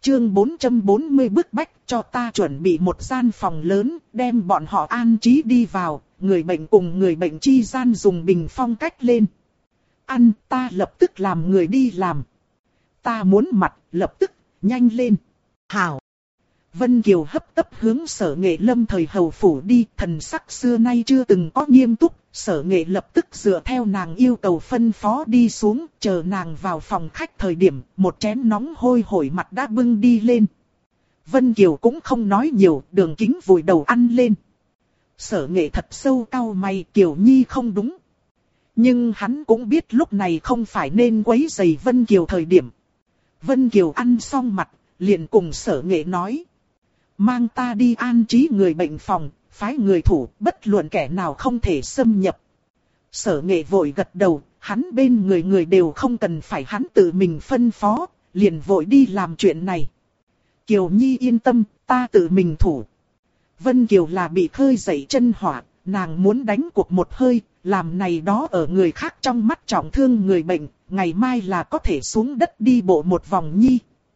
Chương 440 bức bách cho ta chuẩn bị một gian phòng lớn, đem bọn họ an trí đi vào, người bệnh cùng người bệnh chi gian dùng bình phong cách lên. Ăn, ta lập tức làm người đi làm. Ta muốn mặt, lập tức, nhanh lên. Hảo. Vân Kiều hấp tấp hướng Sở Nghệ Lâm thời hầu phủ đi, thần sắc xưa nay chưa từng có nghiêm túc. Sở Nghệ lập tức dựa theo nàng yêu cầu phân phó đi xuống, chờ nàng vào phòng khách thời điểm, một chén nóng hôi hổi mặt đã bưng đi lên. Vân Kiều cũng không nói nhiều, Đường Kính vùi đầu ăn lên. Sở Nghệ thật sâu cau mày, Kiều Nhi không đúng. Nhưng hắn cũng biết lúc này không phải nên quấy rầy Vân Kiều thời điểm. Vân Kiều ăn xong mặt, liền cùng Sở Nghệ nói. Mang ta đi an trí người bệnh phòng, phái người thủ, bất luận kẻ nào không thể xâm nhập. Sở Nghệ vội gật đầu, hắn bên người đều không cần phải hắn tự mình phân phó, liền vội đi làm chuyện này. Kiều Nhi yên tâm, ta tự mình thủ. Vân Kiều là bị khơi dậy chân hỏa, nàng muốn đánh cuộc một hơi, làm này đó ở người khác trong mắt trọng thương người bệnh, ngày mai là có thể xuống đất đi bộ một vòng nhi.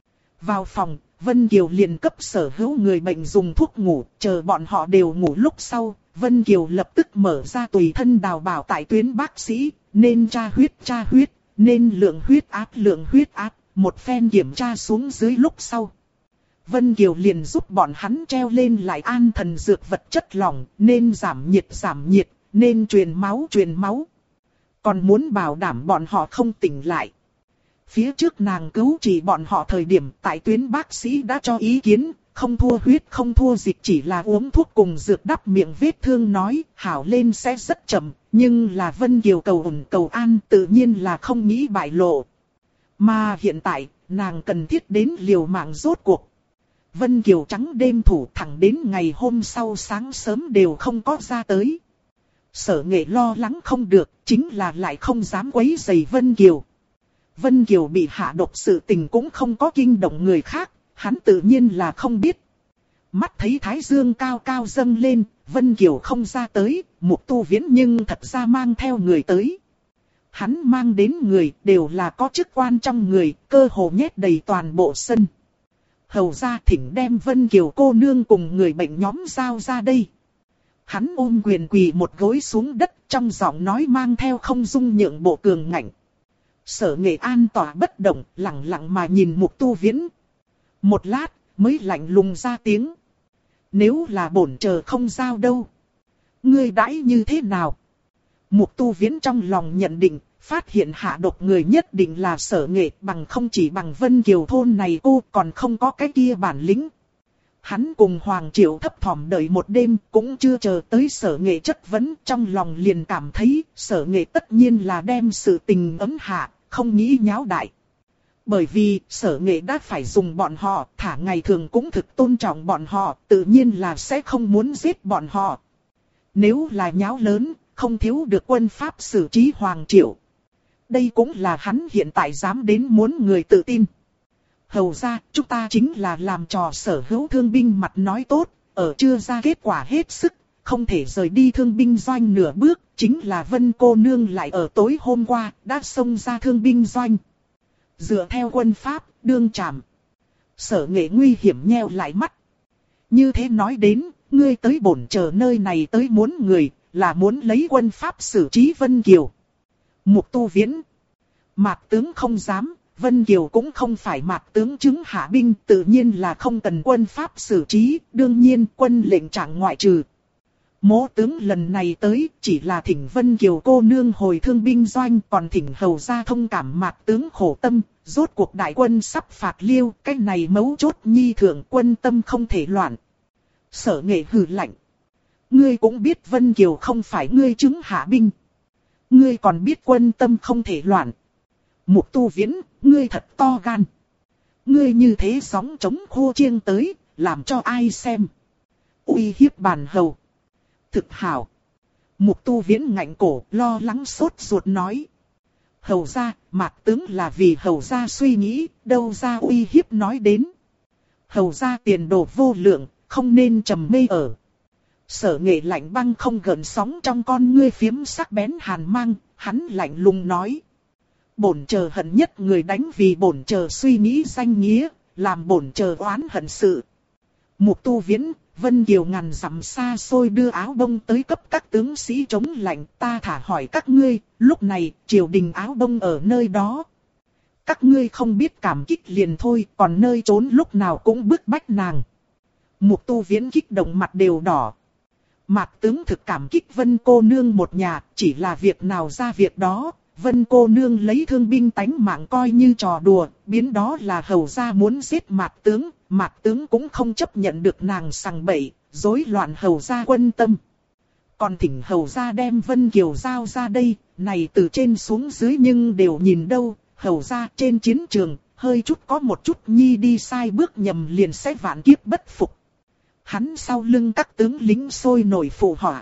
Vào phòng, Vân Kiều liền cấp sở hữu người bệnh dùng thuốc ngủ, chờ bọn họ đều ngủ lúc sau, Vân Kiều lập tức mở ra tùy thân đào bảo tại tuyến bác sĩ, nên tra huyết, nên lượng huyết áp, một phen kiểm tra xuống dưới lúc sau. Vân Kiều liền giúp bọn hắn treo lên lại an thần dược vật chất lỏng, nên giảm nhiệt, nên truyền máu. Còn muốn bảo đảm bọn họ không tỉnh lại. Phía trước nàng cứu trị bọn họ thời điểm tại tuyến bác sĩ đã cho ý kiến, không thua huyết không thua dịch, chỉ là uống thuốc cùng dược đắp miệng vết thương nói, hảo lên sẽ rất chậm, nhưng là Vân Kiều cầu ổn cầu an tự nhiên là không nghĩ bại lộ. Mà hiện tại, nàng cần thiết đến liều mạng rốt cuộc. Vân Kiều trắng đêm thủ thẳng đến ngày hôm sau sáng sớm đều không có ra tới. Sở Nghệ lo lắng không được, chính là lại không dám quấy rầy Vân Kiều. Vân Kiều bị hạ độc sự tình cũng không có kinh động người khác, hắn tự nhiên là không biết. Mắt thấy thái dương cao cao dâng lên, Vân Kiều không ra tới, Mục Tu Viễn nhưng thật ra mang theo người tới. Hắn mang đến người đều là có chức quan trong người, cơ hồ nhét đầy toàn bộ sân. Hầu ra thỉnh đem Vân Kiều cô nương cùng người bệnh nhóm giao ra đây. Hắn ôm quyền quỳ một gối xuống đất, trong giọng nói mang theo không dung nhượng bộ cường ngạnh. Sở Nghệ an tỏa bất động, lặng lặng mà nhìn Mục Tu Viễn. Một lát, mới lạnh lùng ra tiếng. Nếu là bổn chờ không giao đâu. Ngươi đãi như thế nào? Mục Tu Viễn trong lòng nhận định, phát hiện hạ độc người nhất định là Sở Nghệ, bằng không chỉ bằng Vân Kiều thôn này cô còn không có cái kia bản lĩnh. Hắn cùng Hoàng Triệu thấp thỏm đợi một đêm, cũng chưa chờ tới Sở Nghệ chất vấn, trong lòng liền cảm thấy Sở Nghệ tất nhiên là đem sự tình ấm hạ, không nghĩ nháo đại. Bởi vì Sở Nghệ đã phải dùng bọn họ, thả ngày thường cũng thực tôn trọng bọn họ, tự nhiên là sẽ không muốn giết bọn họ. Nếu là nháo lớn, không thiếu được quân pháp xử trí Hoàng Triệu. Đây cũng là hắn hiện tại dám đến muốn người tự tin. Hầu ra, chúng ta chính là làm trò sở hữu thương binh mặt nói tốt, ở chưa ra kết quả hết sức, không thể rời đi thương binh doanh nửa bước, chính là Vân cô nương lại ở tối hôm qua, đã xông ra thương binh doanh. Dựa theo quân pháp, đương trảm. Sở Nghệ nguy hiểm nheo lại mắt. Như thế nói đến, ngươi tới bổn chờ nơi này tới muốn người, là muốn lấy quân pháp xử trí Vân Kiều. Mục Tu Viễn. Mạc tướng không dám, Vân Kiều cũng không phải Mạc tướng chứng hạ binh, tự nhiên là không cần quân pháp xử trí, đương nhiên quân lệnh trạng ngoại trừ. Mỗ tướng lần này tới chỉ là thỉnh Vân Kiều cô nương hồi thương binh doanh, còn thỉnh hầu ra thông cảm Mạc tướng khổ tâm, rốt cuộc đại quân sắp phạt Liêu, cái này mấu chốt nhi thượng quân tâm không thể loạn. Sở Nghệ hừ lạnh. Ngươi cũng biết Vân Kiều không phải ngươi chứng hạ binh. Ngươi còn biết quân tâm không thể loạn. Mục Tu Viễn, ngươi thật to gan. Ngươi như thế sóng chống khô chiêng tới, làm cho ai xem. Uy hiếp bản hầu. Thực hảo. Mục Tu Viễn ngạnh cổ, lo lắng sốt ruột nói. Hầu ra, Mạc tướng là vì hầu ra suy nghĩ, đâu ra uy hiếp nói đến. Hầu ra tiền đồ vô lượng, không nên trầm mê ở. Sở Nghệ lạnh băng không gợn sóng trong con ngươi phiếm sắc bén hàn mang, hắn lạnh lùng nói. Bổn chờ hận nhất người đánh vì bổn chờ suy nghĩ danh nghĩa, làm bổn chờ oán hận sự. Mục Tu Viễn, Vân Kiều ngàn dặm xa xôi đưa áo bông tới cấp các tướng sĩ chống lạnh, ta thả hỏi các ngươi, lúc này triều đình áo bông ở nơi đó. Các ngươi không biết cảm kích liền thôi, còn nơi trốn lúc nào cũng bức bách nàng. Mục Tu Viễn kích động mặt đều đỏ. Mạc tướng thực cảm kích Vân cô nương một nhà, chỉ là việc nào ra việc đó. Vân cô nương lấy thương binh tánh mạng coi như trò đùa, biến đó là hầu gia muốn giết Mạc tướng cũng không chấp nhận được nàng sằng bậy, rối loạn hầu gia quân tâm. Còn thỉnh hầu gia đem Vân Kiều giao ra đây, này từ trên xuống dưới nhưng đều nhìn đâu, hầu gia trên chiến trường, hơi chút có một chút nhi đi sai bước nhầm liền sẽ vạn kiếp bất phục. Hắn sau lưng các tướng lính sôi nổi phụ họa.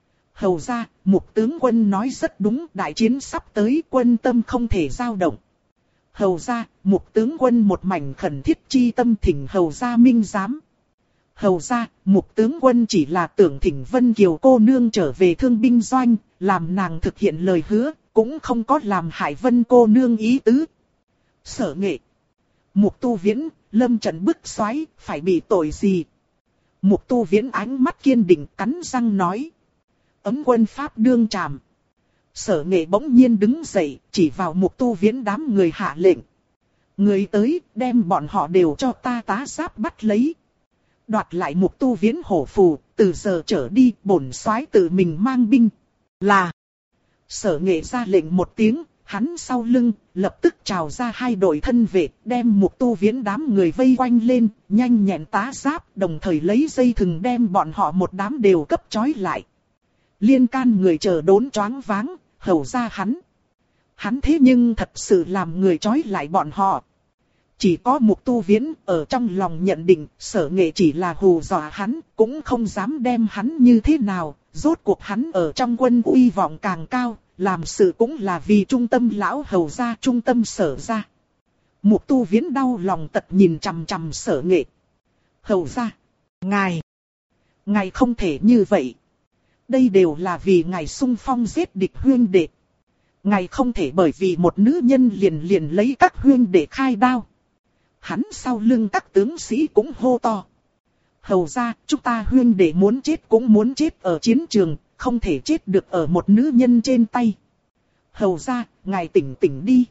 Hầu gia, Mục tướng quân nói rất đúng, đại chiến sắp tới, quân tâm không thể dao động. Hầu gia, Mục tướng quân một mảnh khẩn thiết chi tâm thỉnh hầu gia minh giám. Hầu gia, Mục tướng quân chỉ là tưởng thỉnh Vân Kiều cô nương trở về thương binh doanh, làm nàng thực hiện lời hứa, cũng không có làm hại Vân cô nương ý tứ. Sở Nghệ, Mục Tu Viễn, lâm trận bức xoáy, phải bị tội gì? Mục Tu Viễn ánh mắt kiên định cắn răng nói. Ấm quân pháp đương trảm. Sở Nghệ bỗng nhiên đứng dậy, chỉ vào Mục Tu Viễn đám người hạ lệnh. Người tới, đem bọn họ đều cho ta tá giáp bắt lấy. Đoạt lại Mục Tu Viễn hổ phù, từ giờ trở đi, bổn soái tự mình mang binh. Là. Sở Nghệ ra lệnh một tiếng, hắn sau lưng, lập tức trào ra hai đội thân vệ, đem Mục Tu Viễn đám người vây quanh lên, nhanh nhẹn tá giáp, đồng thời lấy dây thừng đem bọn họ một đám đều cấp trói lại. Liên can người chờ đốn choáng váng, hầu ra hắn. Hắn thế nhưng thật sự làm người trói lại bọn họ. Chỉ có Mục Tu Viễn ở trong lòng nhận định Sở Nghệ chỉ là hù dọa hắn, cũng không dám đem hắn như thế nào. Rốt cuộc hắn ở trong quân uy vọng càng cao, làm sự cũng là vì trung tâm lão hầu gia, trung tâm Sở gia. Mục Tu Viễn đau lòng tật nhìn chằm chằm Sở Nghệ. Hầu gia, ngài không thể như vậy. Đây đều là vì ngài xung phong giết địch huyên đệ. Ngài không thể bởi vì một nữ nhân liền lấy các huyên đệ khai đao. Hắn sau lưng các tướng sĩ cũng hô to. Hầu ra, chúng ta huyên đệ muốn chết cũng muốn chết ở chiến trường, không thể chết được ở một nữ nhân trên tay. Hầu ra, ngài tỉnh đi.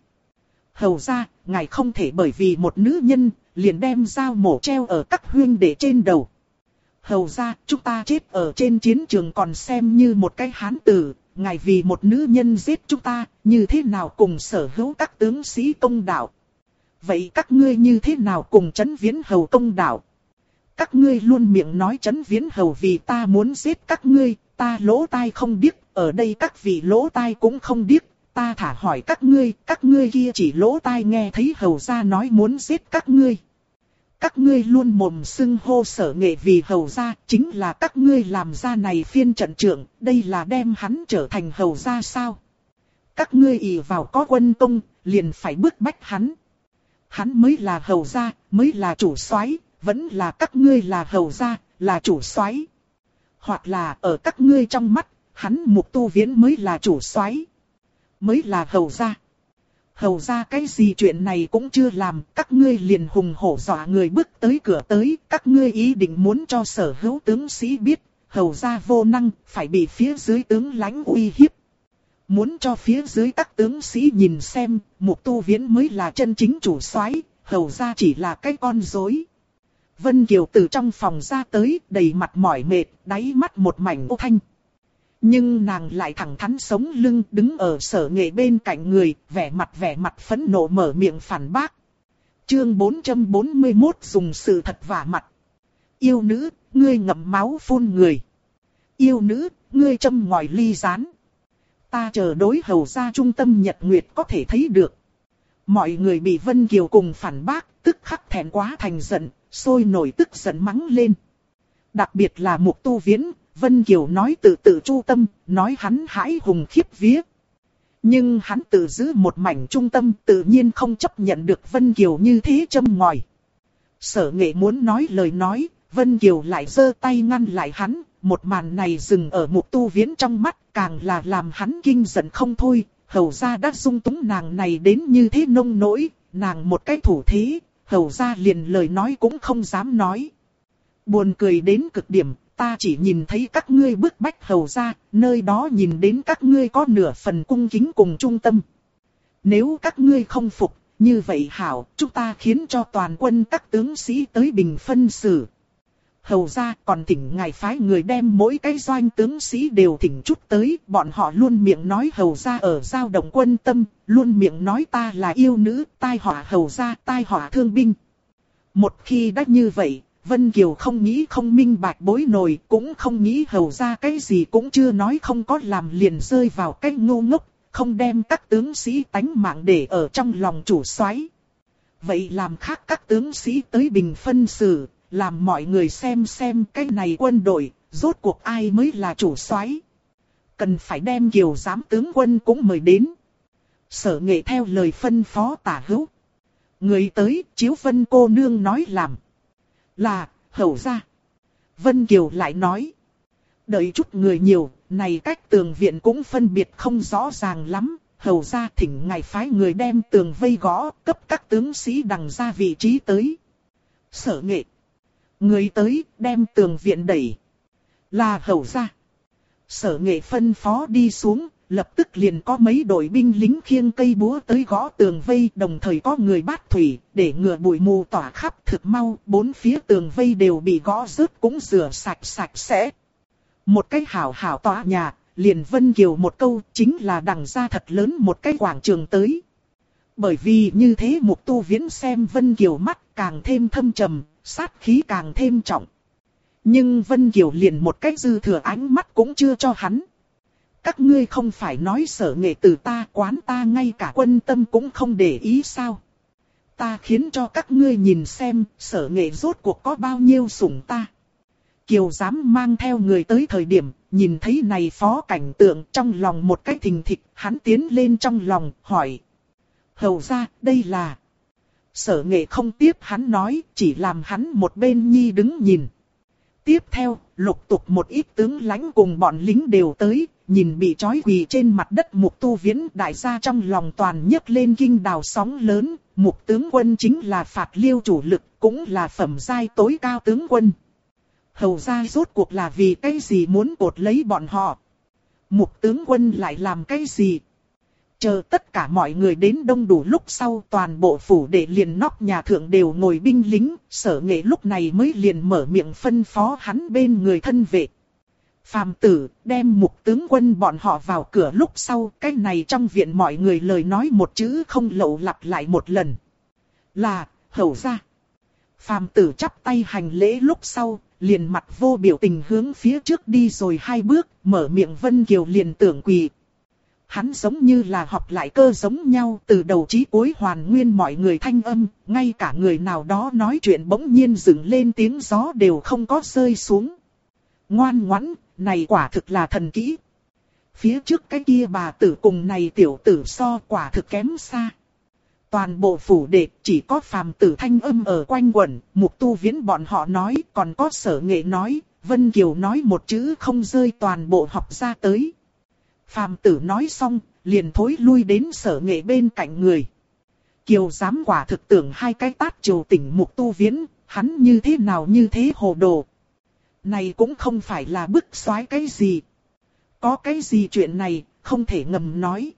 Hầu ra, ngài không thể bởi vì một nữ nhân, liền đem dao mổ treo ở các huyên đệ trên đầu. Hầu ra, chúng ta chết ở trên chiến trường còn xem như một cái hán tử, ngài vì một nữ nhân giết chúng ta, như thế nào cùng sở hữu các tướng sĩ công đạo. Vậy các ngươi như thế nào cùng Trấn Viễn Hầu công đạo? Các ngươi luôn miệng nói Trấn Viễn Hầu vì ta muốn giết các ngươi, ta lỗ tai không điếc, ở đây các vị lỗ tai cũng không điếc, ta thả hỏi các ngươi kia chỉ lỗ tai nghe thấy hầu gia nói muốn giết các ngươi. Các ngươi luôn mồm xưng hô Sở Nghệ vì hầu gia, chính là các ngươi làm ra này phiên trận trưởng, đây là đem hắn trở thành hầu gia sao? Các ngươi ỷ vào có quân công, liền phải bức bách hắn. Hắn mới là hầu gia, mới là chủ soái, vẫn là các ngươi là hầu gia, là chủ soái. Hoặc là ở các ngươi trong mắt, hắn Mục Tu Viễn mới là chủ soái, mới là hầu gia. Hầu gia cái gì chuyện này cũng chưa làm, các ngươi liền hùng hổ dọa người bước tới cửa tới, các ngươi ý định muốn cho sở hữu tướng sĩ biết, hầu gia vô năng, phải bị phía dưới tướng lãnh uy hiếp. Muốn cho phía dưới các tướng sĩ nhìn xem, Mục Tu Viễn mới là chân chính chủ soái, hầu gia chỉ là cái con rối. Vân Kiều từ trong phòng ra tới, đầy mặt mỏi mệt, đáy mắt một mảnh u thanh. Nhưng nàng lại thẳng thắn sống lưng đứng ở Sở Nghệ bên cạnh người, vẻ mặt phẫn nộ mở miệng phản bác. Chương 441 dùng sự thật vả mặt. Yêu nữ, ngươi ngậm máu phun người. Yêu nữ, ngươi châm ngòi ly gián. Ta chờ đối hầu gia trung tâm nhật nguyệt có thể thấy được. Mọi người bị Vân Kiều cùng phản bác, tức khắc thẹn quá thành giận, sôi nổi tức giận mắng lên. Đặc biệt là Mục Tu Viễn, Vân Kiều nói tự chu tâm, nói hắn hãi hùng khiếp vía. Nhưng hắn tự giữ một mảnh trung tâm, tự nhiên không chấp nhận được Vân Kiều như thế châm ngòi. Sở Nghệ muốn nói lời nói, Vân Kiều lại giơ tay ngăn lại hắn, một màn này dừng ở Mục Tu Viễn trong mắt, càng là làm hắn kinh giận không thôi. Hầu gia đã dung túng nàng này đến như thế nông nỗi, nàng một cái thủ thế, hầu ra liền lời nói cũng không dám nói. Buồn cười đến cực điểm, ta chỉ nhìn thấy các ngươi bức bách hầu ra, nơi đó nhìn đến các ngươi có nửa phần cung kính cùng trung tâm. Nếu các ngươi không phục, như vậy hảo, chúng ta khiến cho toàn quân các tướng sĩ tới bình phân xử. Hầu ra còn thỉnh ngài phái người đem mỗi cái doanh tướng sĩ đều thỉnh chút tới, bọn họ luôn miệng nói hầu ra ở giao động quân tâm, luôn miệng nói ta là yêu nữ, tai họa hầu ra, tai họa thương binh. Một khi đã như vậy, Vân Kiều không nghĩ không minh bạch bối nổi, cũng không nghĩ hầu ra cái gì cũng chưa nói, không có làm liền rơi vào cái ngu ngốc, không đem các tướng sĩ tánh mạng để ở trong lòng chủ soái. Vậy làm khác các tướng sĩ tới bình phân xử, làm mọi người xem cái này quân đội, rốt cuộc ai mới là chủ soái. Cần phải đem Kiều giám tướng quân cũng mời đến. Sở Nghệ theo lời phân phó Tả Hữu. Người tới, chiếu Vân cô nương nói làm. Là, hầu ra. Vân Kiều lại nói. Đợi chút người nhiều, này cách tường viện cũng phân biệt không rõ ràng lắm. Hầu ra thỉnh ngài phái người đem tường vây gõ, cấp các tướng sĩ đằng ra vị trí tới. Sở Nghệ. Người tới, đem tường viện đẩy. Là hầu ra. Sở Nghệ phân phó đi xuống, lập tức liền có mấy đội binh lính khiêng cây búa tới gõ tường vây, đồng thời có người bát thủy, để ngừa bụi mù tỏa khắp thực mau, bốn phía tường vây đều bị gõ rớt cũng rửa sạch sẽ. Một cái hảo tòa nhà, liền Vân Kiều một câu, chính là đằng ra thật lớn một cái quảng trường tới. Bởi vì như thế Mục Tu Viễn xem Vân Kiều mắt càng thêm thâm trầm, sát khí càng thêm trọng. Nhưng Vân Kiều liền một cái dư thừa ánh mắt cũng chưa cho hắn. Các ngươi không phải nói Sở Nghệ từ ta quán ta ngay cả quân tâm cũng không để ý sao? Ta khiến cho các ngươi nhìn xem Sở Nghệ rốt cuộc có bao nhiêu sủng ta. Kiều dám mang theo người tới thời điểm, nhìn thấy này phó cảnh tượng trong lòng một cái thình thịch, hắn tiến lên trong lòng, hỏi. Hầu ra, đây là... Sở Nghệ không tiếp hắn nói, chỉ làm hắn một bên nhi đứng nhìn. Tiếp theo, lục tục một ít tướng lãnh cùng bọn lính đều tới, nhìn bị trói quỳ trên mặt đất Mục Tu Viễn, đại gia trong lòng toàn nhấc lên kinh đào sóng lớn. Mục tướng quân chính là Phạt Liêu chủ lực, cũng là phẩm giai tối cao tướng quân. Hầu ra rốt cuộc là vì cái gì muốn cột lấy bọn họ? Mục tướng quân lại làm cái gì? Chờ tất cả mọi người đến đông đủ lúc sau, toàn bộ phủ đệ liền nóc nhà thượng đều ngồi binh lính, Sở Nghệ lúc này mới liền mở miệng phân phó hắn bên người thân vệ. Phàm tử, đem Mục tướng quân bọn họ vào cửa lúc sau, cái này trong viện mọi người lời nói một chữ không lậu lặp lại một lần. Là, hầu ra. Phàm tử chắp tay hành lễ lúc sau, liền mặt vô biểu tình hướng phía trước đi rồi 2 bước, mở miệng Vân Kiều liền tưởng quỳ. Hắn giống như là học lại cơ giống nhau, từ đầu chí cuối hoàn nguyên mọi người thanh âm, ngay cả người nào đó nói chuyện bỗng nhiên dựng lên tiếng gió đều không có rơi xuống. Ngoan ngoãn, này quả thực là thần kỹ. Phía trước cái kia bà tử cùng này tiểu tử so quả thực kém xa. Toàn bộ phủ đệ chỉ có phàm tử thanh âm ở quanh quẩn, Mục Tu Viễn bọn họ nói, còn có Sở Nghệ nói, Vân Kiều nói một chữ không rơi toàn bộ học ra tới. Phàm tử nói xong, liền thối lui đến Sở Nghệ bên cạnh người. Kiều dám quả thực tưởng 2 cái tát triều tỉnh Mục Tu Viễn, hắn như thế nào như thế hồ đồ. Này cũng không phải là bức xoái cái gì. Có cái gì chuyện này, không thể ngầm nói.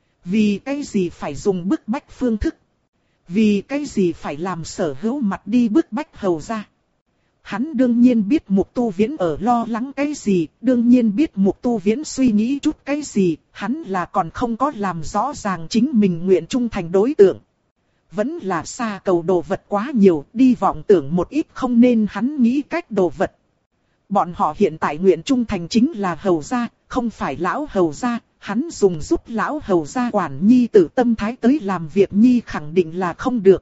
Vì cái gì phải dùng bức bách phương thức? Vì cái gì phải làm Sở Hữu mặt đi bức bách hầu ra? Hắn đương nhiên biết Mục Tu Viễn ở lo lắng cái gì, đương nhiên biết Mục Tu Viễn suy nghĩ chút cái gì, hắn là còn không có làm rõ ràng chính mình nguyện trung thành đối tượng. Vẫn là xa cầu đồ vật quá nhiều, đi vọng tưởng một ít không nên hắn nghĩ cách đồ vật. Bọn họ hiện tại nguyện trung thành chính là hầu gia, không phải lão hầu gia, hắn dùng giúp lão hầu gia quản nhi tử tâm thái tới làm việc nhi khẳng định là không được.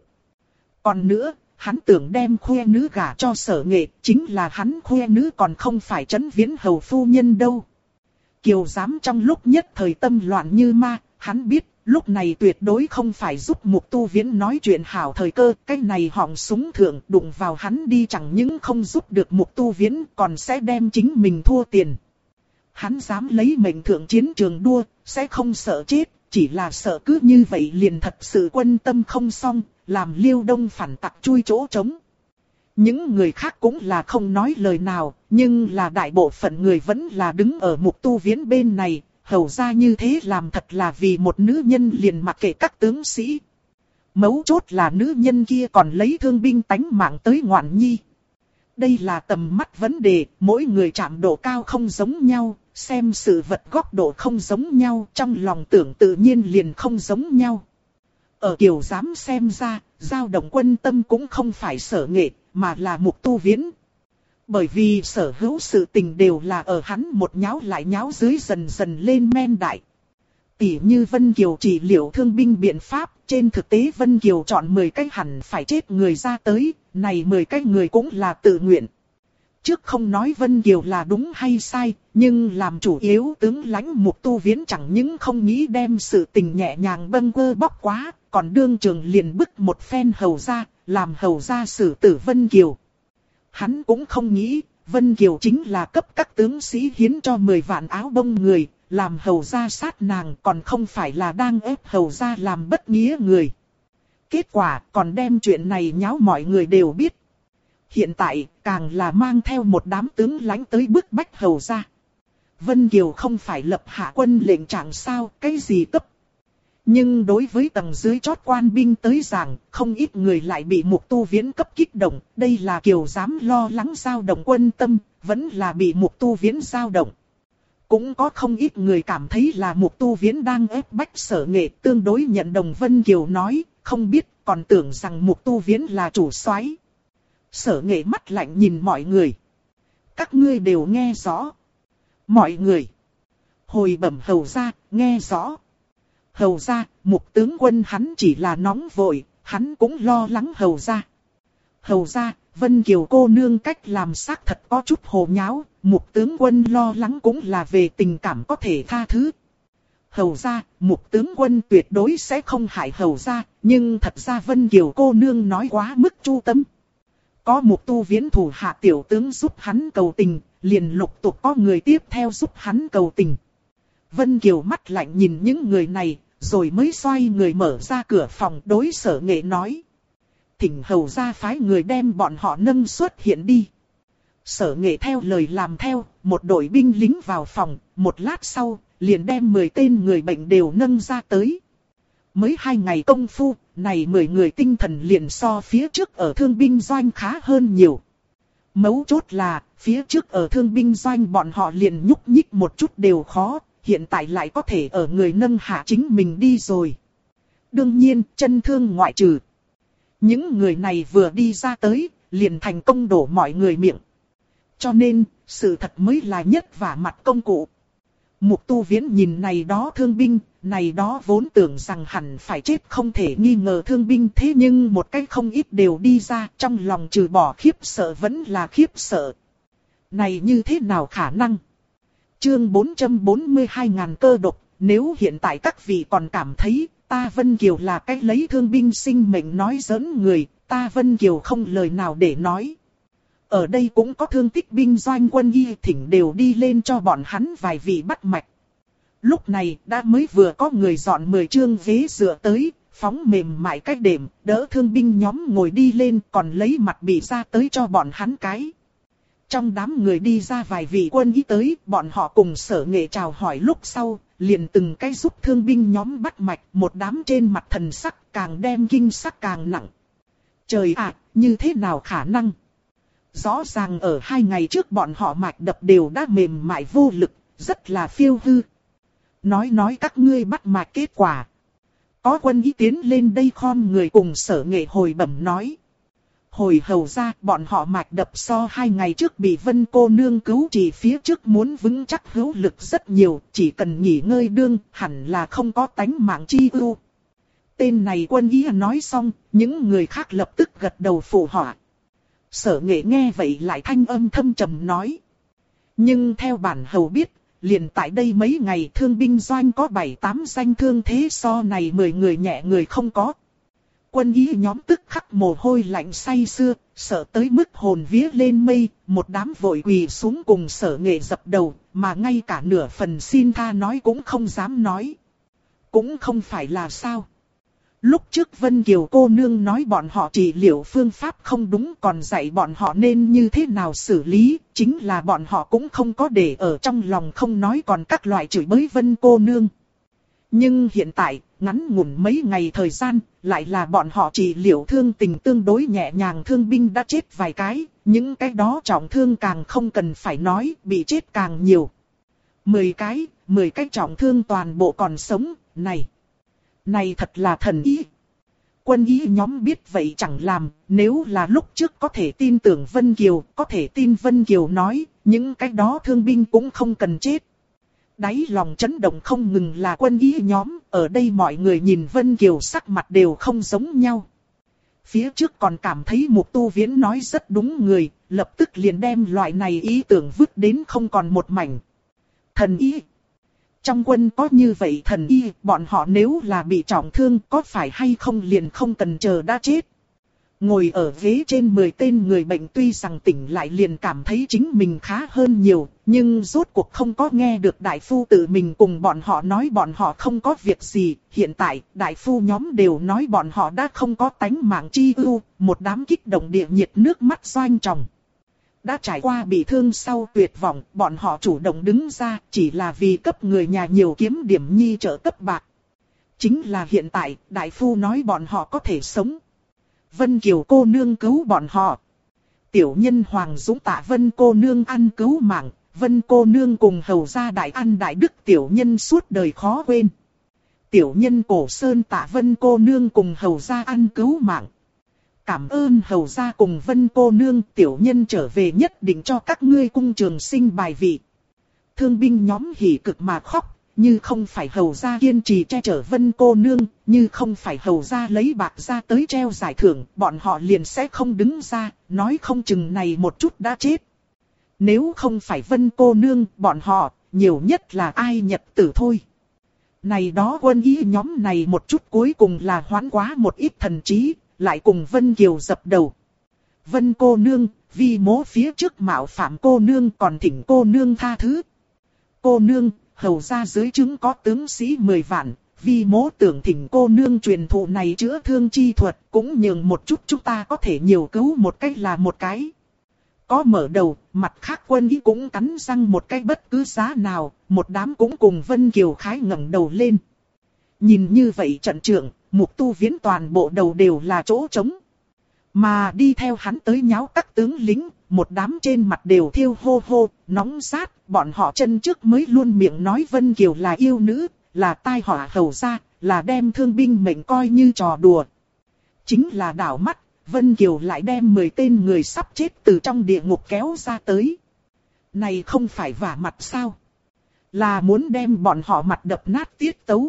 Còn nữa, hắn tưởng đem khoe nữ gả cho Sở Nghệ, chính là hắn khoe nữ còn không phải Trấn Viễn hầu phu nhân đâu. Kiều dám trong lúc nhất thời tâm loạn như ma, hắn biết lúc này tuyệt đối không phải giúp Mục Tu Viễn nói chuyện hảo thời cơ, cái này họng súng thượng đụng vào hắn đi chẳng những không giúp được Mục Tu Viễn còn sẽ đem chính mình thua tiền. Hắn dám lấy mệnh thượng chiến trường đua, sẽ không sợ chết, chỉ là sợ cứ như vậy liền thật sự quân tâm không xong, làm Liêu Đông phản tặc chui chỗ trống. Những người khác cũng là không nói lời nào, nhưng là đại bộ phận người vẫn là đứng ở Mục Tu Viễn bên này, hầu ra như thế làm thật là vì một nữ nhân liền mặc kệ các tướng sĩ. Mấu chốt là nữ nhân kia còn lấy thương binh tánh mạng tới ngoạn nhi. Đây là tầm mắt vấn đề, mỗi người chạm độ cao không giống nhau, xem sự vật góc độ không giống nhau, trong lòng tưởng tự nhiên liền không giống nhau. Ở Kiều Giám xem ra, dao động quân tâm cũng không phải Sở Nghệ, mà là Mục Tu Viễn. Bởi vì sở hữu sự tình đều là ở hắn một nháo lại nháo dưới dần dần lên men đại. Tỉ như Vân Kiều trị liệu thương binh biện pháp, trên thực tế Vân Kiều chọn 10 cái hẳn phải chết người ra tới, này 10 cái người cũng là tự nguyện. Trước không nói Vân Kiều là đúng hay sai, nhưng làm chủ yếu tướng lãnh Mục Tu Viễn chẳng những không nghĩ đem sự tình nhẹ nhàng bâng quơ bóc quá, còn đương trường liền bức một phen hầu ra, làm hầu ra xử tử Vân Kiều. Hắn cũng không nghĩ, Vân Kiều chính là cấp các tướng sĩ hiến cho 10 vạn áo bông người, làm hầu ra sát nàng còn không phải là đang ép hầu ra làm bất nghĩa người. Kết quả còn đem chuyện này nháo mọi người đều biết. Hiện tại càng là mang theo một đám tướng lãnh tới bức bách hầu ra. Vân Kiều không phải lập hạ quân lệnh trạng sao, cái gì cấp. Nhưng đối với tầng dưới chót quan binh tới giảng, không ít người lại bị Mục Tu Viễn cấp kích động. Đây là Kiều dám lo lắng dao động quân tâm, vẫn là bị Mục Tu Viễn dao động. Cũng có không ít người cảm thấy là Mục Tu Viễn đang ép bách Sở Nghệ, tương đối nhận đồng Vân Kiều nói, không biết còn tưởng rằng Mục Tu Viễn là chủ soái. Sở Nghệ mắt lạnh nhìn mọi người. Các ngươi đều nghe rõ. Mọi người. Hồi bẩm hầu ra, nghe rõ. Hầu ra, Mục tướng quân hắn chỉ là nóng vội, hắn cũng lo lắng hầu ra. Hầu ra, Vân Kiều cô nương cách làm xác thật có chút hồ nháo, Mục tướng quân lo lắng cũng là về tình cảm có thể tha thứ. Hầu ra, Mục tướng quân tuyệt đối sẽ không hại hầu ra, nhưng thật ra Vân Kiều cô nương nói quá mức chu tâm. Có Mục Tu Viễn thủ hạ tiểu tướng giúp hắn cầu tình, liền lục tục có người tiếp theo giúp hắn cầu tình. Vân Kiều mắt lạnh nhìn những người này, rồi mới xoay người mở ra cửa phòng đối Sở Nghệ nói. Thỉnh hầu ra phái người đem bọn họ nâng xuất hiện đi. Sở Nghệ theo lời làm theo, một đội binh lính vào phòng, một lát sau, liền đem 10 tên người bệnh đều nâng ra tới. Mới 2 ngày công phu, này 10 người tinh thần liền so phía trước ở thương binh doanh khá hơn nhiều. Mấu chốt là, phía trước ở thương binh doanh bọn họ liền nhúc nhích một chút đều khó, hiện tại lại có thể ở người nâng hạ chính mình đi rồi. Đương nhiên, chân thương ngoại trừ. Những người này vừa đi ra tới, liền thành công đổ mọi người miệng. Cho nên, sự thật mới là nhất vả mặt công cụ. Mục Tu Viễn nhìn này đó thương binh, này đó vốn tưởng rằng hẳn phải chết không thể nghi ngờ thương binh, thế nhưng một cách không ít đều đi ra, trong lòng trừ bỏ khiếp sợ vẫn là khiếp sợ. Này như thế nào khả năng? Chương 442.000 cơ độc, nếu hiện tại các vị còn cảm thấy ta Vân Kiều là cách lấy thương binh sinh mệnh nói giỡn người, ta Vân Kiều không lời nào để nói. Ở đây cũng có thương tích binh doanh quân y, thỉnh đều đi lên cho bọn hắn vài vị bắt mạch. Lúc này đã mới vừa có người dọn 10 chương ghế dựa tới, phóng mềm mại cách đệm, đỡ thương binh nhóm ngồi đi lên, còn lấy mặt bị ra tới cho bọn hắn cái. Trong đám người đi ra vài vị quân y tới, bọn họ cùng Sở Nghệ chào hỏi lúc sau, liền từng cái giúp thương binh nhóm bắt mạch, một đám trên mặt thần sắc càng đem kinh sắc càng nặng. Trời ạ, như thế nào khả năng? Rõ ràng ở 2 ngày trước bọn họ mạch đập đều đã mềm mại vô lực, rất là phiêu hư. Nói các ngươi bắt mạch kết quả. Có quân y tiến lên đây khom người cùng Sở Nghệ hồi bẩm nói. Hồi hầu ra, bọn họ mạch đập so 2 ngày trước bị Vân cô nương cứu trị phía trước muốn vững chắc hữu lực rất nhiều, chỉ cần nghỉ ngơi đương, hẳn là không có tánh mạng chi ưu. Tên này quân y nói xong, những người khác lập tức gật đầu phụ họa. Sở Nghệ nghe vậy lại thanh âm thâm trầm nói. Nhưng theo bản hầu biết, liền tại đây mấy ngày thương binh doanh có 7-8 danh thương thế so này 10 người nhẹ người không có. Quân y nhóm tức khắc mồ hôi lạnh say sưa, sợ tới mức hồn vía lên mây, một đám vội quỳ xuống cùng Sở Nghệ dập đầu, mà ngay cả nửa phần xin tha nói cũng không dám nói. Cũng không phải là sao. Lúc trước Vân Kiều cô nương nói bọn họ trị liệu phương pháp không đúng còn dạy bọn họ nên như thế nào xử lý, chính là bọn họ cũng không có để ở trong lòng không nói còn các loại chửi bới Vân cô nương. Nhưng hiện tại, ngắn ngủn mấy ngày thời gian, lại là bọn họ trị liệu thương tình tương đối nhẹ nhàng thương binh đã chết vài cái, những cái đó trọng thương càng không cần phải nói, bị chết càng nhiều. 10 cái trọng thương toàn bộ còn sống, này thật là thần ý. Quân ý nhóm biết vậy chẳng làm, nếu là lúc trước có thể tin tưởng Vân Kiều, có thể tin Vân Kiều nói, những cái đó thương binh cũng không cần chết. Đáy lòng chấn động không ngừng là quân ý nhóm, ở đây mọi người nhìn Vân Kiều sắc mặt đều không giống nhau. Phía trước còn cảm thấy Mục Tu Viễn nói rất đúng người, lập tức liền đem loại này ý tưởng vứt đến không còn một mảnh. Thần ý. Trong quân có như vậy thần y, bọn họ nếu là bị trọng thương có phải hay không liền không cần chờ đã chết. Ngồi ở ghế trên 10 tên người bệnh tuy rằng tỉnh lại liền cảm thấy chính mình khá hơn nhiều, nhưng rốt cuộc không có nghe được đại phu tự mình cùng bọn họ nói bọn họ không có việc gì. Hiện tại, đại phu nhóm đều nói bọn họ đã không có tánh mạng chi ưu, một đám kích động địa nhiệt nước mắt doanh tròng. Đã trải qua bị thương sau tuyệt vọng, bọn họ chủ động đứng ra chỉ là vì cấp người nhà nhiều kiếm điểm nhi trợ cấp bạc. Chính là hiện tại, đại phu nói bọn họ có thể sống. Vân Kiều cô nương cứu bọn họ. Tiểu nhân Hoàng Dũng tạ Vân cô nương ăn cứu mạng, Vân cô nương cùng hầu gia đại ăn đại đức tiểu nhân suốt đời khó quên. Tiểu nhân Cổ Sơn tạ Vân cô nương cùng hầu gia ăn cứu mạng. Cảm ơn hầu gia cùng Vân cô nương, tiểu nhân trở về nhất định cho các ngươi cung trường sinh bài vị. Thương binh nhóm hỉ cực mà khóc, như không phải hầu gia kiên trì che chở Vân cô nương, như không phải hầu gia lấy bạc ra tới treo giải thưởng, bọn họ liền sẽ không đứng ra, nói không chừng này một chút đã chết. Nếu không phải Vân cô nương, bọn họ, nhiều nhất là ai nhật tử thôi. Này đó quân ý nhóm này một chút cuối cùng là hoán quá một ít thần trí. Lại cùng Vân Kiều dập đầu. Vân cô nương, vì mố phía trước mạo phạm cô nương còn thỉnh cô nương tha thứ. Cô nương, hầu ra dưới trướng có tướng sĩ 10 vạn, vì mố tưởng thỉnh cô nương truyền thụ này chữa thương chi thuật, cũng nhường một chút chúng ta có thể nhiều cứu một cách là một cái. Có mở đầu, mặt khác quân ý cũng cắn răng một cách bất cứ giá nào, một đám cũng cùng Vân Kiều khái ngẩng đầu lên. Nhìn như vậy trận trưởng, Mục Tu Viễn toàn bộ đầu đều là chỗ trống. Mà đi theo hắn tới nháo các tướng lính, một đám trên mặt đều thiêu hô hô, nóng sát, bọn họ chân trước mới luôn miệng nói Vân Kiều là yêu nữ, là tai họa hầu gia, là đem thương binh mệnh coi như trò đùa. Chính là đảo mắt, Vân Kiều lại đem 10 tên người sắp chết từ trong địa ngục kéo ra tới. Này không phải vả mặt sao? Là muốn đem bọn họ mặt đập nát tiết tấu.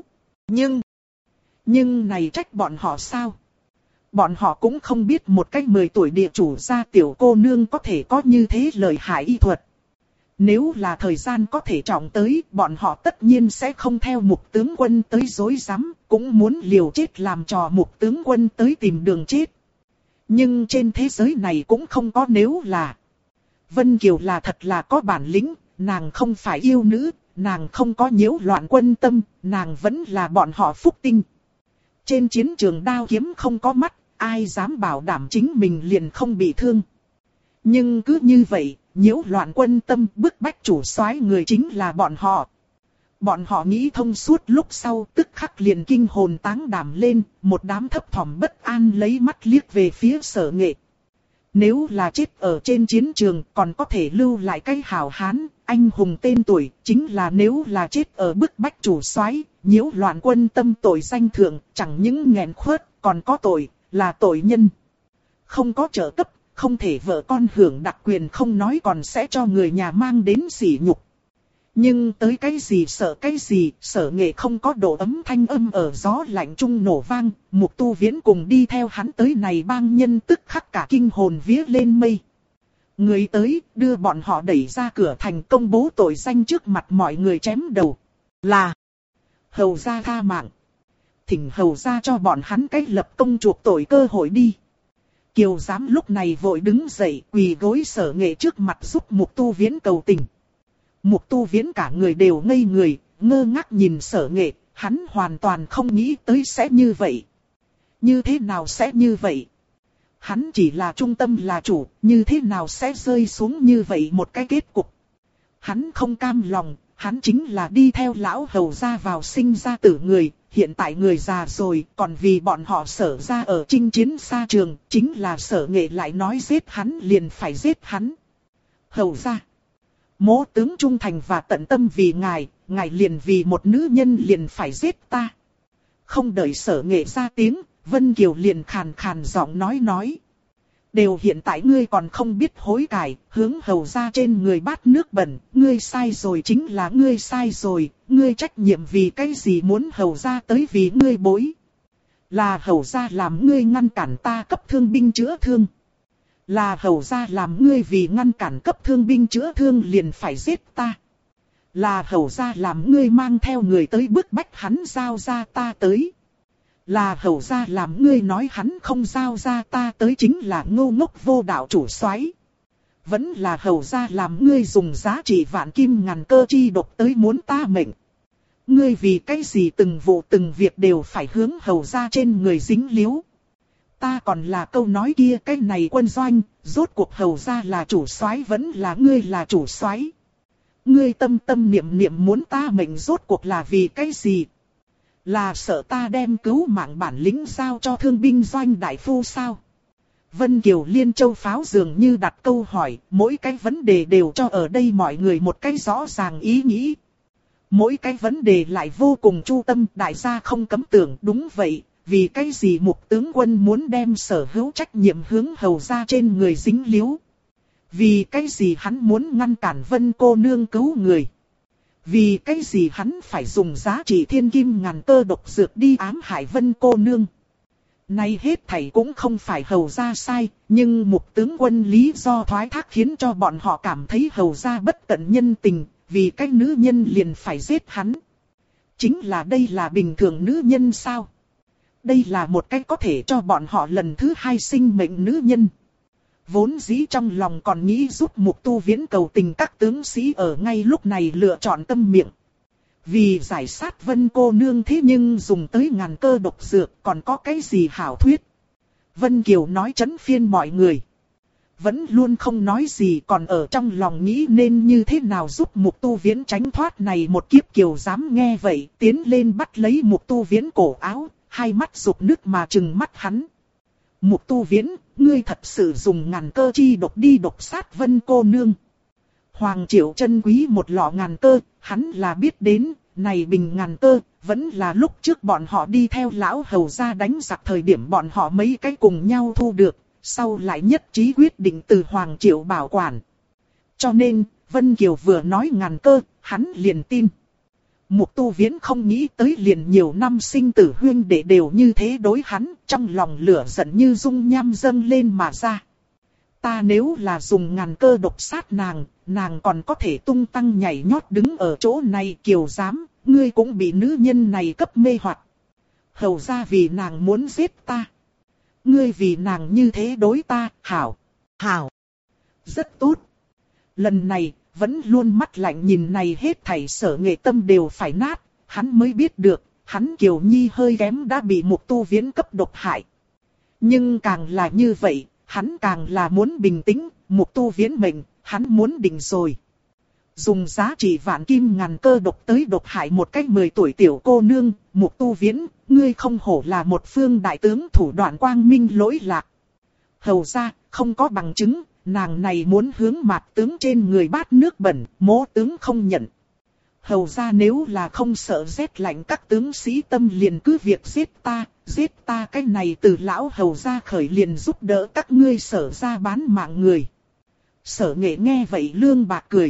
Nhưng này trách bọn họ sao? Bọn họ cũng không biết một cách 10 tuổi địa chủ gia tiểu cô nương có thể có như thế lợi hại y thuật. Nếu là thời gian có thể trọng tới, bọn họ tất nhiên sẽ không theo Mục tướng quân tới dối rắm, cũng muốn liều chết làm trò Mục tướng quân tới tìm đường chết. Nhưng trên thế giới này cũng không có nếu là. Vân Kiều là thật là có bản lĩnh, nàng không phải yêu nữ, nàng không có nhiễu loạn quân tâm, nàng vẫn là bọn họ phúc tinh. Trên chiến trường đao kiếm không có mắt, ai dám bảo đảm chính mình liền không bị thương. Nhưng cứ như vậy, nhiễu loạn quân tâm bức bách chủ soái người chính là bọn họ. Bọn họ nghĩ thông suốt lúc sau tức khắc liền kinh hồn táng đảm lên, một đám thấp thỏm bất an lấy mắt liếc về phía Sở Nghệ. Nếu là chết ở trên chiến trường còn có thể lưu lại cái hảo hán, anh hùng tên tuổi, chính là nếu là chết ở bức bách chủ soái, nhiễu loạn quân tâm tội danh thượng, chẳng những nghẹn khuất, còn có tội, là tội nhân. Không có trợ cấp, không thể vợ con hưởng đặc quyền không nói còn sẽ cho người nhà mang đến sỉ nhục. Nhưng tới cái gì sợ cái gì, Sở Nghệ không có độ ấm thanh âm ở gió lạnh trung nổ vang, Mục Tu Viễn cùng đi theo hắn tới này bang nhân tức khắc cả kinh hồn vía lên mây. Người tới, đưa bọn họ đẩy ra cửa thành công bố tội danh trước mặt mọi người chém đầu. Là hầu gia tha mạng. Thỉnh hầu gia cho bọn hắn cách lập công chuộc tội cơ hội đi. Kiều giám lúc này vội đứng dậy quỳ gối Sở Nghệ trước mặt giúp Mục Tu Viễn cầu tình. Mục Tu Viễn cả người đều ngây người, ngơ ngác nhìn Sở Nghệ, hắn hoàn toàn không nghĩ tới sẽ như vậy. Như thế nào sẽ như vậy? Hắn chỉ là trung tâm là chủ, như thế nào sẽ rơi xuống như vậy một cái kết cục? Hắn không cam lòng, hắn chính là đi theo lão hầu ra vào sinh ra tử người, hiện tại người già rồi, còn vì bọn họ Sở ra ở chinh chiến xa trường, chính là Sở Nghệ lại nói giết hắn liền phải giết hắn. Hầu ra, mỗ tướng trung thành và tận tâm vì ngài liền vì một nữ nhân liền phải giết ta. Không đợi Sở Nghệ ra tiếng, Vân Kiều liền khàn khàn giọng nói. Đều hiện tại ngươi còn không biết hối cải, hướng hầu ra trên người bát nước bẩn, ngươi sai rồi chính là ngươi sai rồi, ngươi trách nhiệm vì cái gì muốn hầu ra tới vì ngươi bối. Là hầu ra làm ngươi ngăn cản ta cấp thương binh chữa thương. Là hầu ra làm ngươi vì ngăn cản cấp thương binh chữa thương liền phải giết ta. Là hầu ra làm ngươi mang theo người tới bức bách hắn giao ra ta tới. Là hầu ra làm ngươi nói hắn không giao ra ta tới chính là ngô ngốc vô đạo chủ soái. Vẫn là hầu ra làm ngươi dùng giá trị vạn kim ngàn cơ chi độc tới muốn ta mệnh. Ngươi vì cái gì từng vụ từng việc đều phải hướng hầu ra trên người dính líu. Ta còn là câu nói kia, cái này quân doanh, rốt cuộc hầu ra là chủ soái vẫn là ngươi là chủ soái. Ngươi tâm tâm niệm niệm muốn ta mệnh rốt cuộc là vì cái gì? Là sợ ta đem cứu mạng bản lĩnh giao cho thương binh doanh đại phu sao? Vân Kiều Liên Châu Pháo dường như đặt câu hỏi, mỗi cái vấn đề đều cho ở đây mọi người một cái rõ ràng ý nghĩ. Mỗi cái vấn đề lại vô cùng chu tâm, đại gia không cấm tưởng đúng vậy, vì cái gì Mục tướng quân muốn đem sở hữu trách nhiệm hướng hầu ra trên người dính líu? Vì cái gì hắn muốn ngăn cản Vân cô nương cứu người? Vì cái gì hắn phải dùng giá trị thiên kim ngàn cơ độc dược đi ám hại Vân cô nương? Nay hết thảy cũng không phải hầu ra sai, nhưng Mục tướng quân lý do thoái thác khiến cho bọn họ cảm thấy hầu ra bất cận nhân tình, vì cái nữ nhân liền phải giết hắn. Chính là đây là bình thường nữ nhân sao? Đây là một cái có thể cho bọn họ lần thứ hai sinh mệnh nữ nhân. Vốn dĩ trong lòng còn nghĩ giúp Mục Tu Viễn cầu tình các tướng sĩ ở ngay lúc này lựa chọn tâm miệng. Vì giải sát Vân cô nương thế nhưng dùng tới ngàn cơ độc dược còn có cái gì hảo thuyết. Vân Kiều nói trấn phiên mọi người. Vẫn luôn không nói gì còn ở trong lòng nghĩ nên như thế nào giúp Mục Tu Viễn tránh thoát này một kiếp. Kiều dám nghe vậy tiến lên bắt lấy Mục Tu Viễn cổ áo, hai mắt rục nước mà trừng mắt hắn. Mục Tu Viễn, ngươi thật sự dùng ngàn cơ chi độc đi độc sát Vân cô nương. Hoàng Triệu chân quý một lọ ngàn cơ, hắn là biết đến, này bình ngàn cơ, vẫn là lúc trước bọn họ đi theo lão hầu ra đánh giặc thời điểm bọn họ mấy cái cùng nhau thu được, sau lại nhất trí quyết định từ Hoàng Triệu bảo quản. Cho nên, Vân Kiều vừa nói ngàn cơ, hắn liền tin. Mục Tu Viễn không nghĩ tới liền nhiều năm sinh tử huynh đệ đều như thế đối hắn, trong lòng lửa giận như dung nham dâng lên mà ra. Ta nếu là dùng ngàn cơ độc sát nàng, nàng còn có thể tung tăng nhảy nhót đứng ở chỗ này. Kiều dám, ngươi cũng bị nữ nhân này cấp mê hoặc. Hầu ra vì nàng muốn giết ta. Ngươi vì nàng như thế đối ta, hảo, hảo, rất tốt. Lần này, vẫn luôn mắt lạnh nhìn này hết thảy Sở Nghệ tâm đều phải nát, hắn mới biết được, hắn Kiều Nhi hơi kém đã bị Mục Tu Viễn cấp độc hại. Nhưng càng là như vậy, hắn càng là muốn bình tĩnh, Mục Tu Viễn mệnh, hắn muốn định rồi. Dùng giá trị vạn kim ngàn cơ độc tới độc hại một cách 10 tuổi tiểu cô nương, Mục Tu Viễn, ngươi không hổ là một phương đại tướng thủ đoạn quang minh lỗi lạc. Hầu ra, không có bằng chứng, nàng này muốn hướng mặt tướng trên người bát nước bẩn, mỗ tướng không nhận. Hầu ra nếu là không sợ rét lạnh các tướng sĩ tâm liền cứ việc giết ta cái này từ lão hầu ra khởi liền giúp đỡ các ngươi Sở ra bán mạng người. Sở Nghệ nghe vậy lương bạc cười.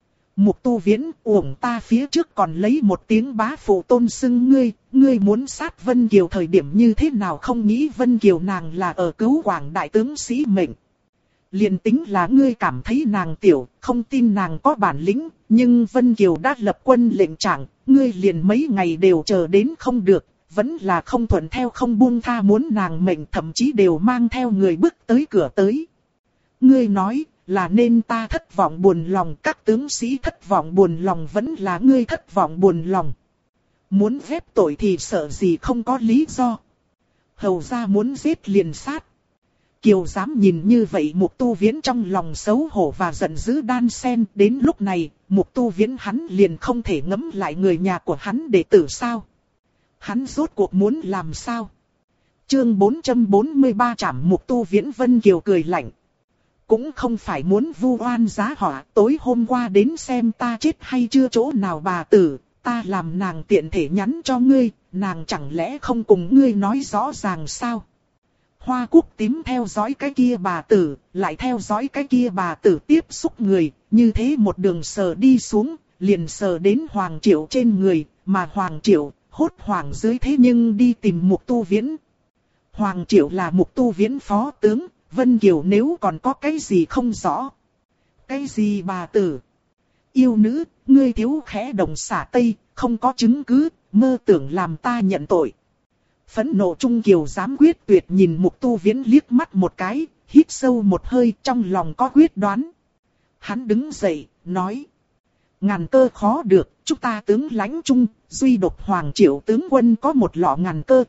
Mục Tu Viễn, uổng ta phía trước còn lấy một tiếng bá phụ tôn xưng ngươi muốn sát Vân Kiều thời điểm như thế nào không nghĩ Vân Kiều nàng là ở cứu quảng đại tướng sĩ mệnh. Liền tính là ngươi cảm thấy nàng tiểu, không tin nàng có bản lĩnh, nhưng Vân Kiều đã lập quân lệnh trạng, ngươi liền mấy ngày đều chờ đến không được, vẫn là không thuận theo không buông tha muốn nàng mệnh thậm chí đều mang theo người bước tới cửa tới. Ngươi nói, là nên ta thất vọng buồn lòng, các tướng sĩ thất vọng buồn lòng vẫn là ngươi thất vọng buồn lòng. Muốn ghép tội thì sợ gì không có lý do. Hầu ra muốn giết liền sát. Kiều dám nhìn như vậy Mục Tu Viễn trong lòng xấu hổ và giận dữ đan xen. Đến lúc này, Mục Tu Viễn hắn liền không thể ngẫm lại người nhà của hắn đệ tử sao. Hắn rốt cuộc muốn làm sao? Chương 443 trảm Mục Tu Viễn. Vân Kiều cười lạnh. Cũng không phải muốn vu oan giá họa. Tối hôm qua đến xem ta chết hay chưa chỗ nào bà tử. Ta làm nàng tiện thể nhắn cho ngươi. Nàng chẳng lẽ không cùng ngươi nói rõ ràng sao? Hoa Cúc Tím theo dõi cái kia bà tử, lại theo dõi cái kia bà tử tiếp xúc người, như thế một đường sờ đi xuống, liền sờ đến Hoàng Triệu trên người, mà Hoàng Triệu hốt hoảng dưới thế nhưng đi tìm Mục Tu Viễn. Hoàng Triệu là Mục Tu Viễn phó tướng, Vân Kiều nếu còn có cái gì không rõ. Cái gì bà tử? Yêu nữ, ngươi thiếu khẽ động xả tây, không có chứng cứ, mơ tưởng làm ta nhận tội. Phẫn nộ Trung Kiều dám quyết tuyệt nhìn Mục Tu Viễn liếc mắt một cái, hít sâu một hơi trong lòng có quyết đoán. Hắn đứng dậy, nói. Ngàn cơ khó được, chúng ta tướng lãnh chung, duy độc Hoàng Triệu tướng quân có một lọ ngàn cơ.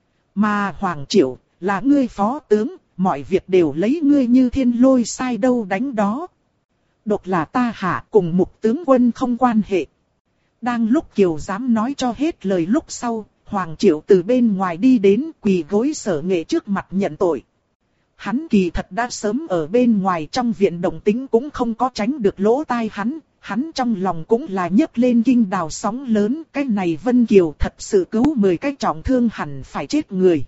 Mà Hoàng Triệu, là ngươi phó tướng, mọi việc đều lấy ngươi như thiên lôi sai đâu đánh đó. Độc là ta hạ cùng Mục tướng quân không quan hệ. Đang lúc Kiều dám nói cho hết lời lúc sau, Hoàng Triệu từ bên ngoài đi đến quỳ gối Sở Nghệ trước mặt nhận tội. Hắn kỳ thật đã sớm ở bên ngoài trong viện động tĩnh cũng không có tránh được lỗ tai hắn trong lòng cũng là nhấc lên kinh đào sóng lớn. Cái này Vân Kiều thật sự cứu 10 cái trọng thương hẳn phải chết người.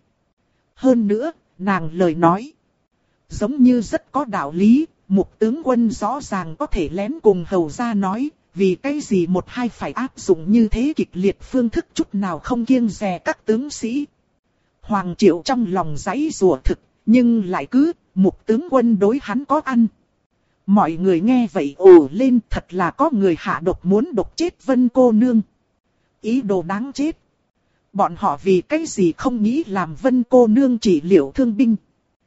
Hơn nữa, nàng lời nói giống như rất có đạo lý, Mục tướng quân rõ ràng có thể lén cùng hầu gia nói. Vì cái gì một hai phải áp dụng như thế kịch liệt phương thức chút nào không kiêng dè các tướng sĩ. Hoàng Triệu trong lòng giãy giụa thực, nhưng lại cứ, Mục tướng quân đối hắn có ăn. Mọi người nghe vậy ồ lên, thật là có người hạ độc muốn độc chết Vân cô nương. Ý đồ đáng chết. Bọn họ vì cái gì không nghĩ làm Vân cô nương trị liệu thương binh.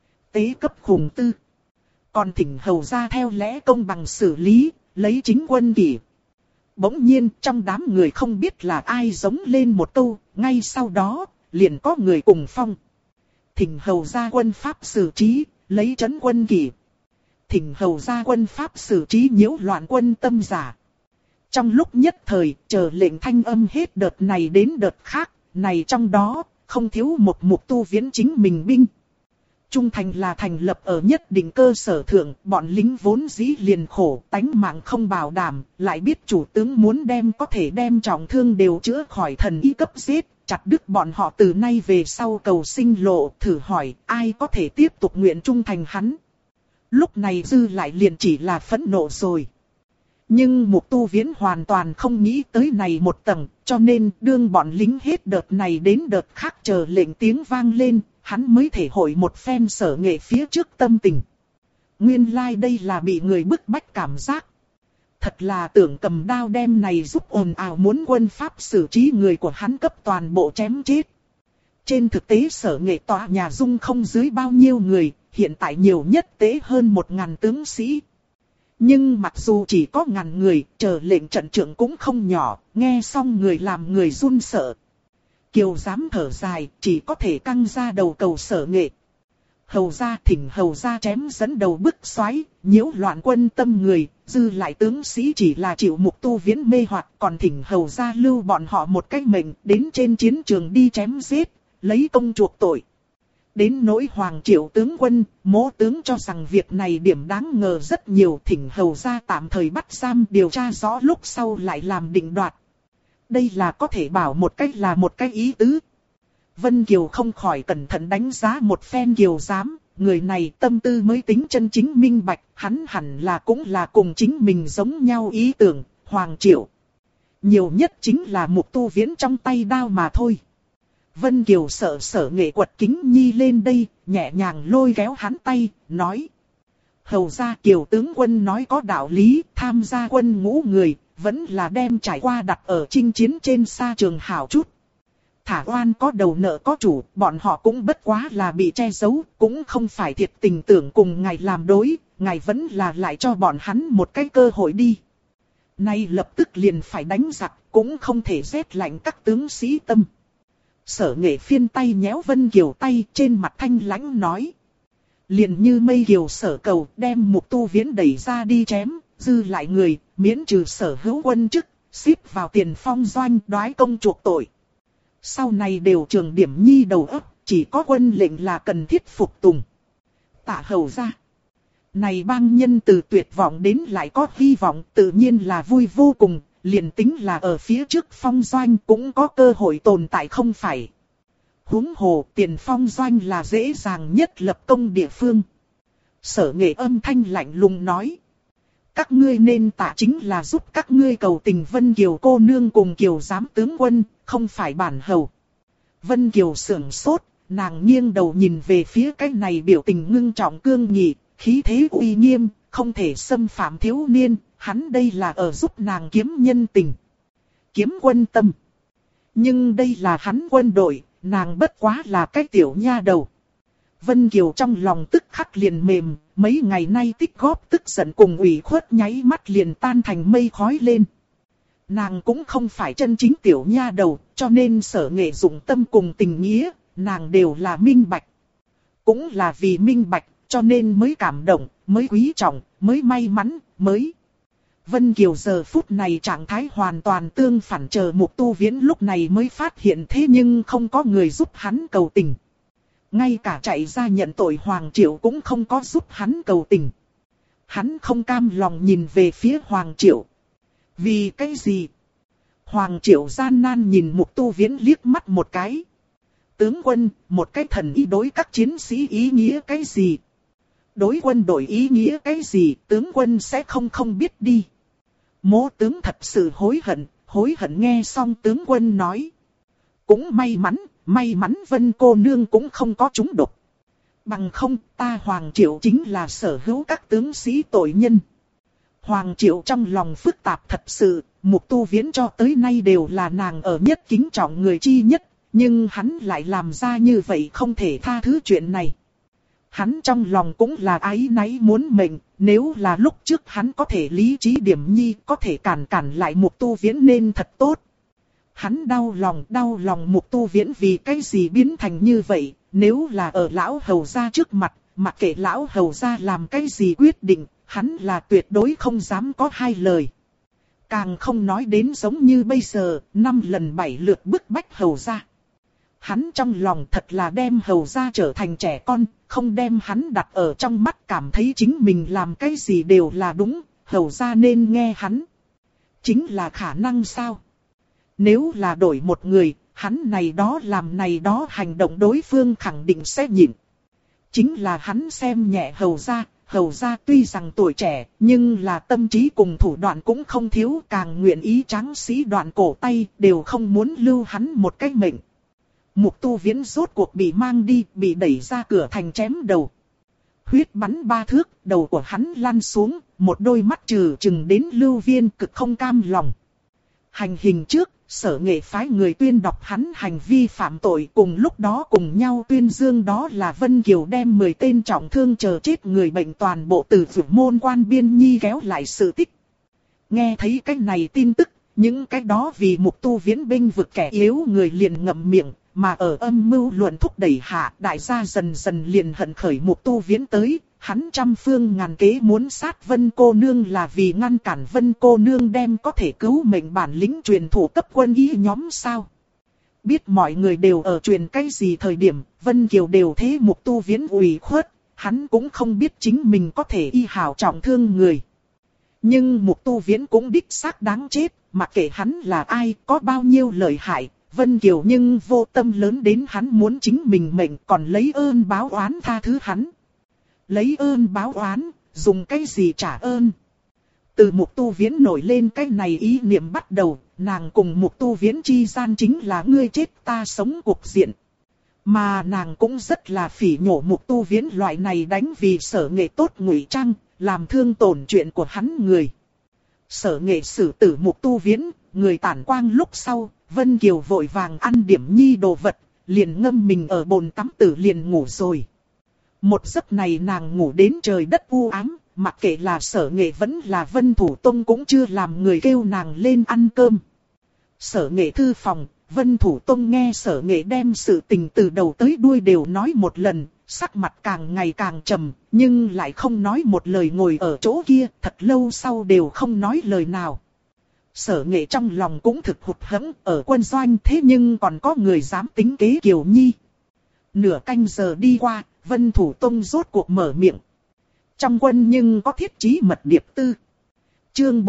Tế cấp khủng tư. Còn thỉnh hầu ra theo lẽ công bằng xử lý, lấy chính quân kỷ. Bỗng nhiên trong đám người không biết là ai giống lên một câu, ngay sau đó, liền có người cùng phong. Thỉnh hầu ra quân pháp xử trí, lấy trấn quân kỷ. Thỉnh hầu ra quân pháp xử trí nhiễu loạn quân tâm giả. Trong lúc nhất thời, chờ lệnh thanh âm hết đợt này đến đợt khác, này trong đó, không thiếu một Mục Tu Viễn chính mình binh. Trung thành là thành lập ở nhất định cơ sở thượng, bọn lính vốn dĩ liền khổ, tánh mạng không bảo đảm, lại biết chủ tướng muốn đem có thể đem trọng thương đều chữa khỏi thần y cấp giết, chặt đứt bọn họ từ nay về sau cầu sinh lộ, thử hỏi ai có thể tiếp tục nguyện trung thành hắn. Lúc này dư lại liền chỉ là phẫn nộ rồi. Nhưng Mục Tu Viễn hoàn toàn không nghĩ tới này một tầng, cho nên đương bọn lính hết đợt này đến đợt khác chờ lệnh tiếng vang lên, hắn mới thể hội một phen Sở Nghệ phía trước tâm tình. Nguyên lai đây là bị người bức bách cảm giác. Thật là tưởng cầm đao đem này giúp ồn ào muốn quân pháp xử trí người của hắn cấp toàn bộ chém chết. Trên thực tế Sở Nghệ tòa nhà dung không dưới bao nhiêu người, hiện tại nhiều nhất tế hơn 1000 tướng sĩ. Nhưng mặc dù chỉ có 1000 người, chờ lệnh trận trưởng cũng không nhỏ, nghe xong người làm người run sợ. Kiều dám thở dài, chỉ có thể căng ra đầu cầu Sở Nghệ. Hầu ra thỉnh hầu ra chém dẫn đầu bức xoáy, nhiễu loạn quân tâm người, dư lại tướng sĩ chỉ là chịu Mục Tu Viễn mê hoặc, còn thỉnh hầu ra lưu bọn họ một cách mệnh đến trên chiến trường đi chém giết, lấy công chuộc tội. Đến nỗi Hoàng Triệu tướng quân, Mỗ tướng cho rằng việc này điểm đáng ngờ rất nhiều, thỉnh hầu ra tạm thời bắt giam điều tra rõ lúc sau lại làm định đoạt. Đây là có thể bảo một cách là một cách ý tứ. Vân Kiều không khỏi cẩn thận đánh giá một phen Kiều giám, người này tâm tư mới tính chân chính minh bạch, hắn hẳn là cũng là cùng chính mình giống nhau ý tưởng, Hoàng Triệu. Nhiều nhất chính là Mục Tu Viễn trong tay đao mà thôi. Vân Kiều sợ Sở Nghệ quật kính nhi lên đây, nhẹ nhàng lôi kéo hắn tay, nói. Hầu ra Kiều tướng quân nói có đạo lý, tham gia quân ngũ người, vẫn là đem trải qua đặt ở chinh chiến trên sa trường hảo chút. Thả oan có đầu nợ có chủ, bọn họ cũng bất quá là bị che giấu, cũng không phải thiệt tình tưởng cùng ngài làm đối, ngài vẫn là lại cho bọn hắn một cái cơ hội đi. Nay lập tức liền phải đánh giặc, cũng không thể rét lạnh các tướng sĩ tâm. Sở Nghệ phiên tay nhéo Vân Kiều tay, trên mặt thanh lãnh nói. Liền như mây kiều Sở cầu, đem Mục Tu Viễn đẩy ra đi chém, dư lại người, miễn trừ Sở Hữu quân chức, xếp vào tiền phong doanh đoái công chuộc tội. Sau này đều trường điểm nhi đầu ấp, chỉ có quân lệnh là cần thiết phục tùng. Tạ hầu ra. Này bang nhân từ tuyệt vọng đến lại có hy vọng, tự nhiên là vui vô cùng, liền tính là ở phía trước phong doanh cũng có cơ hội tồn tại không phải. Huống hồ tiền phong doanh là dễ dàng nhất lập công địa phương. Sở Nghệ âm thanh lạnh lùng nói. Các ngươi nên tạ chính là giúp các ngươi cầu tình Vân Kiều cô nương cùng Kiều giám tướng quân, không phải bản hầu. Vân Kiều sưởng sốt, nàng nghiêng đầu nhìn về phía cái này biểu tình ngưng trọng cương nghị, khí thế uy nghiêm, không thể xâm phạm thiếu niên, hắn đây là ở giúp nàng kiếm nhân tình. Kiếm quân tâm. Nhưng đây là hắn quân đội, nàng bất quá là cái tiểu nha đầu. Vân Kiều trong lòng tức khắc liền mềm, mấy ngày nay tích góp tức giận cùng ủy khuất nháy mắt liền tan thành mây khói lên. Nàng cũng không phải chân chính tiểu nha đầu, cho nên Sở Nghệ dụng tâm cùng tình nghĩa, nàng đều là minh bạch. Cũng là vì minh bạch, cho nên mới cảm động, mới quý trọng, mới may mắn, mới. Vân Kiều giờ phút này trạng thái hoàn toàn tương phản, chờ Mục Tu Viễn lúc này mới phát hiện thế nhưng không có người giúp hắn cầu tình. Ngay cả chạy ra nhận tội Hoàng Triệu cũng không có giúp hắn cầu tình. Hắn không cam lòng nhìn về phía Hoàng Triệu. Vì cái gì? Hoàng Triệu gian nan nhìn Mục Tu Viễn liếc mắt một cái. Tướng quân, một cái thần ý đối các chiến sĩ ý nghĩa cái gì? Đối quân đội ý nghĩa cái gì, tướng quân sẽ không biết đi. Mỗ tướng thật sự hối hận nghe xong tướng quân nói. Cũng may mắn Vân cô nương cũng không có trúng độc. Bằng không ta Hoàng Triệu chính là sở hữu các tướng sĩ tội nhân. Hoàng Triệu trong lòng phức tạp thật sự, Mục Tu Viễn cho tới nay đều là nàng ở nhất kính trọng người chi nhất. Nhưng hắn lại làm ra như vậy không thể tha thứ chuyện này. Hắn trong lòng cũng là áy náy muốn mệnh, nếu là lúc trước hắn có thể lý trí điểm nhi, có thể cản lại Mục Tu Viễn nên thật tốt. Hắn đau lòng Mục Tu Viễn vì cái gì biến thành như vậy, nếu là ở lão hầu gia trước mặt, mặc kệ lão hầu gia làm cái gì quyết định, hắn là tuyệt đối không dám có hai lời. Càng không nói đến giống như bây giờ, 5 lần 7 lượt bức bách hầu gia. Hắn trong lòng thật là đem hầu gia trở thành trẻ con, không đem hắn đặt ở trong mắt, cảm thấy chính mình làm cái gì đều là đúng, hầu gia nên nghe hắn. Chính là khả năng sao? Nếu là đổi một người, hắn này đó làm này đó hành động đối phương khẳng định sẽ nhịn. Chính là hắn xem nhẹ hầu gia tuy rằng tuổi trẻ, nhưng là tâm trí cùng thủ đoạn cũng không thiếu, càng nguyện ý tráng sĩ đoạn cổ tay, đều không muốn lưu hắn một cái mệnh. Mục Tu Viễn rốt cuộc bị mang đi, bị đẩy ra cửa thành chém đầu. Huyết bắn 3 thước, đầu của hắn lăn xuống, một đôi mắt trừng đến Lưu Viên cực không cam lòng. Hành hình trước, Sở Nghệ phái người tuyên đọc hắn hành vi phạm tội, cùng lúc đó cùng nhau tuyên dương đó là Vân Kiều đem 10 tên trọng thương chờ chết người bệnh toàn bộ từ Dược Môn Quan Biên Nhi kéo lại sự tích. Nghe thấy cái này tin tức, những cái đó vì Mục Tu Viễn bênh vực kẻ yếu người liền ngậm miệng. Mà ở âm mưu luận thúc đẩy hạ, đại gia dần dần liền hận khởi Mục Tu Viễn tới, hắn trăm phương ngàn kế muốn sát Vân cô nương là vì ngăn cản Vân cô nương đem có thể cứu mệnh bản lĩnh truyền thủ cấp quân y nhóm sao. Biết mọi người đều ở truyền cái gì thời điểm, Vân Kiều đều thế Mục Tu Viễn ủy khuất, hắn cũng không biết chính mình có thể y hảo trọng thương người. Nhưng Mục Tu Viễn cũng đích xác đáng chết, mặc kệ hắn là ai, có bao nhiêu lợi hại. Vân Kiều nhưng vô tâm lớn đến hắn muốn chính mình mệnh, còn lấy ơn báo oán tha thứ hắn. Lấy ơn báo oán, dùng cái gì trả ơn? Từ Mục Tu Viễn nổi lên cái này ý niệm bắt đầu, nàng cùng Mục Tu Viễn chi gian chính là ngươi chết ta sống cục diện. Mà nàng cũng rất là phỉ nhổ Mục Tu Viễn loại này đánh vì Sở Nghệ tốt ngụy trang, làm thương tổn chuyện của hắn người. Sở Nghệ xử tử Mục Tu Viễn, người tản quang lúc sau, Vân Kiều vội vàng ăn điểm nhi đồ vật, liền ngâm mình ở bồn tắm tử liền ngủ rồi. Một giấc này nàng ngủ đến trời đất u ám, mặc kệ là Sở Nghệ vẫn là Vân Thủ Tông cũng chưa làm người kêu nàng lên ăn cơm. Sở Nghệ thư phòng, Vân Thủ Tông nghe Sở Nghệ đem sự tình từ đầu tới đuôi đều nói một lần, sắc mặt càng ngày càng trầm, nhưng lại không nói một lời, ngồi ở chỗ kia, thật lâu sau đều không nói lời nào. Sở Nghệ trong lòng cũng thực hụt hẫng, ở quân doanh thế nhưng còn có người dám tính kế Kiều Nhi. Nửa canh giờ đi qua, Vân Thủ Tông rốt cuộc mở miệng. Trong quân nhưng có thiết trí mật điệp tư. Chương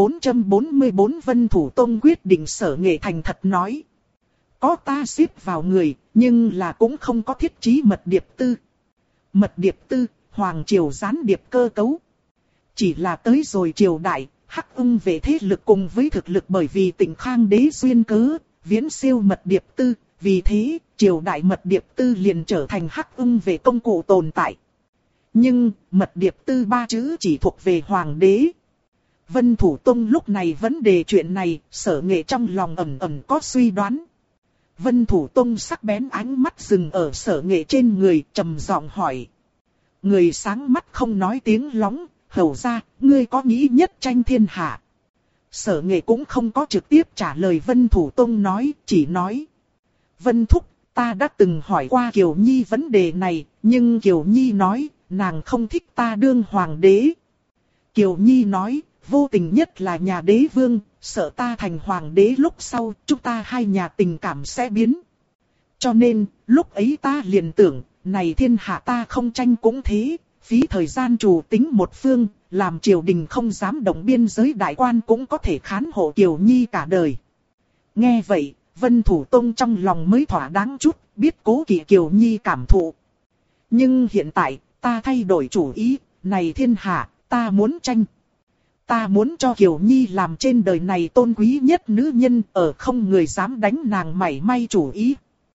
444 Vân Thủ Tông quyết định. Sở Nghệ thành thật nói. Có ta xếp vào người, nhưng là cũng không có thiết trí mật điệp tư. Mật điệp tư, hoàng triều gián điệp cơ cấu. Chỉ là tới rồi triều đại, Hắc Ưng về thế lực cùng với thực lực bởi vì Tịnh Khang đế duyên cớ, viễn siêu mật điệp tư, vì thế, triều đại mật điệp tư liền trở thành Hắc Ưng về công cụ tồn tại. Nhưng, mật điệp tư ba chữ chỉ thuộc về hoàng đế. Vân Thủ Tông lúc này vấn đề chuyện này, Sở Nghệ trong lòng ẩn ẩn có suy đoán. Vân Thủ Tông sắc bén ánh mắt dừng ở Sở Nghệ trên người, trầm giọng hỏi. Người sáng mắt không nói tiếng lóng, hầu ra, ngươi có nghĩ nhất tranh thiên hạ? Sở Nghệ cũng không có trực tiếp trả lời Vân Thủ Tông nói, chỉ nói. Vân Thúc, ta đã từng hỏi qua Kiều Nhi vấn đề này, nhưng Kiều Nhi nói, nàng không thích ta đương hoàng đế. Kiều Nhi nói, vô tình nhất là nhà đế vương, sợ ta thành hoàng đế lúc sau, chúng ta hai nhà tình cảm sẽ biến. Cho nên, lúc ấy ta liền tưởng, này thiên hạ ta không tranh cũng thế, phí thời gian chủ tính một phương, làm triều đình không dám động biên giới đại quan cũng có thể khán hộ Kiều Nhi cả đời. Nghe vậy, Vân Thủ Tông trong lòng mới thỏa đáng chút, biết cố kỵ Kiều Nhi cảm thụ. Nhưng hiện tại, ta thay đổi chủ ý, này thiên hạ, ta muốn tranh. Ta muốn cho Kiều Nhi làm trên đời này tôn quý nhất nữ nhân, ở không người dám đánh nàng mảy may chủ ý.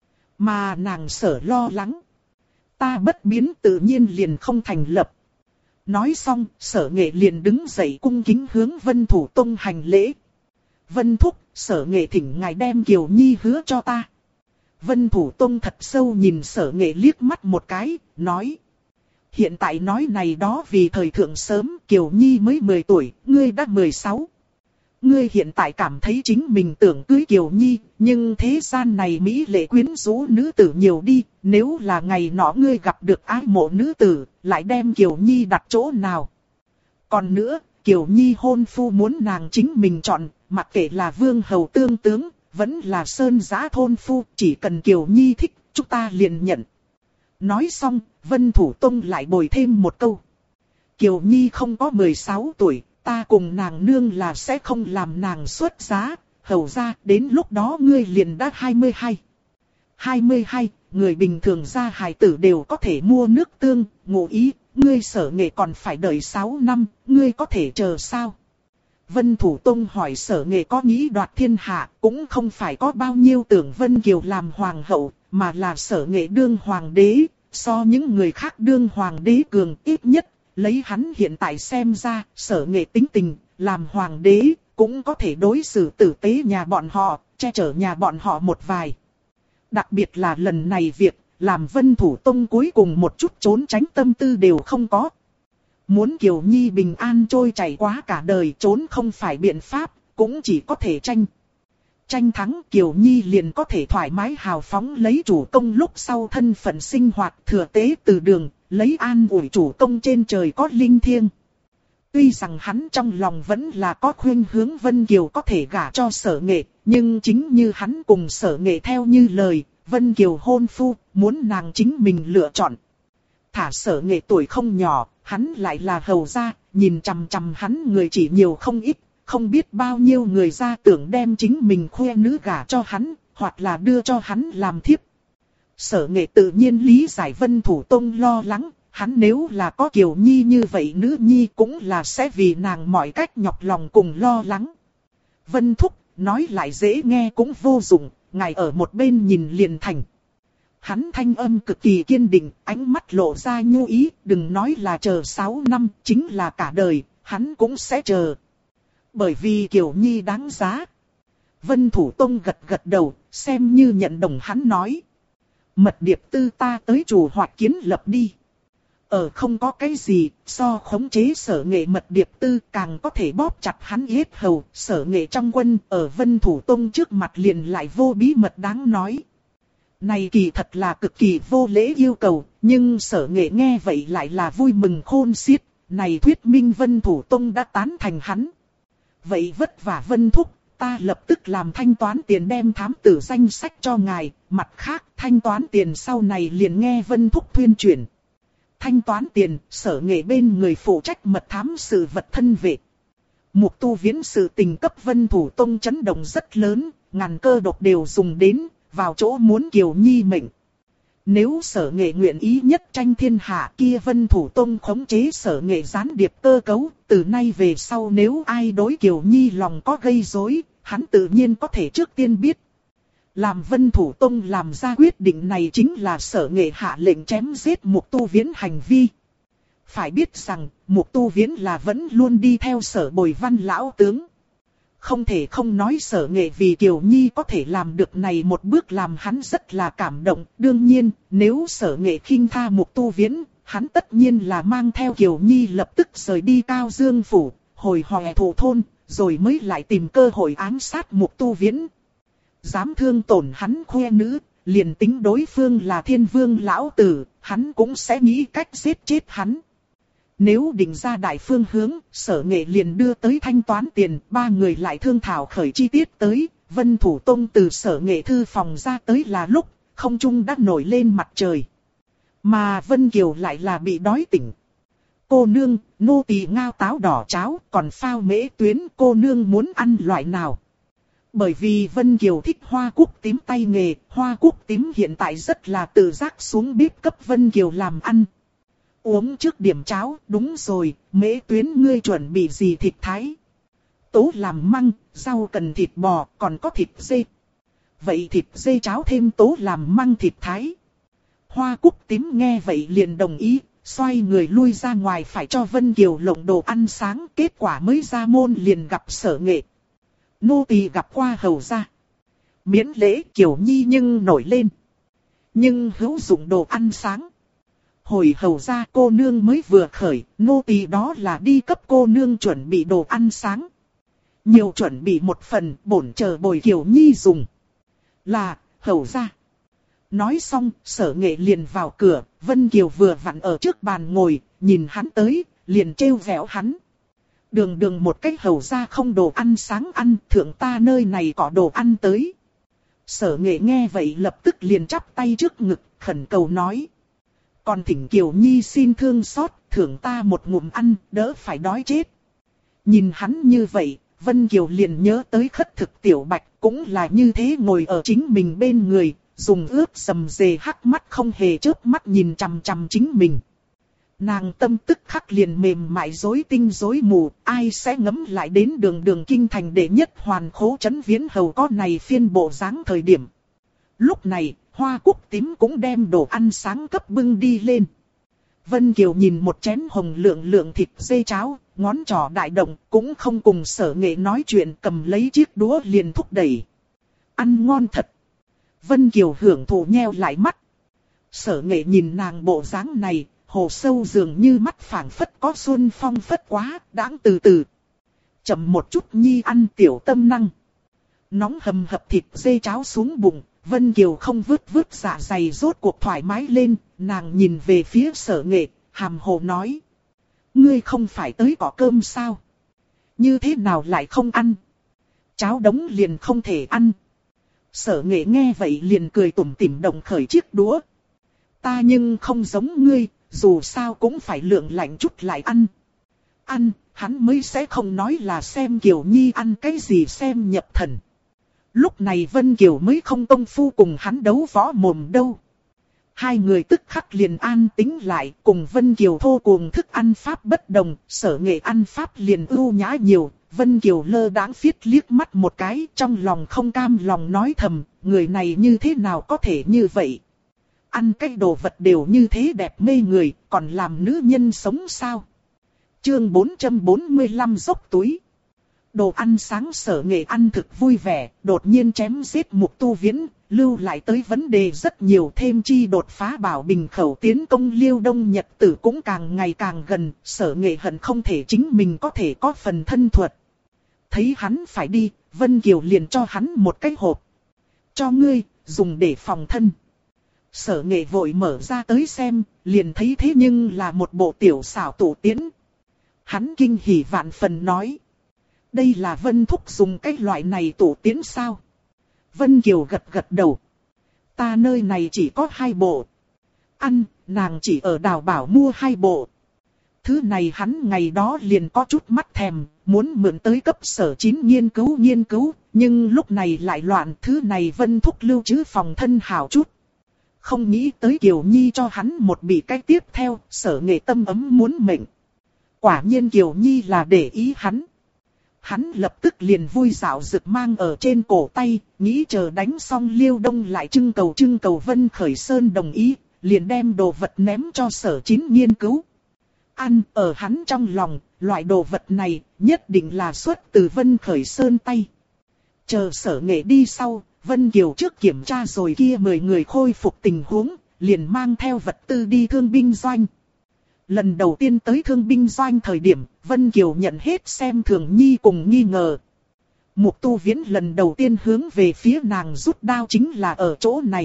Mà nàng sở lo lắng. Ta bất biến tự nhiên liền không thành lập. Nói xong, Sở Nghệ liền đứng dậy cung kính hướng Vân Thủ Tông hành lễ. Vân Thúc, Sở Nghệ thỉnh ngài đem Kiều Nhi hứa cho ta. Vân Thủ Tông thật sâu nhìn Sở Nghệ liếc mắt một cái, nói. Hiện tại nói này đó vì thời thượng sớm, Kiều Nhi mới 10 tuổi, ngươi đã 16. Ngươi hiện tại cảm thấy chính mình tưởng cưới Kiều Nhi, nhưng thế gian này mỹ lệ quyến rũ nữ tử nhiều đi, nếu là ngày nọ ngươi gặp được ái mộ nữ tử, lại đem Kiều Nhi đặt chỗ nào. Còn nữa, Kiều Nhi hôn phu muốn nàng chính mình chọn, mặc kệ là vương hầu tương tướng, vẫn là sơn giã thôn phu, chỉ cần Kiều Nhi thích, chúng ta liền nhận. Nói xong, Vân Thủ Tông lại bồi thêm một câu. Kiều Nhi không có 16 tuổi, ta cùng nàng nương là sẽ không làm nàng xuất giá, hầu ra đến lúc đó ngươi liền đã 22. 22, người bình thường ra hài tử đều có thể mua nước tương, ngụ ý, ngươi Sở Nghệ còn phải đợi 6 năm, ngươi có thể chờ sao? Vân Thủ Tông hỏi Sở Nghệ có nghĩ đoạt thiên hạ, cũng không phải có bao nhiêu tưởng Vân Kiều làm hoàng hậu, mà là Sở Nghệ đương hoàng đế, so những người khác đương hoàng đế cường ít nhất, lấy hắn hiện tại xem ra, Sở Nghệ tính tình, làm hoàng đế, cũng có thể đối xử tử tế nhà bọn họ, che chở nhà bọn họ một vài. Đặc biệt là lần này việc, làm Vân Thủ Tông cuối cùng một chút trốn tránh tâm tư đều không có. Muốn Kiều Nhi bình an trôi chảy quá cả đời trốn không phải biện pháp, cũng chỉ có thể tranh. Tranh thắng Kiều Nhi liền có thể thoải mái hào phóng lấy chủ công lúc sau thân phận sinh hoạt thừa tế từ đường, lấy an ủi chủ công trên trời có linh thiêng. Tuy rằng hắn trong lòng vẫn là có khuynh hướng Vân Kiều có thể gả cho Sở Nghệ, nhưng chính như hắn cùng Sở Nghệ theo như lời, Vân Kiều hôn phu, muốn nàng chính mình lựa chọn. Thả Sở Nghệ tuổi không nhỏ, hắn lại là hầu gia, nhìn chằm chằm hắn người chỉ nhiều không ít, không biết bao nhiêu người ra tưởng đem chính mình khoe nữ gả cho hắn, hoặc là đưa cho hắn làm thiếp. Sở Nghệ tự nhiên lý giải Vân Thủ Tông lo lắng, hắn nếu là có Kiều Nhi như vậy nữ nhi cũng là sẽ vì nàng mọi cách nhọc lòng cùng lo lắng. Vân Thúc, nói lại dễ nghe cũng vô dụng, ngài ở một bên nhìn liền thành. Hắn thanh âm cực kỳ kiên định, ánh mắt lộ ra nhu ý, đừng nói là chờ 6 năm, chính là cả đời, hắn cũng sẽ chờ. Bởi vì Kiều Nhi đáng giá. Vân Thủ Tông gật gật đầu, xem như nhận đồng hắn nói. Mật điệp tư ta tới chủ hoạt kiến lập đi. không có cái gì, so khống chế Sở Nghệ mật điệp tư càng có thể bóp chặt hắn yết hầu. Sở Nghệ trong quân ở Vân Thủ Tông trước mặt liền lại vô bí mật đáng nói. Này kỳ thật là cực kỳ vô lễ yêu cầu, nhưng Sở Nghệ nghe vậy lại là vui mừng khôn xiết. Này thuyết minh Vân Thủ Tông đã tán thành hắn. Vậy vất vả Vân Thúc, ta lập tức làm thanh toán tiền đem thám tử danh sách cho ngài. Mặt khác, thanh toán tiền sau này liền nghe Vân Thúc thuyên chuyển. Thanh toán tiền, Sở Nghệ bên người phụ trách mật thám sự vật thân vệ. Mục Tu Viễn sự tình cấp Vân Thủ Tông chấn động rất lớn, ngàn cơ độc đều dùng đến, vào chỗ muốn Kiều Nhi mệnh. Nếu Sở Nghệ nguyện ý nhất tranh thiên hạ kia, Vân Thủ Tông khống chế Sở Nghệ gián điệp cơ cấu, từ nay về sau nếu ai đối Kiều Nhi lòng có gây rối, hắn tự nhiên có thể trước tiên biết. Làm Vân Thủ Tông làm ra quyết định này chính là Sở Nghệ hạ lệnh chém giết Mục Tu Viễn hành vi. Phải biết rằng, Mục Tu Viễn là vẫn luôn đi theo Sở Bồi Văn lão tướng. Không thể không nói Sở Nghệ vì Kiều Nhi có thể làm được này một bước làm hắn rất là cảm động. Đương nhiên, nếu Sở Nghệ khinh tha Mục Tu Viễn, hắn tất nhiên là mang theo Kiều Nhi lập tức rời đi Cao Dương Phủ, hồi hòe thủ thôn, rồi mới lại tìm cơ hội ám sát Mục Tu Viễn. Dám thương tổn hắn khoe nữ, liền tính đối phương là Thiên Vương lão tử, hắn cũng sẽ nghĩ cách giết chết hắn. Nếu định ra đại phương hướng, Sở Nghệ liền đưa tới thanh toán tiền, ba người lại thương thảo khởi chi tiết tới. Vân Thủ Tông từ Sở Nghệ thư phòng ra tới là lúc, không trung đã nổi lên mặt trời. Mà Vân Kiều lại là bị đói tỉnh. Cô nương, nô tỳ ngao táo đỏ cháo, còn phao mễ tuyến, cô nương muốn ăn loại nào? Bởi vì Vân Kiều thích hoa cúc tím tay nghề, hoa cúc tím hiện tại rất là tự giác xuống bếp cấp Vân Kiều làm ăn. Uống trước điểm cháo, đúng rồi, mễ tuyến ngươi chuẩn bị gì thịt thái? Tố làm măng, rau cần thịt bò, còn có thịt dê. Vậy thịt dê cháo thêm tố làm măng thịt thái. Hoa cúc tím nghe vậy liền đồng ý, xoay người lui ra ngoài phải cho Vân Kiều lộng đồ ăn sáng. Kết quả mới ra môn liền gặp Sở Nghệ. Nô tỳ gặp qua hầu gia. Miễn lễ Kiều Nhi nhưng nổi lên. Nhưng hữu dụng đồ ăn sáng. Hồi hầu gia cô nương mới vừa khởi, nô tỳ đó là đi cấp cô nương chuẩn bị đồ ăn sáng. Nhiều chuẩn bị một phần, bổn chờ bồi Kiều Nhi dùng. Là, hầu gia. Nói xong, Sở Nghệ liền vào cửa, Vân Kiều vừa vặn ở trước bàn ngồi, nhìn hắn tới, liền trêu vẻo hắn. Đường một cách hầu gia không đồ ăn sáng ăn, thượng ta nơi này có đồ ăn tới. Sở Nghệ nghe vậy lập tức liền chắp tay trước ngực, khẩn cầu nói. Còn thỉnh Kiều Nhi xin thương xót, thưởng ta một ngụm ăn, đỡ phải đói chết. Nhìn hắn như vậy, Vân Kiều liền nhớ tới khất thực Tiểu Bạch, cũng là như thế ngồi ở chính mình bên người, dùng ướt sầm dề hắc mắt không hề chớp mắt nhìn chằm chằm chính mình. Nàng tâm tức khắc liền mềm mại rối tinh rối mù, ai sẽ ngấm lại đến đường kinh thành đệ nhất hoàn khố trấn Viễn hầu có này phiên bộ dáng thời điểm. Lúc này, hoa cúc tím cũng đem đồ ăn sáng cấp bưng đi lên. Vân Kiều nhìn một chén hồng lượng thịt dê cháo, ngón trỏ đại động, cũng không cùng Sở Nghệ nói chuyện, cầm lấy chiếc đũa liền thúc đẩy. Ăn ngon thật. Vân Kiều hưởng thụ nheo lại mắt. Sở Nghệ nhìn nàng bộ dáng này, hồ sâu dường như mắt phảng phất có xuân phong phất quá, đãng từ từ. Chậm một chút nhi ăn tiểu tâm năng. Nóng hầm hập thịt dê cháo xuống bụng, Vân Kiều không vứt dạ dày rốt cuộc thoải mái lên, nàng nhìn về phía Sở Nghệ, hàm hồ nói. Ngươi không phải tới có cơm sao? Như thế nào lại không ăn? Cháo đống liền không thể ăn. Sở Nghệ nghe vậy liền cười tủm tỉm động khởi chiếc đũa. Ta nhưng không giống ngươi, dù sao cũng phải lượng lạnh chút lại ăn. Ăn, hắn mới sẽ không nói là xem Kiều Nhi ăn cái gì xem nhập thần. Lúc này Vân Kiều mới không công phu cùng hắn đấu võ mồm đâu. Hai người tức khắc liền an tính lại, cùng Vân Kiều thô cuồng thức ăn pháp bất đồng, Sở Nghệ ăn pháp liền ưu nhã nhiều. Vân Kiều lơ đãng phiết liếc mắt một cái, trong lòng không cam lòng nói thầm, người này như thế nào có thể như vậy. Ăn cái đồ vật đều như thế đẹp mê người, còn làm nữ nhân sống sao? Chương 445 dốc túi. Đồ ăn sáng Sở Nghệ ăn thực vui vẻ, đột nhiên chém giết Mục Tu Viễn, lưu lại tới vấn đề rất nhiều, thêm chi đột phá Bảo Bình khẩu tiến công Liêu Đông Nhật Tử cũng càng ngày càng gần, Sở Nghệ hận không thể chính mình có thể có phần thân thuật. Thấy hắn phải đi, Vân Kiều liền cho hắn một cái hộp. Cho ngươi, dùng để phòng thân. Sở Nghệ vội mở ra tới xem, liền thấy thế nhưng là một bộ tiểu xảo tủ tiễn. Hắn kinh hỉ vạn phần nói. Đây là Vân Thúc dùng cái loại này tủ tiễn sao? Vân Kiều gật gật đầu. Ta nơi này chỉ có 2 bộ. Nàng chỉ ở Đào Bảo mua 2 bộ. Thứ này hắn ngày đó liền có chút mắt thèm, muốn mượn tới cấp Sở Chín nghiên cứu, nhưng lúc này lại loạn, thứ này Vân Thúc lưu trữ phòng thân hảo chút. Không nghĩ tới Kiều Nhi cho hắn một bị cái tiếp theo, Sở Nghệ tâm ấm muốn mệnh. Quả nhiên Kiều Nhi là để ý hắn. Hắn lập tức liền vui dạo rực mang ở trên cổ tay, nghĩ chờ đánh xong Liêu Đông lại trưng cầu Vân Khởi Sơn đồng ý, liền đem đồ vật ném cho Sở Chín nghiên cứu. Ở hắn trong lòng, loại đồ vật này nhất định là xuất từ Vân Khởi Sơn tay. Chờ Sở Nghệ đi sau, Vân Kiều trước kiểm tra rồi kia 10 người khôi phục tình huống, liền mang theo vật tư đi thương binh doanh. Lần đầu tiên tới thương binh doanh thời điểm, Vân Kiều nhận hết xem thường nhi cùng nghi ngờ. Mục Tu Viễn lần đầu tiên hướng về phía nàng rút đao chính là ở chỗ này.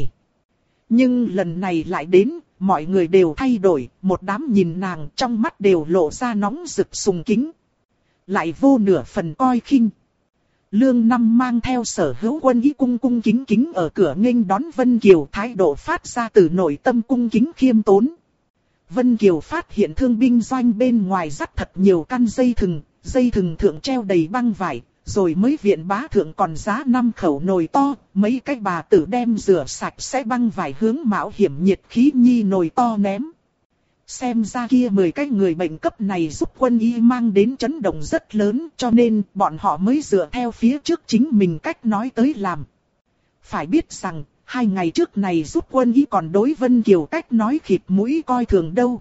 Nhưng lần này lại đến, mọi người đều thay đổi, một đám nhìn nàng trong mắt đều lộ ra nóng rực sùng kính. Lại vô nửa phần coi khinh. Lương Năm mang theo Sở Hữu Quân ý cung kính kính ở cửa nghênh đón Vân Kiều, thái độ phát ra từ nội tâm cung kính khiêm tốn. Vân Kiều phát hiện thương binh doanh bên ngoài dắt thật nhiều căn dây thừng thượng treo đầy băng vải, rồi mới viện bá thượng còn giá 5 khẩu nồi to, mấy cái bà tử đem rửa sạch sẽ băng vải hướng mạo hiểm nhiệt khí nhi nồi to ném. Xem ra kia 10 cái người bệnh cấp này giúp quân y mang đến chấn động rất lớn, cho nên bọn họ mới dựa theo phía trước chính mình cách nói tới làm. Phải biết rằng, 2 ngày trước này giúp quân y còn đối Vân Kiều cách nói khịt mũi coi thường đâu.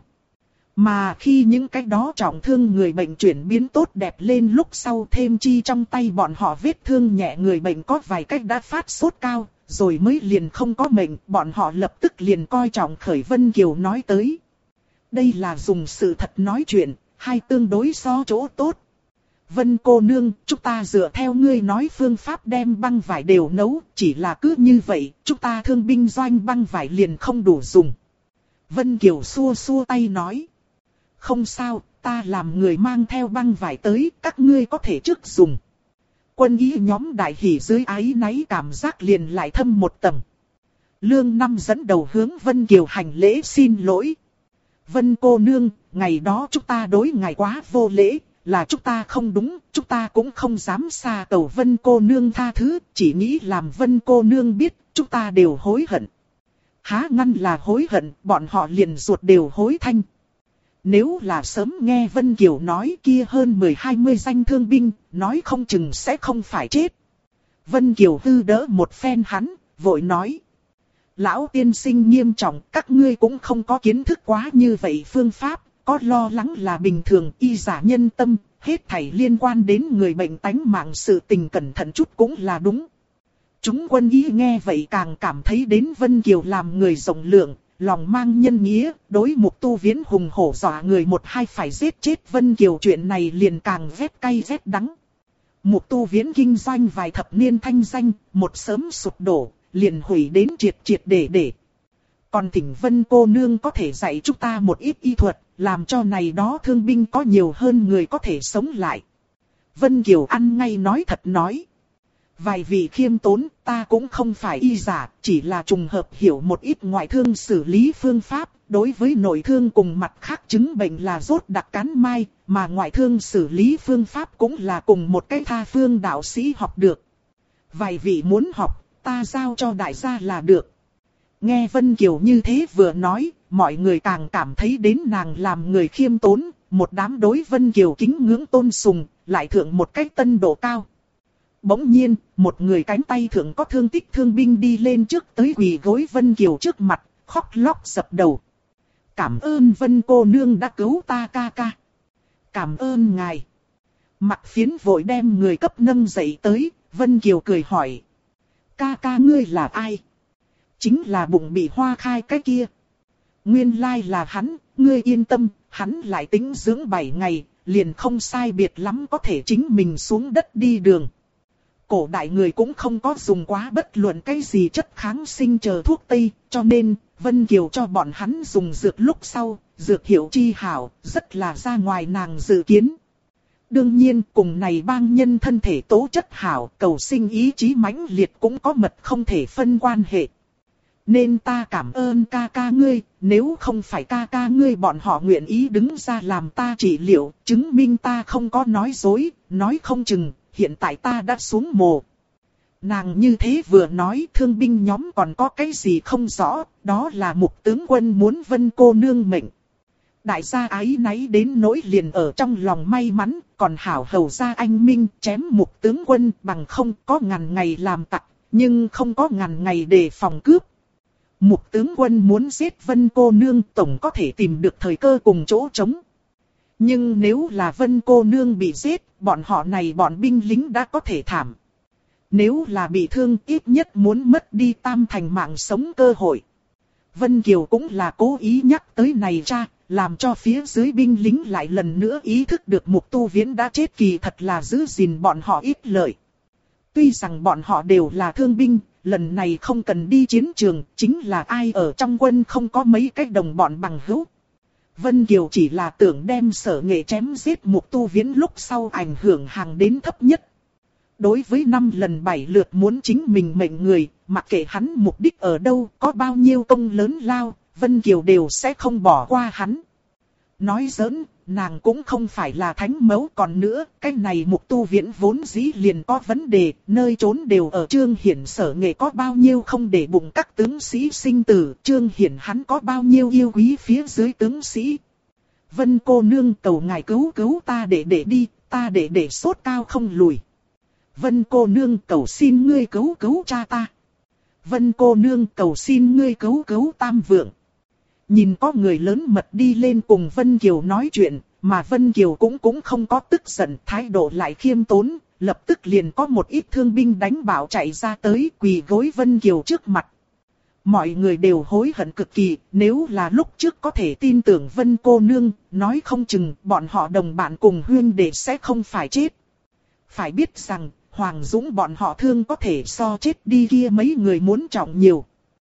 Mà khi những cái đó trọng thương người bệnh chuyển biến tốt đẹp lên lúc sau, thêm chi trong tay bọn họ vết thương nhẹ, người bệnh có vài cách đã phát sốt cao, rồi mới liền không có mệnh, bọn họ lập tức liền coi trọng khởi Vân Kiều nói tới. Đây là dùng sự thật nói chuyện, hai tương đối so chỗ tốt. Vân cô nương, chúng ta dựa theo ngươi nói phương pháp đem băng vải đều nấu, chỉ là cứ như vậy, chúng ta thương binh doanh băng vải liền không đủ dùng. Vân Kiều xua xua tay nói. Không sao, ta làm người mang theo băng vải tới, các ngươi có thể trước dùng. Quân y nhóm đại hỉ dưới áy náy cảm giác liền lại thâm một tầng. Lương Năm dẫn đầu hướng Vân Kiều hành lễ xin lỗi. Vân cô nương, ngày đó chúng ta đối ngài quá vô lễ, là chúng ta không đúng, chúng ta cũng không dám xa cầu Vân cô nương tha thứ, chỉ nghĩ làm Vân cô nương biết, chúng ta đều hối hận. Há ngăn là hối hận, bọn họ liền ruột đều hối thanh. Nếu là sớm nghe Vân Kiều nói kia hơn 10-20 danh thương binh, nói không chừng sẽ không phải chết. Vân Kiều hư đỡ một phen hắn, vội nói. Lão tiên sinh nghiêm trọng, các ngươi cũng không có kiến thức quá như vậy phương pháp, có lo lắng là bình thường, y giả nhân tâm, hết thảy liên quan đến người bệnh tánh mạng, sự tình cẩn thận chút cũng là đúng. Chúng quân y nghe vậy càng cảm thấy đến Vân Kiều làm người rộng lượng, lòng mang nhân nghĩa, đối Mục Tu Viễn hùng hổ dọa người một hai phải giết chết Vân Kiều, chuyện này liền càng vét cay vét đắng. Mục Tu Viễn kinh doanh vài thập niên thanh danh, một sớm sụp đổ, liền hủy đến triệt triệt để. Còn thỉnh Vân cô nương có thể dạy chúng ta một ít y thuật, làm cho này đó thương binh có nhiều hơn người có thể sống lại. Vân Kiều ăn ngay nói thật nói. Vài vị khiêm tốn, ta cũng không phải y giả, chỉ là trùng hợp hiểu một ít ngoại thương xử lý phương pháp, đối với nội thương cùng mặt khác chứng bệnh là rốt đặc cán mai, mà ngoại thương xử lý phương pháp cũng là cùng một cái tha phương đạo sĩ học được. Vài vị muốn học, ta giao cho đại gia là được. Nghe Vân Kiều như thế vừa nói, mọi người càng cảm thấy đến nàng làm người khiêm tốn, một đám đối Vân Kiều kính ngưỡng tôn sùng, lại thượng một cách tân độ cao. Bỗng nhiên, một người cánh tay thượng có thương tích thương binh đi lên trước tới quỳ gối Vân Kiều trước mặt, khóc lóc dập đầu. Cảm ơn Vân cô nương đã cứu ta ca ca. Cảm ơn ngài. Mặc Phiến vội đem người cấp nâng dậy tới, Vân Kiều cười hỏi. Ca ca ngươi là ai? Chính là bụng bị hoa khai cái kia. Nguyên lai là hắn, ngươi yên tâm, hắn lại tính dưỡng 7 ngày, liền không sai biệt lắm có thể chính mình xuống đất đi đường. Cổ đại người cũng không có dùng quá bất luận cái gì chất kháng sinh chờ thuốc tây, cho nên Vân Kiều cho bọn hắn dùng dược lúc sau, dược hiệu chi hảo, rất là ra ngoài nàng dự kiến. Đương nhiên cùng này bang nhân thân thể tố chất hảo, cầu sinh ý chí mãnh liệt cũng có mật không thể phân quan hệ. Nên ta cảm ơn ca ca ngươi, nếu không phải ca ca ngươi bọn họ nguyện ý đứng ra làm ta trị liệu, chứng minh ta không có nói dối, nói không chừng, hiện tại ta đã xuống mồ. Nàng như thế vừa nói thương binh nhóm còn có cái gì không rõ, đó là Mục tướng quân muốn Vân cô nương mệnh. Đại gia ái náy đến nỗi liền ở trong lòng may mắn, còn hảo hầu ra anh minh chém Mục tướng quân bằng không có ngàn ngày làm tặc, nhưng không có ngàn ngày để phòng cướp. Mục tướng quân muốn giết Vân cô nương tổng có thể tìm được thời cơ cùng chỗ trống. Nhưng nếu là Vân cô nương bị giết, bọn họ này bọn binh lính đã có thể thảm. Nếu là bị thương ít nhất muốn mất đi tam thành mạng sống cơ hội. Vân Kiều cũng là cố ý nhắc tới này cha, làm cho phía dưới binh lính lại lần nữa ý thức được Mục Tu Viễn đã chết kỳ thật là giữ gìn bọn họ ít lợi. Tuy rằng bọn họ đều là thương binh, lần này không cần đi chiến trường, chính là ai ở trong quân không có mấy cái đồng bọn bằng hữu. Vân Kiều chỉ là tưởng đem Sở Nghệ chém giết Mục Tu Viễn lúc sau ảnh hưởng hàng đến thấp nhất. Đối với 5 lần 7 lượt muốn chính mình mệnh người, mặc kệ hắn mục đích ở đâu, có bao nhiêu công lớn lao, Vân Kiều đều sẽ không bỏ qua hắn. Nói giỡn, nàng cũng không phải là thánh mẫu còn nữa, cái này Mục Tu Viễn vốn dĩ liền có vấn đề, nơi trốn đều ở Trương Hiển Sở Nghệ có bao nhiêu không để bụng các tướng sĩ sinh tử, Trương Hiển hắn có bao nhiêu yêu quý phía dưới tướng sĩ. Vân cô nương cầu ngài cứu cứu ta để đi, ta để sốt cao không lùi. Vân cô nương cầu xin ngươi cứu cha ta. Vân cô nương cầu xin ngươi cứu Tam Vượng. Nhìn có người lớn mật đi lên cùng Vân Kiều nói chuyện, mà Vân Kiều cũng không có tức giận, thái độ lại khiêm tốn, lập tức liền có một ít thương binh đánh bảo chạy ra tới quỳ gối Vân Kiều trước mặt. Mọi người đều hối hận cực kỳ, nếu là lúc trước có thể tin tưởng Vân cô nương, nói không chừng bọn họ đồng bạn cùng huynh đệ sẽ không phải chết. Phải biết rằng, Hoàng Dũng bọn họ thương có thể so chết đi kia mấy người muốn trọng nhiều.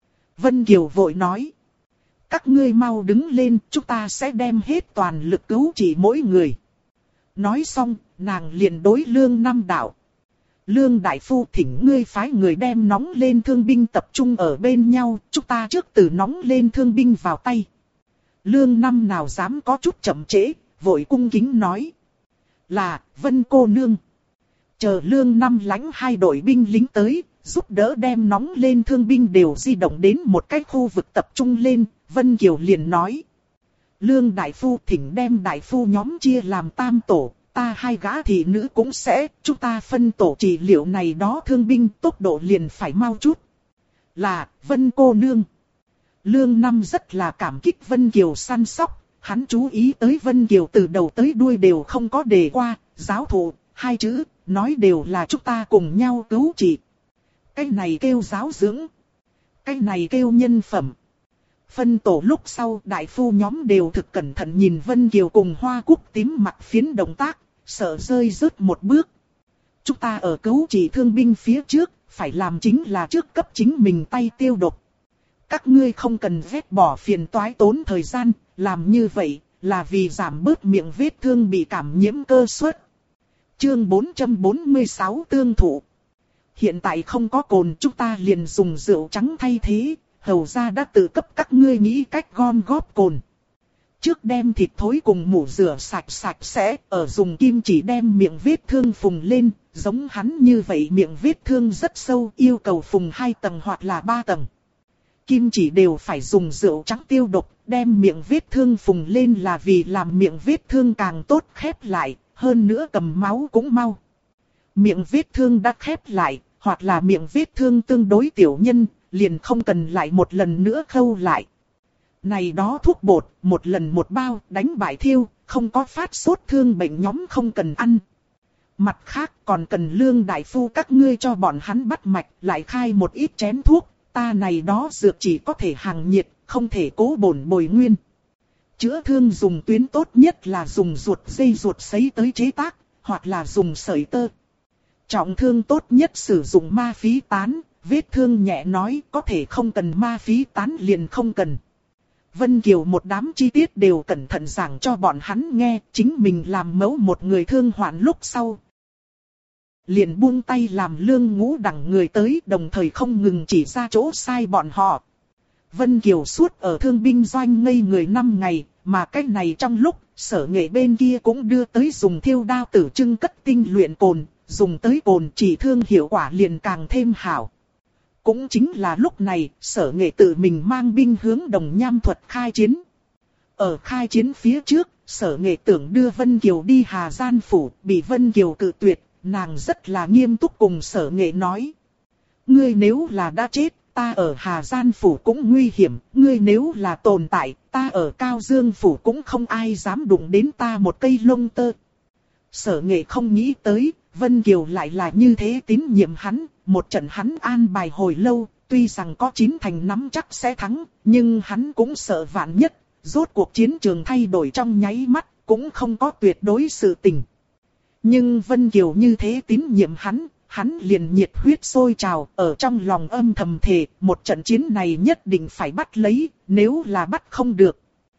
Vân Kiều vội nói. Các ngươi mau đứng lên, chúng ta sẽ đem hết toàn lực cứu trị mỗi người. Nói xong, nàng liền đối Lương Năm đạo. Lương Đại Phu thỉnh ngươi phái người đem nóng lên thương binh tập trung ở bên nhau, chúng ta trước từ nóng lên thương binh vào tay. Lương Năm nào dám có chút chậm trễ, vội cung kính nói. Là, Vân cô nương. Chờ Lương Năm lãnh 2 đội binh lính tới, giúp đỡ đem nóng lên thương binh đều di động đến một cái khu vực tập trung lên, Vân Kiều liền nói. Lương Đại Phu thỉnh đem Đại Phu nhóm chia làm tam tổ, ta 2 gã thị nữ cũng sẽ, chúng ta phân tổ trị liệu này đó thương binh tốc độ liền phải mau chút. Là, Vân cô nương. Lương Năm rất là cảm kích Vân Kiều săn sóc, hắn chú ý tới Vân Kiều từ đầu tới đuôi đều không có đề qua, giáo thụ, 2 chữ, nói đều là chúng ta cùng nhau cứu trị. Cái này kêu giáo dưỡng, cái này kêu nhân phẩm. Phân tổ lúc sau đại phu nhóm đều thực cẩn thận nhìn Vân Kiều cùng Hoa Cúc Tím Mặc Phiến động tác, sợ rơi rớt một bước. Chúng ta ở cứu trị thương binh phía trước, phải làm chính là trước cấp chính mình tay tiêu độc. Các ngươi không cần vét bỏ phiền toái tốn thời gian, làm như vậy là vì giảm bớt miệng vết thương bị cảm nhiễm cơ suất. Chương 446 tương thụ. Hiện tại không có cồn, chúng ta liền dùng rượu trắng thay thế, hầu ra đã tự cấp các ngươi nghĩ cách gom góp cồn. Trước đem thịt thối cùng mủ rửa sạch sẽ, ở dùng kim chỉ đem miệng vết thương phùng lên, giống hắn như vậy miệng vết thương rất sâu, yêu cầu phùng 2 tầng hoặc là 3 tầng. Kim chỉ đều phải dùng rượu trắng tiêu độc, đem miệng vết thương phùng lên là vì làm miệng vết thương càng tốt khép lại, hơn nữa cầm máu cũng mau. Miệng vết thương đã khép lại, hoặc là miệng vết thương tương đối tiểu nhân, liền không cần lại một lần nữa khâu lại. Này đó thuốc bột, một lần một bao, đánh bại thiêu, không có phát sốt thương bệnh nhóm không cần ăn. Mặt khác còn cần Lương đại phu các ngươi cho bọn hắn bắt mạch, lại khai một ít chén thuốc, ta này đó dược chỉ có thể hàng nhiệt, không thể cố bổn bồi nguyên. Chữa thương dùng tuyến tốt nhất là dùng ruột dây ruột sấy tới chế tác, hoặc là dùng sợi tơ. Trọng thương tốt nhất sử dụng ma phí tán, vết thương nhẹ nói có thể không cần ma phí tán liền không cần. Vân Kiều một đám chi tiết đều cẩn thận giảng cho bọn hắn nghe, chính mình làm mẫu một người thương hoạn lúc sau. Liền buông tay làm Lương Ngũ Đẳng người tới, đồng thời không ngừng chỉ ra chỗ sai bọn họ. Vân Kiều suốt ở thương binh doanh ngây người 5 ngày, mà cái này trong lúc, Sở Nghệ bên kia cũng đưa tới dùng thiêu đao tử trưng cất tinh luyện cồn, dùng tới cồn trị thương hiệu quả liền càng thêm hảo. Cũng chính là lúc này, Sở Nghệ tự mình mang binh hướng Đồng Nham Thuật khai chiến. Ở khai chiến phía trước, Sở Nghệ tưởng đưa Vân Kiều đi Hà Gian Phủ, bị Vân Kiều cự tuyệt, nàng rất là nghiêm túc cùng Sở Nghệ nói. Ngươi nếu là đã chết, ta ở Hà Gian Phủ cũng nguy hiểm, ngươi nếu là tồn tại, ta ở Cao Dương Phủ cũng không ai dám đụng đến ta một cây lông tơ. Sở Nghệ không nghĩ tới, Vân Kiều lại là như thế tín nhiệm hắn, một trận hắn an bài hồi lâu, tuy rằng có 9 thành nắm chắc sẽ thắng, nhưng hắn cũng sợ vạn nhất, rốt cuộc chiến trường thay đổi trong nháy mắt, cũng không có tuyệt đối sự tình. Nhưng Vân Kiều như thế tín nhiệm hắn liền nhiệt huyết sôi trào, ở trong lòng âm thầm thề, một trận chiến này nhất định phải bắt lấy, nếu là bắt không được.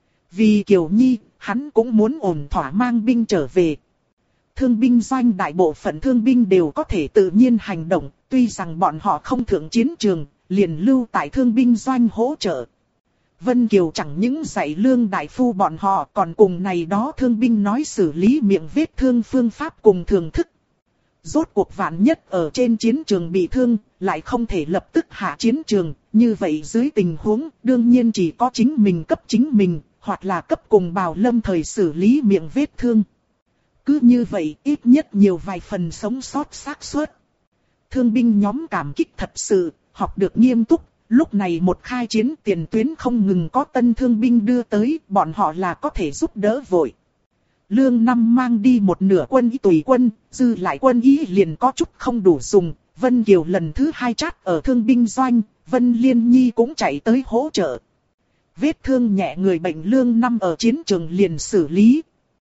Vì Kiều Nhi, hắn cũng muốn ổn thỏa mang binh trở về. Thương binh doanh đại bộ phận thương binh đều có thể tự nhiên hành động, tuy rằng bọn họ không thượng chiến trường, liền lưu tại thương binh doanh hỗ trợ. Vân Kiều chẳng những dạy Lương đại phu bọn họ còn cùng này đó thương binh nói xử lý miệng vết thương phương pháp cùng thường thức. Rốt cuộc vạn nhất ở trên chiến trường bị thương, lại không thể lập tức hạ chiến trường, như vậy dưới tình huống đương nhiên chỉ có chính mình, hoặc là cấp cùng Bào Lâm thời xử lý miệng vết thương. Cứ như vậy ít nhất nhiều vài phần sống sót xác suất. Thương binh nhóm cảm kích thật sự, học được nghiêm túc, lúc này một khai chiến tiền tuyến không ngừng có tân thương binh đưa tới, bọn họ là có thể giúp đỡ vội. Lương Năm mang đi một nửa quân y tùy quân, dư lại quân y liền có chút không đủ dùng, Vân Kiều lần thứ 2 chát ở thương binh doanh, Vân Liên Nhi cũng chạy tới hỗ trợ. Vết thương nhẹ người bệnh Lương Năm ở chiến trường liền xử lý.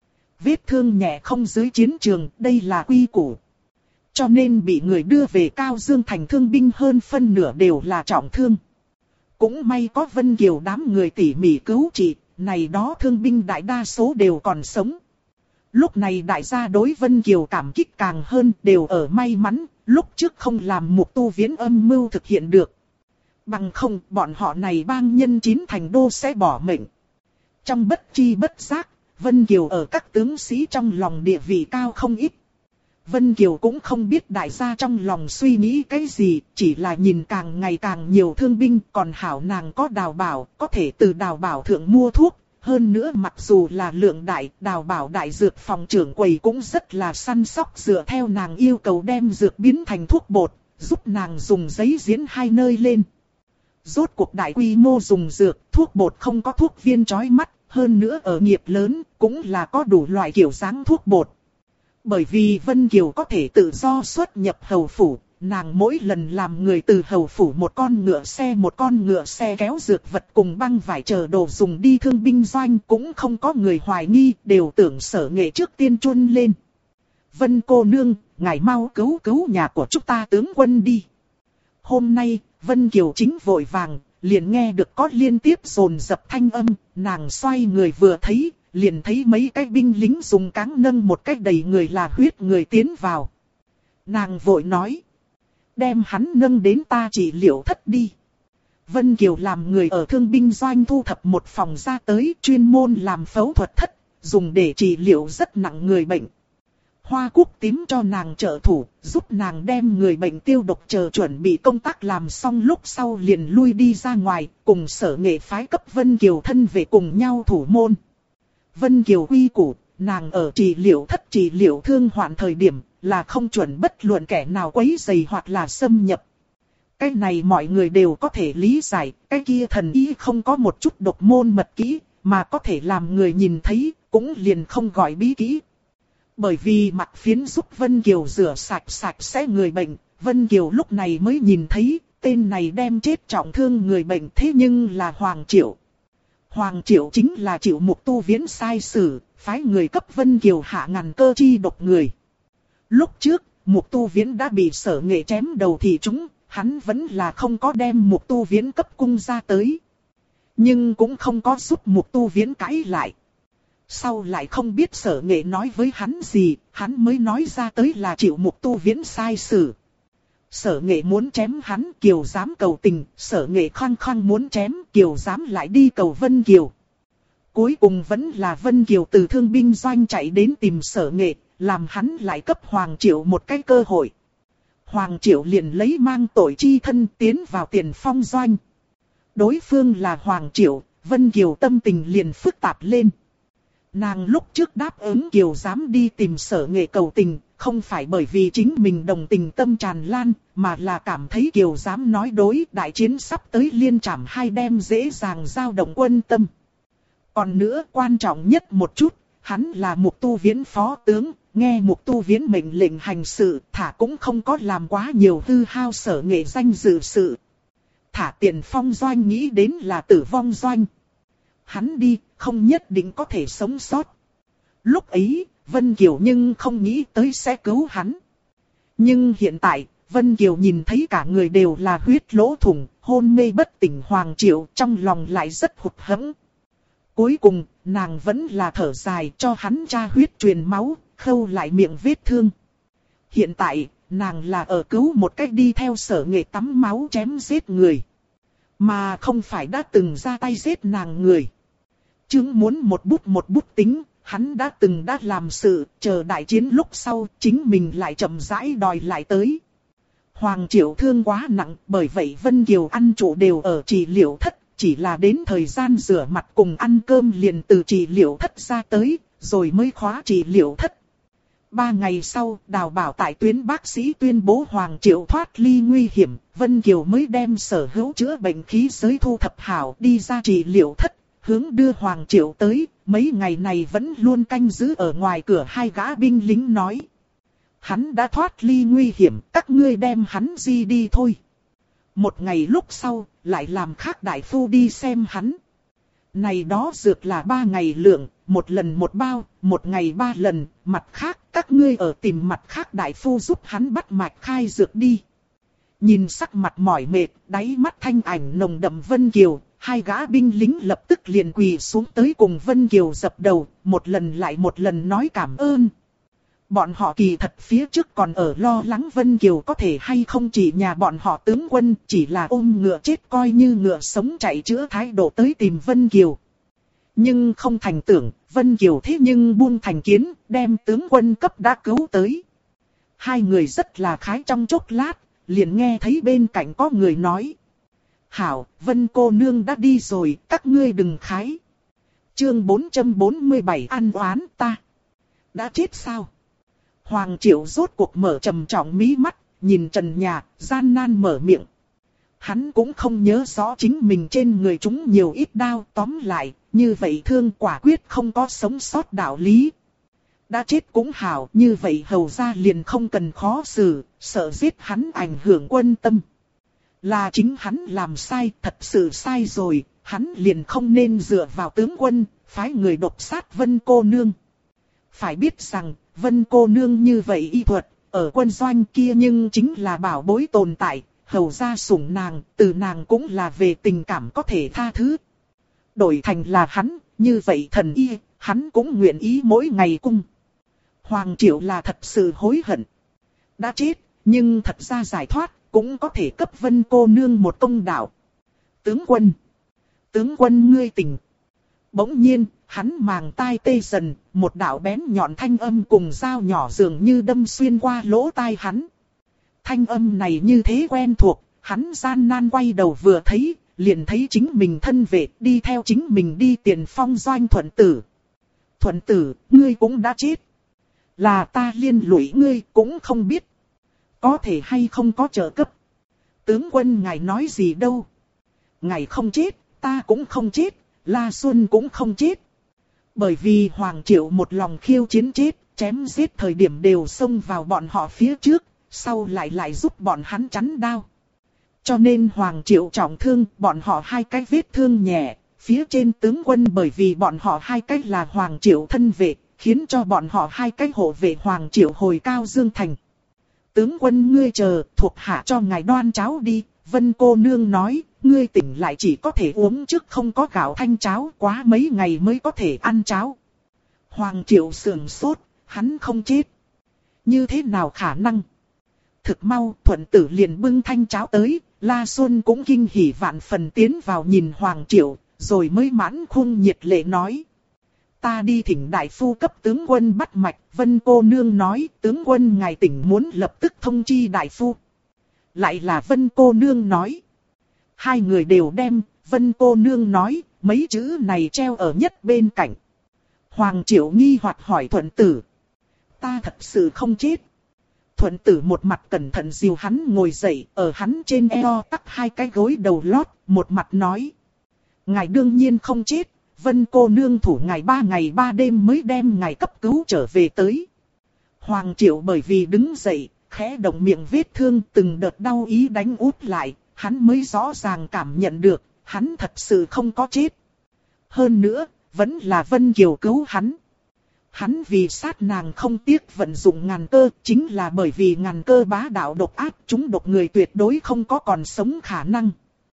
Vết thương nhẹ không dưới chiến trường, đây là quy củ. Cho nên bị người đưa về Cao Dương thành thương binh hơn phân nửa đều là trọng thương. Cũng may có Vân Kiều đám người tỉ mỉ cứu trị, này đó thương binh đại đa số đều còn sống. Lúc này đại gia đối Vân Kiều cảm kích càng hơn, đều ở may mắn, lúc trước không làm Mục Tu Viễn âm mưu thực hiện được. Bằng không, bọn họ này bang nhân 9 thành đô sẽ bỏ mệnh. Trong bất chi bất giác, Vân Kiều ở các tướng sĩ trong lòng địa vị cao không ít. Vân Kiều cũng không biết đại gia trong lòng suy nghĩ cái gì, chỉ là nhìn càng ngày càng nhiều thương binh, còn hảo nàng có Đào Bảo, có thể từ Đào Bảo thượng mua thuốc. Hơn nữa mặc dù là lượng đại, Đào Bảo đại dược phòng trưởng quầy cũng rất là săn sóc, dựa theo nàng yêu cầu đem dược biến thành thuốc bột, giúp nàng dùng giấy diễn 2 nơi lên. Rốt cuộc đại quy mô dùng dược, thuốc bột không có thuốc viên chói mắt, hơn nữa ở nghiệp lớn, cũng là có đủ loại kiểu dáng thuốc bột. Bởi vì Vân Kiều có thể tự do xuất nhập hầu phủ, nàng mỗi lần làm người từ hầu phủ một con ngựa xe kéo dược vật cùng băng vải chờ đồ dùng đi thương binh doanh, cũng không có người hoài nghi, đều tưởng Sở Nghệ trước tiên chun lên. Vân cô nương, ngài mau cứu nhà của chúng ta tướng quân đi. Hôm nay, Vân Kiều chính vội vàng, liền nghe được có liên tiếp dồn dập thanh âm, nàng xoay người vừa thấy, liền thấy mấy cái binh lính dùng cáng nâng một cái đầy người là huyết người tiến vào. Nàng vội nói, đem hắn nâng đến ta trị liệu thất đi. Vân Kiều làm người ở thương binh doanh thu thập một phòng ra tới, chuyên môn làm phẫu thuật thất, dùng để trị liệu rất nặng người bệnh. Hoa Cúc Tím cho nàng trợ thủ, giúp nàng đem người bệnh tiêu độc chờ chuẩn bị công tác làm xong lúc sau liền lui đi ra ngoài, cùng Sở Nghệ phái cấp Vân Kiều thân về cùng nhau thủ môn. Vân Kiều quy củ, nàng ở trị liệu thất trị liệu thương hoạn thời điểm, là không chuẩn bất luận kẻ nào quấy rầy hoặc là xâm nhập. Cái này mọi người đều có thể lý giải, cái kia thần y không có một chút độc môn mật kỹ, mà có thể làm người nhìn thấy, cũng liền không gọi bí kỹ. Bởi vì mặt phiến giúp Vân Kiều rửa sạch sẽ người bệnh, Vân Kiều lúc này mới nhìn thấy, tên này đem chết trọng thương người bệnh thế nhưng là Hoàng Triệu. Hoàng Triệu chính là Triệu Mục Tu Viễn sai sử, phái người cấp Vân Kiều hạ ngàn cơ chi độc người. Lúc trước, Mục Tu Viễn đã bị Sở Nghệ chém đầu thì chúng, hắn vẫn là không có đem Mục Tu Viễn cấp cung ra tới. Nhưng cũng không có giúp Mục Tu Viễn cãi lại. Sau lại không biết Sở Nghệ nói với hắn gì, hắn mới nói ra tới là Triệu Mục Tu Viễn sai sử. Sở Nghệ muốn chém hắn, Kiều dám cầu tình, Sở Nghệ khăng khăng muốn chém, Kiều dám lại đi cầu Vân Kiều. Cuối cùng vẫn là Vân Kiều từ thương binh doanh chạy đến tìm Sở Nghệ, làm hắn lại cấp Hoàng Triệu một cái cơ hội. Hoàng Triệu liền lấy mang tội chi thân tiến vào Tiền Phong doanh. Đối phương là Hoàng Triệu, Vân Kiều tâm tình liền phức tạp lên. Nàng lúc trước đáp ứng Kiều dám đi tìm Sở Nghệ cầu tình, không phải bởi vì chính mình đồng tình tâm tràn lan, mà là cảm thấy Kiều dám nói đối đại chiến sắp tới liên trảm hai đem dễ dàng dao động quân tâm. Còn nữa quan trọng nhất một chút, hắn là Mục Tu Viễn phó tướng, nghe Mục Tu Viễn mệnh lệnh hành sự, thả cũng không có làm quá nhiều hư hao Sở Nghệ danh dự sự. Thả Tiền Phong doanh nghĩ đến là tử vong doanh. Hắn đi, không nhất định có thể sống sót. Lúc ấy, Vân Kiều nhưng không nghĩ tới sẽ cứu hắn. Nhưng hiện tại, Vân Kiều nhìn thấy cả người đều là huyết lỗ thủng, hôn mê bất tỉnh Hoàng Triệu, trong lòng lại rất hụt hẫng. Cuối cùng, nàng vẫn là thở dài cho hắn tra huyết truyền máu, khâu lại miệng vết thương. Hiện tại, nàng là ở cứu một cách đi theo Sở Nghệ tắm máu chém giết người. Mà không phải đã từng ra tay giết nàng người. Chứng muốn một bút tính, hắn đã từng làm sự, chờ đại chiến lúc sau, chính mình lại chậm rãi đòi lại tới. Hoàng Triệu thương quá nặng, bởi vậy Vân Kiều ăn trụ đều ở trị liệu thất, chỉ là đến thời gian rửa mặt cùng ăn cơm liền từ trị liệu thất ra tới, rồi mới khóa trị liệu thất. 3 ngày sau, Đào Bảo tại tuyến bác sĩ tuyên bố Hoàng Triệu thoát ly nguy hiểm, Vân Kiều mới đem sở hữu chữa bệnh khí giới thu thập hảo đi ra trị liệu thất, hướng đưa Hoàng Triệu tới, mấy ngày này vẫn luôn canh giữ ở ngoài cửa hai gã binh lính nói. Hắn đã thoát ly nguy hiểm, các ngươi đem hắn di đi thôi. Một ngày lúc sau, lại làm khác đại phu đi xem hắn. Này đó dược là 3 ngày lượng, một lần một bao, một ngày 3 lần, mặt khác các ngươi ở tìm mặt khác đại phu giúp hắn bắt mạch khai dược đi. Nhìn sắc mặt mỏi mệt, đáy mắt thanh ảnh nồng đậm Vân Kiều, hai gã binh lính lập tức liền quỳ xuống tới cùng Vân Kiều dập đầu, một lần lại một lần nói cảm ơn. Bọn họ kỳ thật phía trước còn ở lo lắng Vân Kiều có thể hay không chỉ nhà bọn họ tướng quân, chỉ là ôm ngựa chết coi như ngựa sống chạy chữa thái độ tới tìm Vân Kiều. Nhưng không thành tưởng, Vân Kiều thế nhưng buông thành kiến, đem tướng quân cấp đã cứu tới. Hai người rất là khái trong chốc lát, liền nghe thấy bên cạnh có người nói. Hảo, Vân cô nương đã đi rồi, các ngươi đừng khái. Chương 447 ăn oán ta. Đã chết sao? Hoàng Triệu rốt cuộc mở trầm trọng mí mắt, nhìn trần nhà, gian nan mở miệng. Hắn cũng không nhớ rõ chính mình trên người chúng nhiều ít đao, tóm lại, như vậy thương quả quyết không có sống sót đạo lý. Đã chết cũng hảo, như vậy hầu ra liền không cần khó xử, sợ giết hắn ảnh hưởng quân tâm. Là chính hắn làm sai, thật sự sai rồi, hắn liền không nên dựa vào tướng quân, phái người độc sát Vân cô nương. Phải biết rằng, Vân cô nương như vậy y thuật, ở quân doanh kia nhưng chính là bảo bối tồn tại, hầu ra sủng nàng, từ nàng cũng là về tình cảm có thể tha thứ. Đổi thành là hắn, như vậy thần y, hắn cũng nguyện ý mỗi ngày cung. Hoàng Triệu là thật sự hối hận. Đã chết, nhưng thật ra giải thoát, cũng có thể cấp Vân cô nương một công đạo. Tướng quân ngươi tỉnh. Bỗng nhiên, hắn màng tai tê dần, một đạo bén nhọn thanh âm cùng dao nhỏ dường như đâm xuyên qua lỗ tai hắn. Thanh âm này như thế quen thuộc, hắn gian nan quay đầu vừa thấy, liền thấy chính mình thân vệ đi theo chính mình đi Tiền Phong doanh Thuận Tử. Thuận Tử, ngươi cũng đã chết. Là ta liên lụy ngươi cũng không biết. Có thể hay không có trợ cấp. Tướng quân ngài nói gì đâu. Ngài không chết, ta cũng không chết, La Xuân cũng không chết. Bởi vì Hoàng Triệu một lòng khiêu chiến chết, chém giết thời điểm đều xông vào bọn họ phía trước, sau lại giúp bọn hắn chắn đao. Cho nên Hoàng Triệu trọng thương, bọn họ hai cái vết thương nhẹ, phía trên tướng quân bởi vì bọn họ hai cái là Hoàng Triệu thân vệ, khiến cho bọn họ hai cái hộ vệ Hoàng Triệu hồi cao Dương Thành. Tướng quân ngươi chờ, thuộc hạ cho ngài đoan cháo đi, Vân cô nương nói, ngươi tỉnh lại chỉ có thể uống trước không có gạo thanh cháo, quá mấy ngày mới có thể ăn cháo. Hoàng Triệu sườn sốt, hắn không chết. Như thế nào khả năng? Thực mau, Thuận Tử liền bưng thanh cháo tới, La Xuân cũng kinh hỉ vạn phần tiến vào nhìn Hoàng Triệu, rồi mới mãn khung nhiệt lệ nói. Ta đi thỉnh đại phu cấp tướng quân bắt mạch, Vân cô nương nói, tướng quân ngài tỉnh muốn lập tức thông chi đại phu. Lại là Vân cô nương nói. Hai người đều đem, Vân cô nương nói, mấy chữ này treo ở nhất bên cạnh. Hoàng Triệu nghi hoặc hỏi Thuận Tử. Ta thật sự không chết. Thuận Tử một mặt cẩn thận dìu hắn ngồi dậy, ở hắn trên eo tắc hai cái gối đầu lót, một mặt nói. Ngài đương nhiên không chết, Vân cô nương thủ ngài 3 ngày 3 đêm mới đem ngài cấp cứu trở về tới. Hoàng Triệu bởi vì đứng dậy, khẽ động miệng vết thương từng đợt đau ý đánh úp lại, hắn mới rõ ràng cảm nhận được, hắn thật sự không có chết. Hơn nữa, vẫn là Vân Kiều cứu hắn. Hắn vì sát nàng không tiếc vận dụng ngàn cơ, chính là bởi vì ngàn cơ bá đạo độc ác, chúng độc người tuyệt đối không có còn sống khả năng.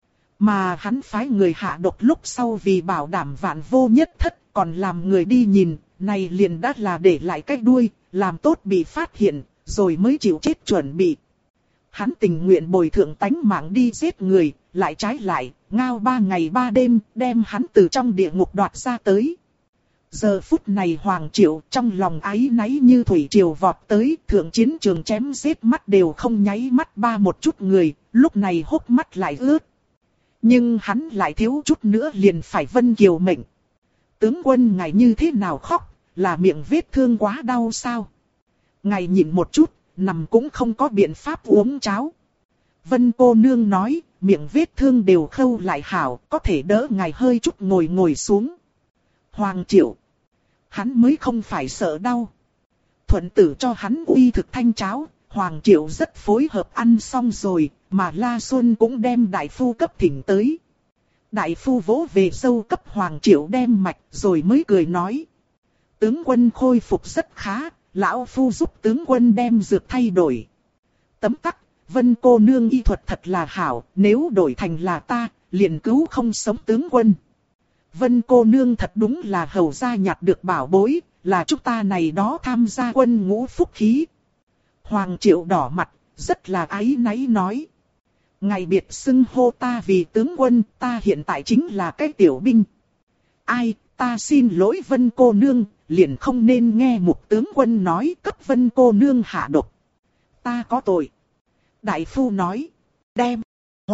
Mà hắn phái người hạ độc lúc sau vì bảo đảm vạn vô nhất thất, còn làm người đi nhìn, này liền đã là để lại cái đuôi, làm tốt bị phát hiện, rồi mới chịu chết chuẩn bị. Hắn tình nguyện bồi thượng tánh mạng đi giết người, lại trái lại, ngao 3 ngày 3 đêm, đem hắn từ trong địa ngục đoạt ra tới. Giờ phút này Hoàng Triệu trong lòng áy náy như thủy triều vọt tới, thượng chiến trường chém giết mắt đều không nháy mắt ba một chút người, lúc này hốc mắt lại ướt. Nhưng hắn lại thiếu chút nữa liền phải Vân Kiều mệnh. Tướng quân ngài như thế nào khóc, là miệng vết thương quá đau sao? Ngài nhịn một chút, nằm cũng không có biện pháp uống cháo. Vân cô nương nói, miệng vết thương đều khâu lại hảo, có thể đỡ ngài hơi chút ngồi xuống. Hoàng Triệu, hắn mới không phải sợ đau. Thuận Tử cho hắn uy thực thanh cháo, Hoàng Triệu rất phối hợp ăn xong rồi, mà La Xuân cũng đem đại phu cấp thỉnh tới. Đại phu vỗ về sâu cấp Hoàng Triệu đem mạch rồi mới cười nói. Tướng quân khôi phục rất khá, lão phu giúp tướng quân đem dược thay đổi. Tấm tắc, Vân cô nương y thuật thật là hảo, nếu đổi thành là ta, liền cứu không sống tướng quân. Vân cô nương thật đúng là hầu gia nhặt được bảo bối, là chúng ta này đó tham gia quân ngũ phúc khí. Hoàng Triệu đỏ mặt, rất là áy náy nói. Ngài biệt xưng hô ta vì tướng quân, ta hiện tại chính là cái tiểu binh. Ai, ta xin lỗi Vân cô nương, liền không nên nghe mục tướng quân nói cấp Vân cô nương hạ độc. Ta có tội. Đại phu nói, đem,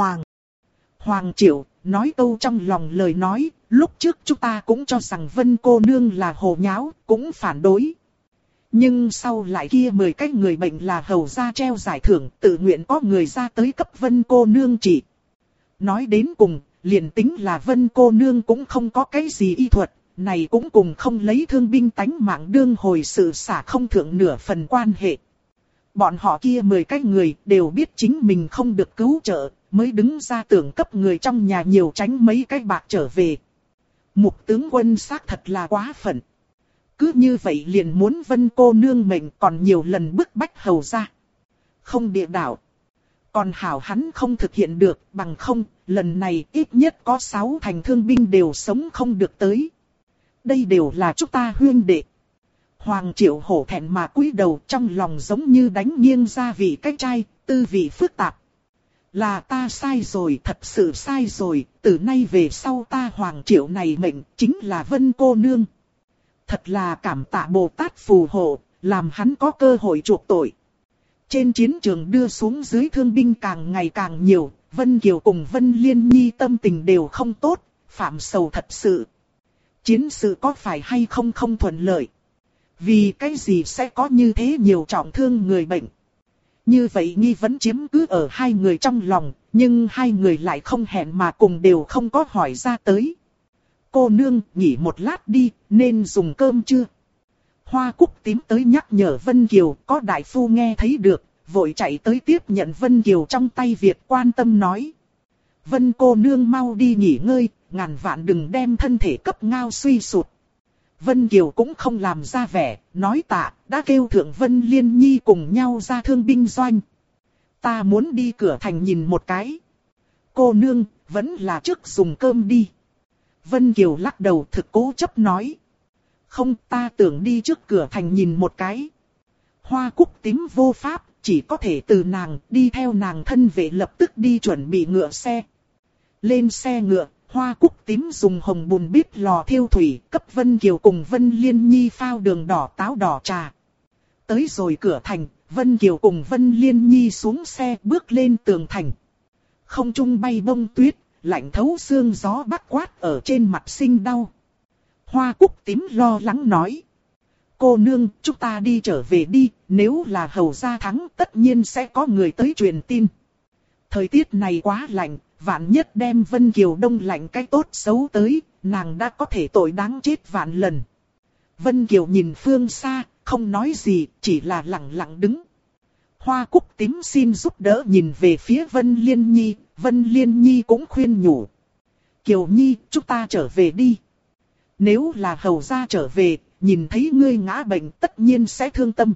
Hoàng Triệu, nói câu trong lòng lời nói, lúc trước chúng ta cũng cho rằng Vân cô nương là hồ nháo, cũng phản đối. Nhưng sau lại kia 10 cái người bệnh là hầu gia treo giải thưởng, tự nguyện có người ra tới cấp Vân cô nương trị. Nói đến cùng, liền tính là Vân cô nương cũng không có cái gì y thuật, này cũng cùng không lấy thương binh tánh mạng đương hồi sự xả không thượng nửa phần quan hệ. Bọn họ kia 10 cái người đều biết chính mình không được cứu trợ, mới đứng ra tưởng cấp người trong nhà nhiều tránh mấy cái bạc trở về. Mục tướng quân xác thật là quá phận. Cứ như vậy liền muốn Vân cô nương mệnh còn nhiều lần bức bách hầu ra. Không địa đạo. Còn hảo hắn không thực hiện được, bằng không, lần này ít nhất có 6 thành thương binh đều sống không được tới. Đây đều là chúng ta huynh đệ. Hoàng Triệu hổ thẹn mà cúi đầu, trong lòng giống như đánh nghiêng ra vị cái chai, tư vị phức tạp. Là ta sai rồi, thật sự sai rồi, từ nay về sau ta Hoàng Triệu này mệnh chính là Vân cô nương. Thật là cảm tạ Bồ Tát phù hộ, làm hắn có cơ hội chuộc tội. Trên chiến trường đưa xuống dưới thương binh càng ngày càng nhiều, Vân Kiều cùng Vân Liên Nhi tâm tình đều không tốt, phạm sầu thật sự. Chiến sự có phải hay không không thuận lợi? Vì cái gì sẽ có như thế nhiều trọng thương người bệnh? Như vậy nghi vấn chiếm cứ ở hai người trong lòng, nhưng hai người lại không hẹn mà cùng đều không có hỏi ra tới. Cô nương, nghỉ một lát đi, nên dùng cơm chưa? Hoa Cúc Tím tới nhắc nhở Vân Kiều, có đại phu nghe thấy được, vội chạy tới tiếp nhận Vân Kiều trong tay việc quan tâm nói. Vân cô nương mau đi nghỉ ngơi, ngàn vạn đừng đem thân thể cấp ngao suy sụt. Vân Kiều cũng không làm ra vẻ, nói tạ, đã kêu thượng Vân Liên Nhi cùng nhau ra thương binh doanh. Ta muốn đi cửa thành nhìn một cái. Cô nương, vẫn là trước dùng cơm đi. Vân Kiều lắc đầu thực cố chấp nói. Không, ta tưởng đi trước cửa thành nhìn một cái. Hoa Cúc Tím vô pháp, chỉ có thể từ nàng đi theo nàng thân vệ lập tức đi chuẩn bị ngựa xe. Lên xe ngựa, Hoa Cúc Tím dùng hồng bùn bếp lò thiêu thủy, cấp Vân Kiều cùng Vân Liên Nhi phao đường đỏ táo đỏ trà. Tới rồi cửa thành, Vân Kiều cùng Vân Liên Nhi xuống xe bước lên tường thành. Không trung bay bông tuyết, lạnh thấu xương gió bắc quát ở trên mặt sinh đau. Hoa Cúc Tím lo lắng nói. Cô nương, chúng ta đi trở về đi, nếu là hầu gia thắng tất nhiên sẽ có người tới truyền tin. Thời tiết này quá lạnh, vạn nhất đem Vân Kiều đông lạnh cái tốt xấu tới, nàng đã có thể tội đáng chết vạn lần. Vân Kiều nhìn phương xa, không nói gì, chỉ là lặng lặng đứng. Hoa Cúc Tím xin giúp đỡ nhìn về phía Vân Liên Nhi, Vân Liên Nhi cũng khuyên nhủ. Kiều Nhi, chúng ta trở về đi. Nếu là hầu gia trở về, nhìn thấy ngươi ngã bệnh tất nhiên sẽ thương tâm.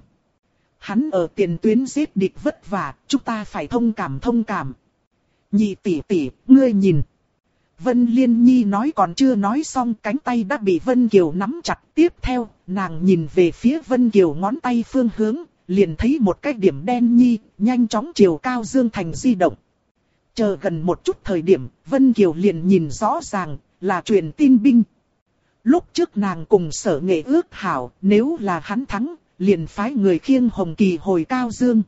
Hắn ở tiền tuyến giết địch vất vả, chúng ta phải thông cảm. Nhị tỷ tỷ, ngươi nhìn. Vân Liên Nhi nói còn chưa nói xong, cánh tay đã bị Vân Kiều nắm chặt. Tiếp theo, nàng nhìn về phía Vân Kiều ngón tay phương hướng, liền thấy một cái điểm đen nhi, nhanh chóng chiều Cao Dương Thành di động. Chờ gần một chút thời điểm, Vân Kiều liền nhìn rõ ràng, là truyền tin binh. Lúc trước nàng cùng Sở Nghệ ước hảo, nếu là hắn thắng, liền phái người khiêng hồng kỳ hồi Cao Dương.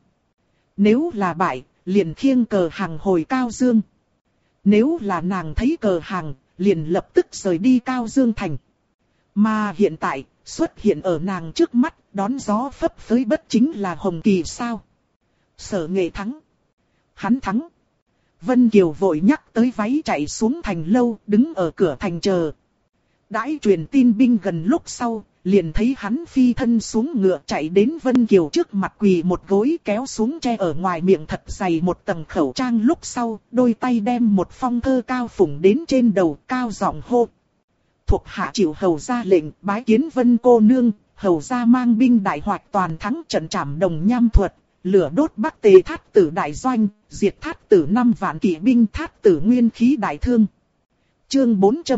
Nếu là bại, liền khiêng cờ hàng hồi Cao Dương. Nếu là nàng thấy cờ hàng, liền lập tức rời đi Cao Dương Thành. Mà hiện tại, xuất hiện ở nàng trước mắt, đón gió phấp phới bất chính là hồng kỳ sao. Sở Nghệ thắng. Hắn thắng. Vân Kiều vội nhắc tới váy chạy xuống thành lâu, đứng ở cửa thành chờ. Đãi truyền tin binh gần lúc sau, liền thấy hắn phi thân xuống ngựa chạy đến Vân Kiều trước mặt quỳ một gối kéo xuống che ở ngoài miệng thật dày một tầng khẩu trang lúc sau, đôi tay đem một phong thơ cao phủng đến trên đầu, cao giọng hô. Thuộc hạ chịu hầu ra lệnh bái kiến Vân cô nương, hầu ra mang binh đại hoạch toàn thắng trận trảm Đồng Nham Thuật, lửa đốt Bắc Tề Thát Tử đại doanh, diệt Thát Tử 5 vạn kỵ binh Thát Tử nguyên khí đại thương. Chương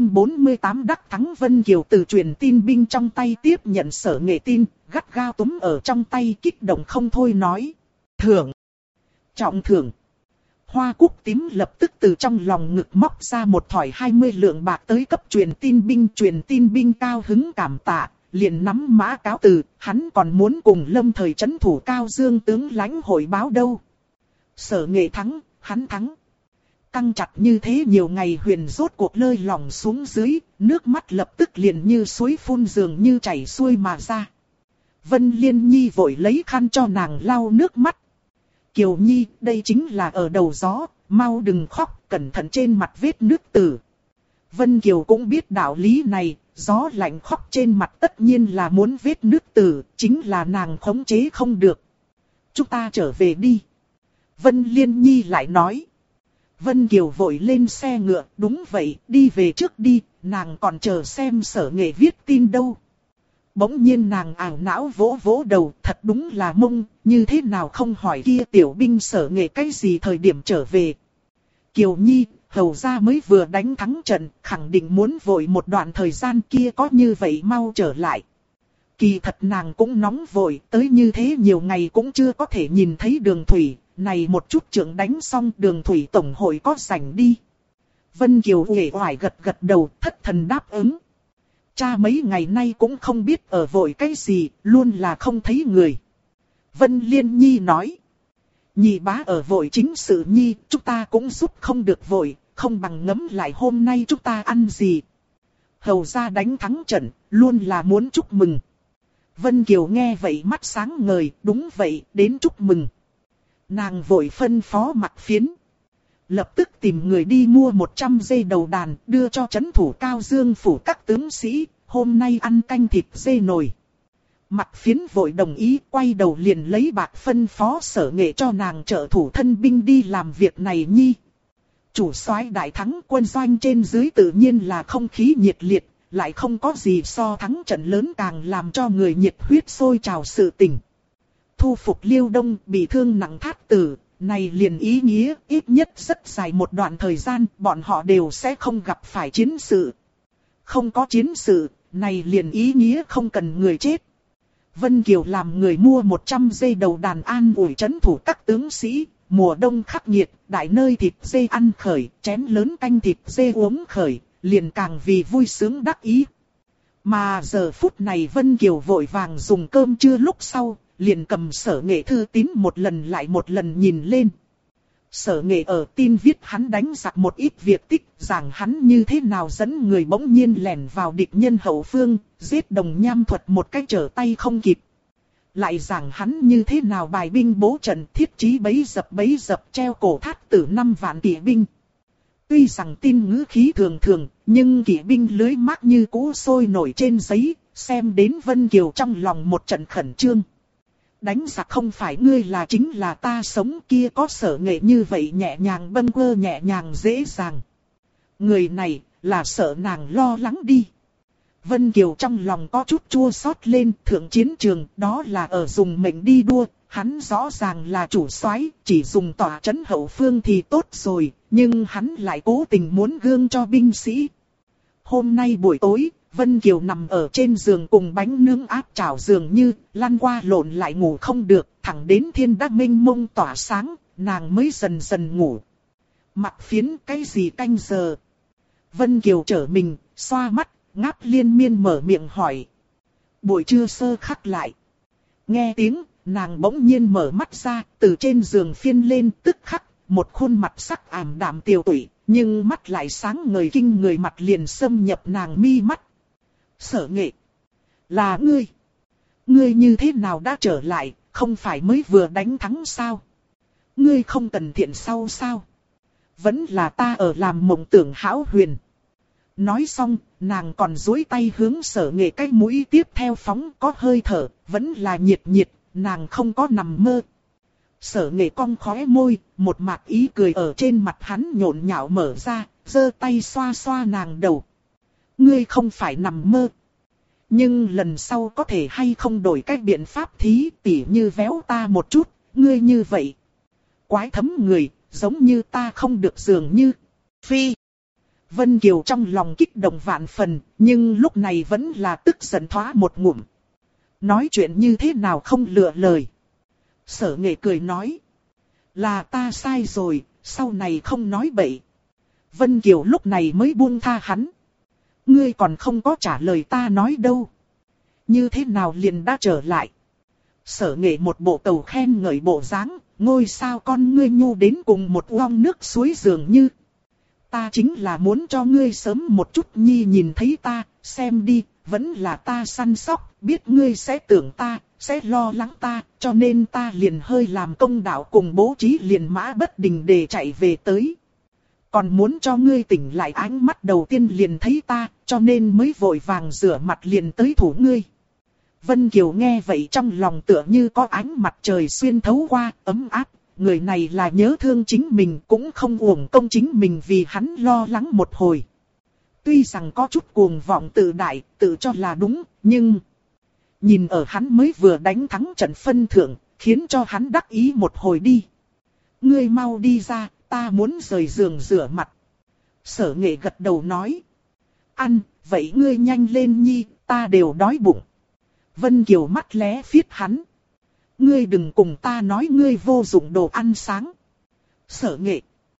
448 đắc thắng. Vân Kiều từ truyền tin binh trong tay tiếp nhận Sở Nghệ tin, gắt gao túm ở trong tay kích động không thôi nói. Thưởng! Trọng thưởng! Hoa Cúc Tím lập tức từ trong lòng ngực móc ra một thỏi 20 lượng bạc tới cấp truyền tin binh cao hứng cảm tạ, liền nắm mã cáo từ, hắn còn muốn cùng Lâm Thời trấn thủ Cao Dương tướng lãnh hội báo đâu. Sở Nghệ thắng, hắn thắng. Căng chặt như thế nhiều ngày Huyền rốt cuộc lơi lỏng xuống dưới, nước mắt lập tức liền như suối phun dường như chảy xuôi mà ra. Vân Liên Nhi vội lấy khăn cho nàng lau nước mắt. Kiều Nhi, đây chính là ở đầu gió, mau đừng khóc, cẩn thận trên mặt vết nước tử. Vân Kiều cũng biết đạo lý này, gió lạnh khóc trên mặt tất nhiên là muốn vết nước tử, chính là nàng khống chế không được. Chúng ta trở về đi. Vân Liên Nhi lại nói. Vân Kiều vội lên xe ngựa, đúng vậy, đi về trước đi, nàng còn chờ xem Sở Nghệ viết tin đâu. Bỗng nhiên nàng ảo não vỗ vỗ đầu, thật đúng là mông, như thế nào không hỏi kia tiểu binh Sở Nghệ cái gì thời điểm trở về. Kiều Nhi, hầu ra mới vừa đánh thắng trận, khẳng định muốn vội một đoạn thời gian kia có như vậy mau trở lại. Kỳ thật nàng cũng nóng vội, tới như thế nhiều ngày cũng chưa có thể nhìn thấy Đường Thủy. Này một chút trưởng đánh xong Đường Thủy tổng hội có rảnh đi. Vân Kiều uể oải gật gật đầu, thất thần đáp ứng. Cha mấy ngày nay cũng không biết ở vội cái gì, luôn là không thấy người. Vân Liên Nhi nói. Nhị bá ở vội chính sự Nhi, chúng ta cũng giúp không được vội, không bằng ngẫm lại hôm nay chúng ta ăn gì. Hầu ra đánh thắng trận, luôn là muốn chúc mừng. Vân Kiều nghe vậy mắt sáng ngời, đúng vậy, đến chúc mừng. Nàng vội phân phó Mặc Phiến. Lập tức tìm người đi mua 100 dê đầu đàn, đưa cho trấn thủ Cao Dương phủ các tướng sĩ, hôm nay ăn canh thịt dê nồi. Mặt Phiến vội đồng ý, quay đầu liền lấy bạc phân phó Sở Nghệ cho nàng trợ thủ thân binh đi làm việc này nhi. Chủ soái đại thắng, quân doanh trên dưới tự nhiên là không khí nhiệt liệt, lại không có gì so thắng trận lớn càng làm cho người nhiệt huyết sôi trào sự tình. Thu phục Liêu Đông, bị thương nặng Thát Tử, này liền ý nghĩa ít nhất rất dài một đoạn thời gian bọn họ đều sẽ không gặp phải chiến sự. Không có chiến sự, này liền ý nghĩa không cần người chết. Vân Kiều làm người mua 100 dê đầu đàn an ủi trấn thủ các tướng sĩ, mùa đông khắc nghiệt, đại nơi thịt dê ăn khởi, chén lớn canh thịt dê uống khởi, liền càng vì vui sướng đắc ý. Mà giờ phút này Vân Kiều vội vàng dùng cơm trưa lúc sau, liền cầm Sở Nghệ thư tín một lần lại một lần nhìn lên. Sở Nghệ ở tin viết hắn đánh giặc một ít việc tích, rằng hắn như thế nào dẫn người bỗng nhiên lẻn vào địch nhân hậu phương, giết Đồng Nham Thuật một cách trở tay không kịp. Lại rằng hắn như thế nào bài binh bố trận, thiết trí bấy dập treo cổ Thát Tử 5 vạn kỵ binh. Tuy rằng tin ngữ khí thường thường, nhưng kỵ binh lưới mác như cũ sôi nổi trên giấy, xem đến Vân Kiều trong lòng một trận khẩn trương. Đánh giặc không phải ngươi là chính là ta sống, kia có Sở Nghệ như vậy nhẹ nhàng bâng quơ nhẹ nhàng dễ dàng. Người này là sợ nàng lo lắng đi. Vân Kiều trong lòng có chút chua xót lên, thượng chiến trường đó là ở dùng mệnh đi đua, hắn rõ ràng là chủ soái, chỉ dùng tỏa trấn hậu phương thì tốt rồi, nhưng hắn lại cố tình muốn gương cho binh sĩ. Hôm nay buổi tối, Vân Kiều nằm ở trên giường cùng bánh nướng áp chảo dường như, lăn qua lộn lại ngủ không được, thẳng đến thiên đắc minh mông tỏa sáng, nàng mới dần dần ngủ. Mặt Phiến cái gì canh giờ? Vân Kiều trở mình, xoa mắt, ngáp liên miên mở miệng hỏi. Buổi trưa sơ khắc lại. Nghe tiếng, nàng bỗng nhiên mở mắt ra, từ trên giường phiên lên tức khắc, một khuôn mặt sắc ảm đạm tiều tụy, nhưng mắt lại sáng ngời kinh người mặt liền xâm nhập nàng mi mắt. Sở Nghệ, là ngươi. Ngươi như thế nào đã trở lại, không phải mới vừa đánh thắng sao? Ngươi không cần thiện sau sao? Vẫn là ta ở làm mộng tưởng hão huyền. Nói xong, nàng còn duỗi tay hướng Sở Nghệ cái mũi tiếp theo phóng có hơi thở, vẫn là nhiệt nhiệt, nàng không có nằm mơ. Sở Nghệ cong khóe môi, một mạt ý cười ở trên mặt hắn nhộn nhạo mở ra, giơ tay xoa xoa nàng đầu. Ngươi không phải nằm mơ. Nhưng lần sau có thể hay không đổi cách biện pháp thí, tỉ như véo ta một chút, ngươi như vậy. Quái thấm người, giống như ta không được dường như. Phi. Vân Kiều trong lòng kích động vạn phần, nhưng lúc này vẫn là tức giận thoá một ngụm. Nói chuyện như thế nào không lựa lời. Sở Nghệ cười nói. Là ta sai rồi, sau này không nói bậy. Vân Kiều lúc này mới buông tha hắn. Ngươi còn không có trả lời ta nói đâu. Như thế nào liền đã trở lại. Sở Nghệ một bộ tàu khen ngợi bộ dáng, ngôi sao con ngươi nhu đến cùng một uong nước suối dường như. Ta chính là muốn cho ngươi sớm một chút nhi nhìn thấy ta, xem đi, vẫn là ta săn sóc, biết ngươi sẽ tưởng ta, sẽ lo lắng ta, cho nên ta liền hơi làm công đạo cùng bố trí liền mã bất đình để chạy về tới. Còn muốn cho ngươi tỉnh lại ánh mắt đầu tiên liền thấy ta, cho nên mới vội vàng rửa mặt liền tới thủ ngươi. Vân Kiều nghe vậy trong lòng tựa như có ánh mặt trời xuyên thấu qua, ấm áp. Người này là nhớ thương chính mình cũng không uổng công chính mình vì hắn lo lắng một hồi. Tuy rằng có chút cuồng vọng tự đại, tự cho là đúng, nhưng... Nhìn ở hắn mới vừa đánh thắng trận phân thượng, khiến cho hắn đắc ý một hồi đi. Ngươi mau đi ra, ta muốn rời giường rửa mặt. Sở Nghệ gật đầu nói. Ăn, vậy ngươi nhanh lên nhi, ta đều đói bụng. Vân Kiều mắt lé phiết hắn. Ngươi đừng cùng ta nói ngươi vô dụng đồ ăn sáng. Sở Nghệ.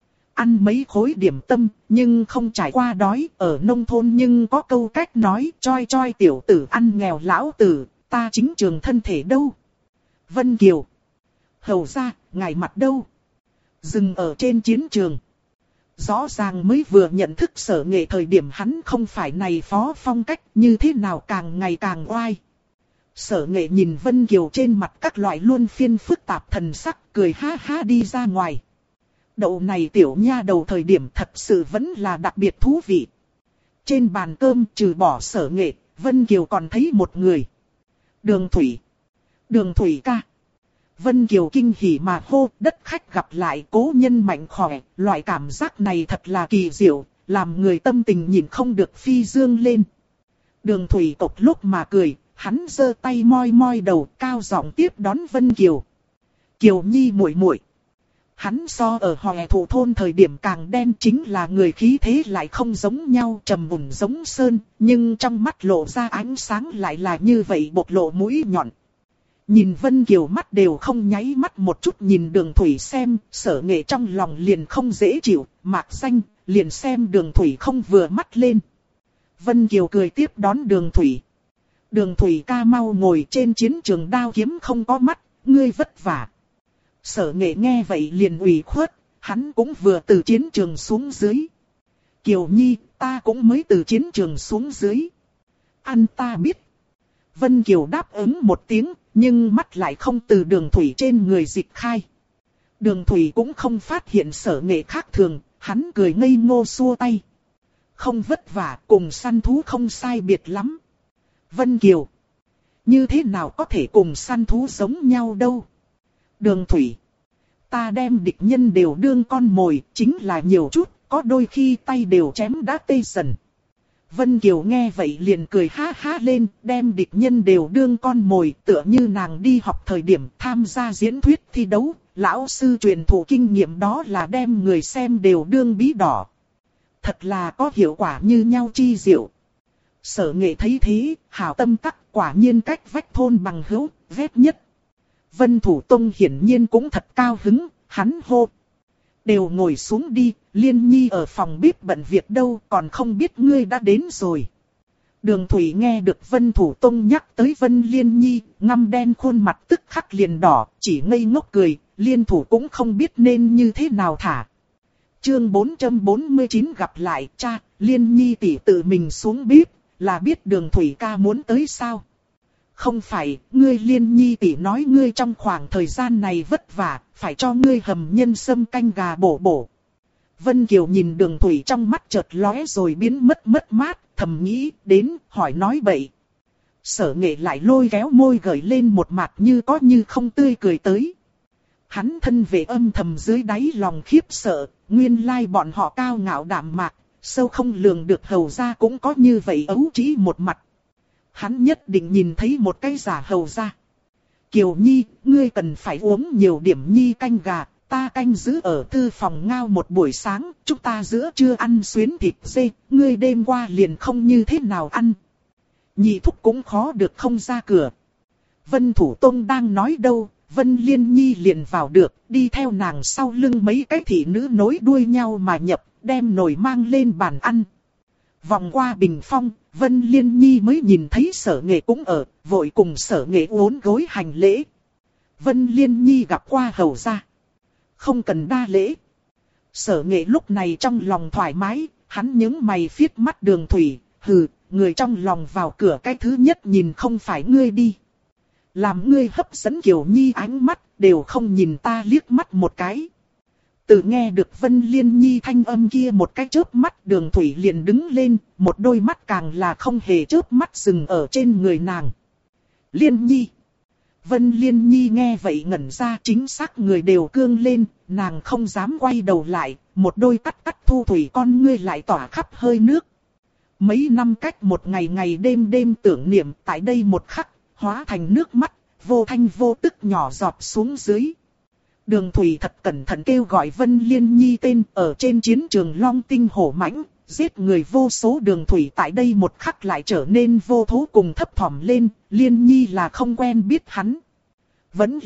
Ăn mấy khối điểm tâm, nhưng không trải qua đói. Ở nông thôn nhưng có câu cách nói, choi choi tiểu tử ăn nghèo lão tử, ta chính trường thân thể đâu. Vân Kiều. Hầu ra, ngài mặt đâu? Dừng ở trên chiến trường. Rõ ràng mới vừa nhận thức Sở Nghệ thời điểm hắn không phải này phó phong cách, như thế nào càng ngày càng oai. Sở Nghệ nhìn Vân Kiều trên mặt các loại luân phiên phức tạp thần sắc, cười ha ha đi ra ngoài. Đậu này tiểu nha đầu thời điểm thật sự vẫn là đặc biệt thú vị. Trên bàn cơm trừ bỏ Sở Nghệ, Vân Kiều còn thấy một người. Đường Thủy. Đường Thủy ca. Vân Kiều kinh hỉ mà hô, đất khách gặp lại cố nhân mạnh khỏe, loại cảm giác này thật là kỳ diệu, làm người tâm tình nhìn không được phi dương lên. Đường Thủy cộc lúc mà cười, hắn giơ tay moi moi đầu, cao giọng tiếp đón Vân Kiều. Kiều Nhi muội muội. Hắn so ở Hoè Thụ thôn thời điểm càng đen, chính là người khí thế lại không giống nhau, trầm mùn giống sơn, nhưng trong mắt lộ ra ánh sáng lại là như vậy bộc lộ mũi nhọn. Nhìn Vân Kiều mắt đều không nháy mắt một chút nhìn Đường Thủy xem, Sở Nghệ trong lòng liền không dễ chịu, mạc danh, liền xem Đường Thủy không vừa mắt lên. Vân Kiều cười tiếp đón Đường Thủy. Đường Thủy ca mau ngồi, trên chiến trường đao kiếm không có mắt, ngươi vất vả. Sở Nghệ nghe vậy liền ủy khuất, hắn cũng vừa từ chiến trường xuống dưới. Kiều Nhi, ta cũng mới từ chiến trường xuống dưới. Ăn ta biết. Vân Kiều đáp ứng một tiếng, nhưng mắt lại không từ Đường Thủy trên người dịch khai. Đường Thủy cũng không phát hiện Sở Nghệ khác thường, hắn cười ngây ngô xua tay. Không vất vả, cùng săn thú không sai biệt lắm. Vân Kiều. Như thế nào có thể cùng săn thú giống nhau đâu. Đường Thủy. Ta đem địch nhân đều đương con mồi, chính là nhiều chút, có đôi khi tay đều chém đã tê dần. Vân Kiều nghe vậy liền cười ha ha lên, đem địch nhân đều đương con mồi, tựa như nàng đi học thời điểm tham gia diễn thuyết thi đấu, lão sư truyền thụ kinh nghiệm đó là đem người xem đều đương bí đỏ. Thật là có hiệu quả như nhau chi diệu. Sở Nghệ thấy thế, hảo tâm tắc, quả nhiên cách vách thôn bằng hữu, vét nhất. Vân Thủ Tông hiển nhiên cũng thật cao hứng, hắn hô. Đều ngồi xuống đi, Liên Nhi ở phòng bếp bận việc đâu, còn không biết ngươi đã đến rồi. Đường Thủy nghe được Vân Thủ Tông nhắc tới Vân Liên Nhi, ngăm đen khuôn mặt tức khắc liền đỏ, chỉ ngây ngốc cười, Liên Thủ cũng không biết nên như thế nào thả. Chương 449 gặp lại cha, Liên Nhi tỷ tự mình xuống bếp, là biết Đường Thủy ca muốn tới sao? Không phải, ngươi Liên Nhi tỷ nói ngươi trong khoảng thời gian này vất vả, phải cho ngươi hầm nhân sâm canh gà bổ bổ. Vân Kiều nhìn Đường Thủy trong mắt chợt lóe rồi biến mất mát, thầm nghĩ, đến, hỏi nói bậy. Sở Nghệ lại lôi kéo môi gợi lên một mặt như có như không tươi cười tới. Hắn thân về âm thầm dưới đáy lòng khiếp sợ, nguyên lai bọn họ cao ngạo đạm mạc, sâu không lường được hầu ra cũng có như vậy ấu trĩ một mặt. Hắn nhất định nhìn thấy một cái giả hầu ra. Kiều Nhi, ngươi cần phải uống nhiều điểm Nhi canh gà, ta canh giữ ở thư phòng ngao một buổi sáng, chúng ta giữa trưa ăn xuyến thịt dê, ngươi đêm qua liền không như thế nào ăn. Nhị thúc cũng khó được không ra cửa. Vân Thủ Tông đang nói đâu, Vân Liên Nhi liền vào được, đi theo nàng sau lưng mấy cái thị nữ nối đuôi nhau mà nhập, đem nồi mang lên bàn ăn. Vòng qua bình phong, Vân Liên Nhi mới nhìn thấy Sở Nghệ cũng ở, vội cùng Sở Nghệ uốn gối hành lễ. Vân Liên Nhi gặp qua hầu ra. Không cần đa lễ. Sở Nghệ lúc này trong lòng thoải mái, hắn nhướng mày phiết mắt Đường Thủy, hừ, người trong lòng vào cửa cái thứ nhất nhìn không phải ngươi đi. Làm ngươi hấp dẫn Kiều Nhi ánh mắt, đều không nhìn ta liếc mắt một cái. Từ nghe được Vân Liên Nhi thanh âm kia một cái chớp mắt, Đường Thủy liền đứng lên, một đôi mắt càng là không hề chớp mắt dừng ở trên người nàng. Liên Nhi. Vân Liên Nhi nghe vậy ngẩn ra, chính xác người đều cương lên, nàng không dám quay đầu lại, một đôi cắt thu thủy con ngươi lại tỏa khắp hơi nước. Mấy năm cách một ngày ngày đêm đêm tưởng niệm, tại đây một khắc, hóa thành nước mắt, vô thanh vô tức nhỏ giọt xuống dưới. Đường Thủy thật cẩn thận kêu gọi Vân Liên Nhi tên, ở trên chiến trường long tinh hổ mãnh, giết người vô số. Đường Thủy tại đây một khắc lại trở nên vô thố cùng thấp thỏm lên, Liên Nhi là không quen biết hắn. Vẫn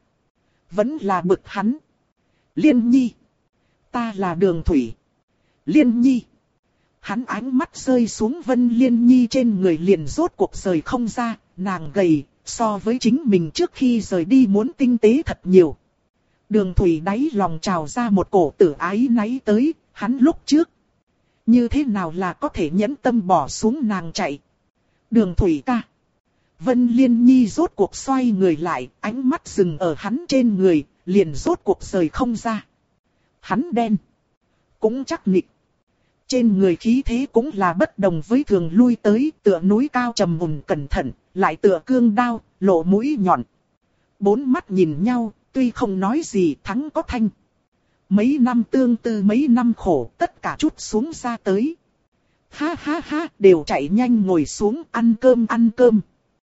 là bực hắn. Liên Nhi. Ta là Đường Thủy. Liên Nhi. Hắn ánh mắt rơi xuống Vân Liên Nhi trên người liền rốt cuộc rời không ra, nàng gầy, so với chính mình trước khi rời đi muốn tinh tế thật nhiều. Đường Thủy đáy lòng trào ra một cổ tử ái náy tới, hắn lúc trước. Như thế nào là có thể nhẫn tâm bỏ xuống nàng chạy. Đường Thủy ca. Vân Liên Nhi rốt cuộc xoay người lại, ánh mắt dừng ở hắn trên người, liền rốt cuộc rời không ra. Hắn đen. Cũng chắc nịch. Trên người khí thế cũng là bất đồng với thường lui tới, tựa núi cao trầm mùn cẩn thận, lại tựa cương đao, lộ mũi nhọn. Bốn mắt nhìn nhau, tuy không nói gì thắng có thanh. Mấy năm tương tư mấy năm khổ tất cả chút xuống ra tới. Ha ha ha, đều chạy nhanh ngồi xuống ăn cơm ăn cơm.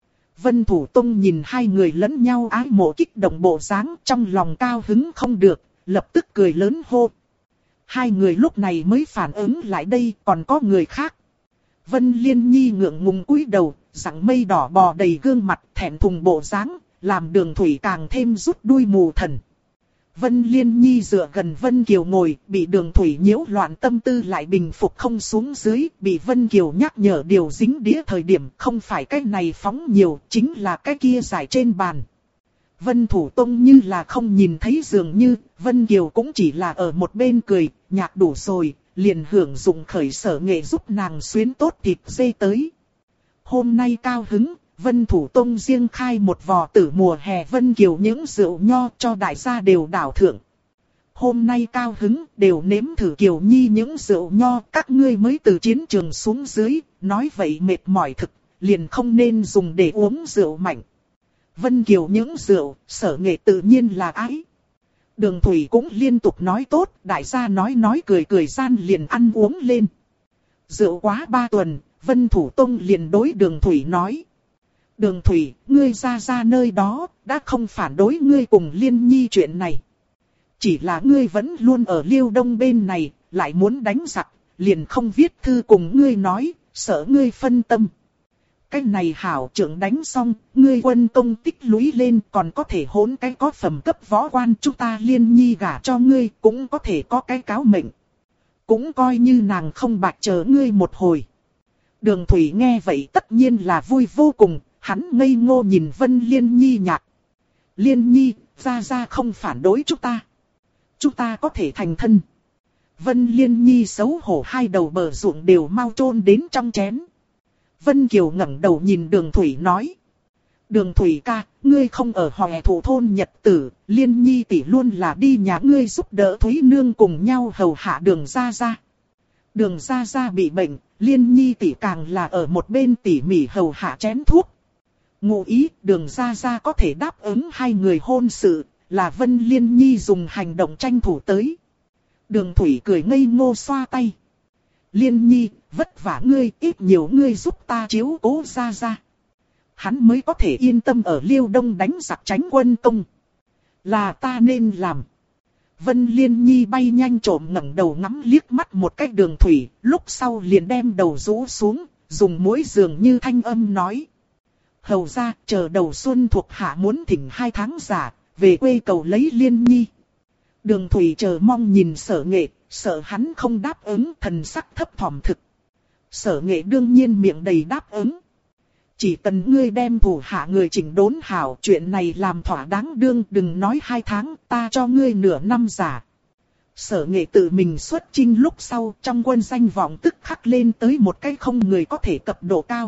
Vân Thủ Tông nhìn hai người lẫn nhau ái mộ kích động bộ dáng, trong lòng cao hứng không được, lập tức cười lớn hô. Hai người lúc này mới phản ứng lại đây, còn có người khác. Vân Liên Nhi ngượng ngùng cúi đầu, rặng mây đỏ bò đầy gương mặt, thẹn thùng bộ dáng, làm Đường Thủy càng thêm rút đuôi mù thần. Vân Liên Nhi dựa gần Vân Kiều ngồi, bị Đường Thủy nhiễu loạn tâm tư lại bình phục không xuống dưới, bị Vân Kiều nhắc nhở điều dính đĩa thời điểm không phải cái này phóng nhiều, chính là cái kia giải trên bàn. Vân Thủ Tông như là không nhìn thấy dường như, Vân Kiều cũng chỉ là ở một bên cười, nhạc đủ rồi, liền hưởng dụng khởi sở nghệ giúp nàng xuyến tốt thịt dê tới. Hôm nay cao hứng, Vân Thủ Tông riêng khai một vò tử mùa hè Vân Kiều những rượu nho cho đại gia đều đảo thượng. Hôm nay cao hứng, đều nếm thử Kiều Nhi những rượu nho, các ngươi mới từ chiến trường xuống dưới, nói vậy mệt mỏi thực, liền không nên dùng để uống rượu mạnh. Vân Kiều những rượu, sở nghệ tự nhiên là ái. Đường Thủy cũng liên tục nói tốt, đại gia nói cười cười gian liền ăn uống lên. Rượu quá 3 tuần, Vân Thủ Tông liền đối Đường Thủy nói. Đường Thủy, ngươi ra nơi đó, đã không phản đối ngươi cùng Liên Nhi chuyện này. Chỉ là ngươi vẫn luôn ở Liêu Đông bên này, lại muốn đánh giặc, liền không viết thư cùng ngươi nói, sợ ngươi phân tâm. Cái này hảo trưởng đánh xong, ngươi quân công tích lũy lên còn có thể hỗn cái có phẩm cấp võ quan, chúng ta Liên Nhi gả cho ngươi cũng có thể có cái cáo mệnh. Cũng coi như nàng không bạc chờ ngươi một hồi. Đường Thủy nghe vậy tất nhiên là vui vô cùng, hắn ngây ngô nhìn Vân Liên Nhi nhạc. Liên Nhi, ra không phản đối chúng ta. Chúng ta có thể thành thân. Vân Liên Nhi xấu hổ hai đầu bờ ruộng đều mau chôn đến trong chén. Vân Kiều ngẩng đầu nhìn Đường Thủy nói. Đường Thủy ca, ngươi không ở Hòe Thủ thôn nhật tử, Liên Nhi tỷ luôn là đi nhà ngươi giúp đỡ Thúy Nương cùng nhau hầu hạ Đường Gia. Đường Gia bị bệnh, Liên Nhi tỷ càng là ở một bên tỉ mỉ hầu hạ chén thuốc. Ngụ ý, Đường Gia có thể đáp ứng hai người hôn sự, là Vân Liên Nhi dùng hành động tranh thủ tới. Đường Thủy cười ngây ngô xoa tay. Liên Nhi, vất vả ngươi, ít nhiều ngươi giúp ta chiếu cố Gia. Hắn mới có thể yên tâm ở Liêu Đông đánh giặc tránh quân công. Là ta nên làm. Vân Liên Nhi bay nhanh trộm ngẩng đầu ngắm liếc mắt một cách Đường Thủy, lúc sau liền đem đầu rũ xuống, dùng mũi dường như thanh âm nói. Hầu ra, chờ đầu xuân thuộc hạ muốn thỉnh 2 tháng giả, về quê cầu lấy Liên Nhi. Đường Thủy chờ mong nhìn Sở Nghệ, sợ hắn không đáp ứng, thần sắc thấp thỏm thực. Sở Nghệ đương nhiên miệng đầy đáp ứng. Chỉ cần ngươi đem thủ hạ người chỉnh đốn hảo, chuyện này làm thỏa đáng đương, đừng nói 2 tháng, ta cho ngươi nửa năm giả. Sở Nghệ tự mình xuất chinh lúc sau, trong quân danh vọng tức khắc lên tới một cái không người có thể cập độ cao.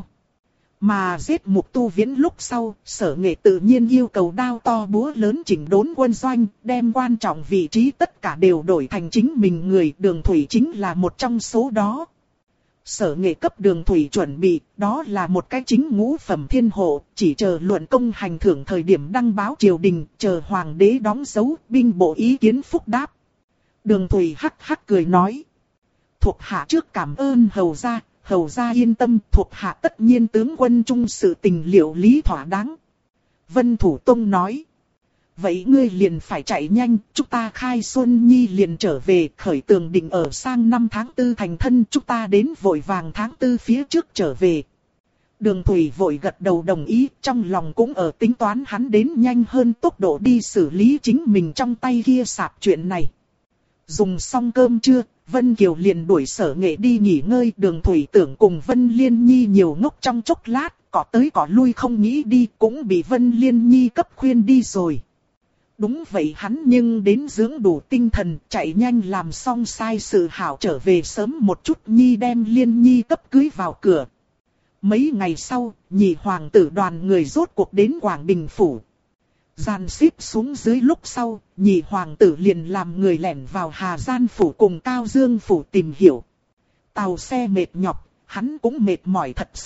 Mà giết Mục Tu Viễn lúc sau, Sở Nghệ tự nhiên yêu cầu đao to búa lớn chỉnh đốn quân doanh, đem quan trọng vị trí tất cả đều đổi thành chính mình người, Đường Thủy chính là một trong số đó. Sở Nghệ cấp Đường Thủy chuẩn bị, đó là một cái chính ngũ phẩm thiên hộ, chỉ chờ luận công hành thưởng thời điểm đăng báo triều đình, chờ hoàng đế đóng dấu, binh bộ ý kiến phúc đáp. Đường Thủy hắc hắc cười nói. Thuộc hạ trước cảm ơn hầu gia yên tâm, thuộc hạ tất nhiên tướng quân trung sự tình liệu lý thỏa đáng. Vân Thủ Tông nói. Vậy ngươi liền phải chạy nhanh, chúng ta khai Xuân Nhi liền trở về, khởi tường định ở sang năm tháng 4 thành thân, chúng ta đến vội vàng tháng 4 phía trước trở về. Đường Thủy vội gật đầu đồng ý, trong lòng cũng ở tính toán hắn đến nhanh hơn tốc độ đi xử lý chính mình trong tay kia sạp chuyện này. Dùng xong cơm trưa, Vân Kiều liền đuổi Sở Nghệ đi nghỉ ngơi, Đường Thủy tưởng cùng Vân Liên Nhi nhiều ngốc trong chốc lát, cọ tới cọ lui không nghĩ đi, cũng bị Vân Liên Nhi cấp khuyên đi rồi. Đúng vậy, hắn nhưng đến dưỡng đủ tinh thần, chạy nhanh làm xong sai sự hảo trở về sớm một chút Nhi đem Liên Nhi cấp cưới vào cửa. Mấy ngày sau, nhị hoàng tử đoàn người rốt cuộc đến Quảng Bình Phủ. Gian xếp xuống dưới lúc sau, nhị hoàng tử liền làm người lẻn vào Hà Gian Phủ cùng Cao Dương Phủ tìm hiểu. Tàu xe mệt nhọc, hắn cũng mệt mỏi thật sự,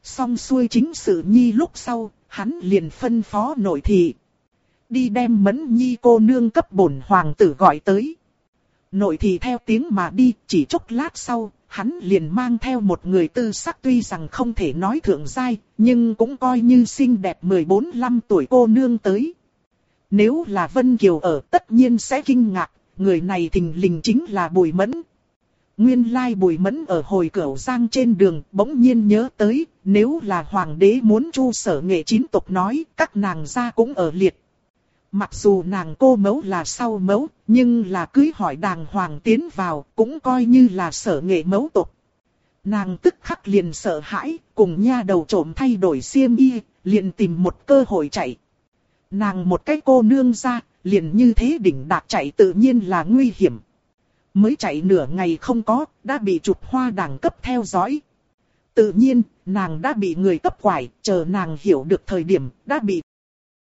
Xong xuôi chính sự nhi lúc sau, hắn liền phân phó nội thị. Đi đem Mẫn Nhi cô nương cấp bổn hoàng tử gọi tới. Nội thị theo tiếng mà đi, chỉ chốc lát sau, hắn liền mang theo một người tư sắc tuy rằng không thể nói thượng giai, nhưng cũng coi như xinh đẹp 14-15 tuổi cô nương tới. Nếu là Vân Kiều ở tất nhiên sẽ kinh ngạc, người này thình lình chính là Bùi Mẫn. Nguyên lai Bùi Mẫn ở hồi Cửu Giang trên đường bỗng nhiên nhớ tới, nếu là hoàng đế muốn chu sở Nghệ 9 tộc nói, các nàng gia cũng ở liệt. Mặc dù nàng cô mẫu là sau mẫu, nhưng là cưới hỏi đàng hoàng tiến vào, cũng coi như là sở Nghệ mẫu tộc. Nàng tức khắc liền sợ hãi, cùng nha đầu trộm thay đổi xiêm y, liền tìm một cơ hội chạy. Nàng một cái cô nương ra, liền như thế đỉnh đạc chạy tự nhiên là nguy hiểm. Mới chạy nửa ngày không có, đã bị chụp hoa đảng cấp theo dõi. Tự nhiên, nàng đã bị người cấp quải, chờ nàng hiểu được thời điểm, đã bị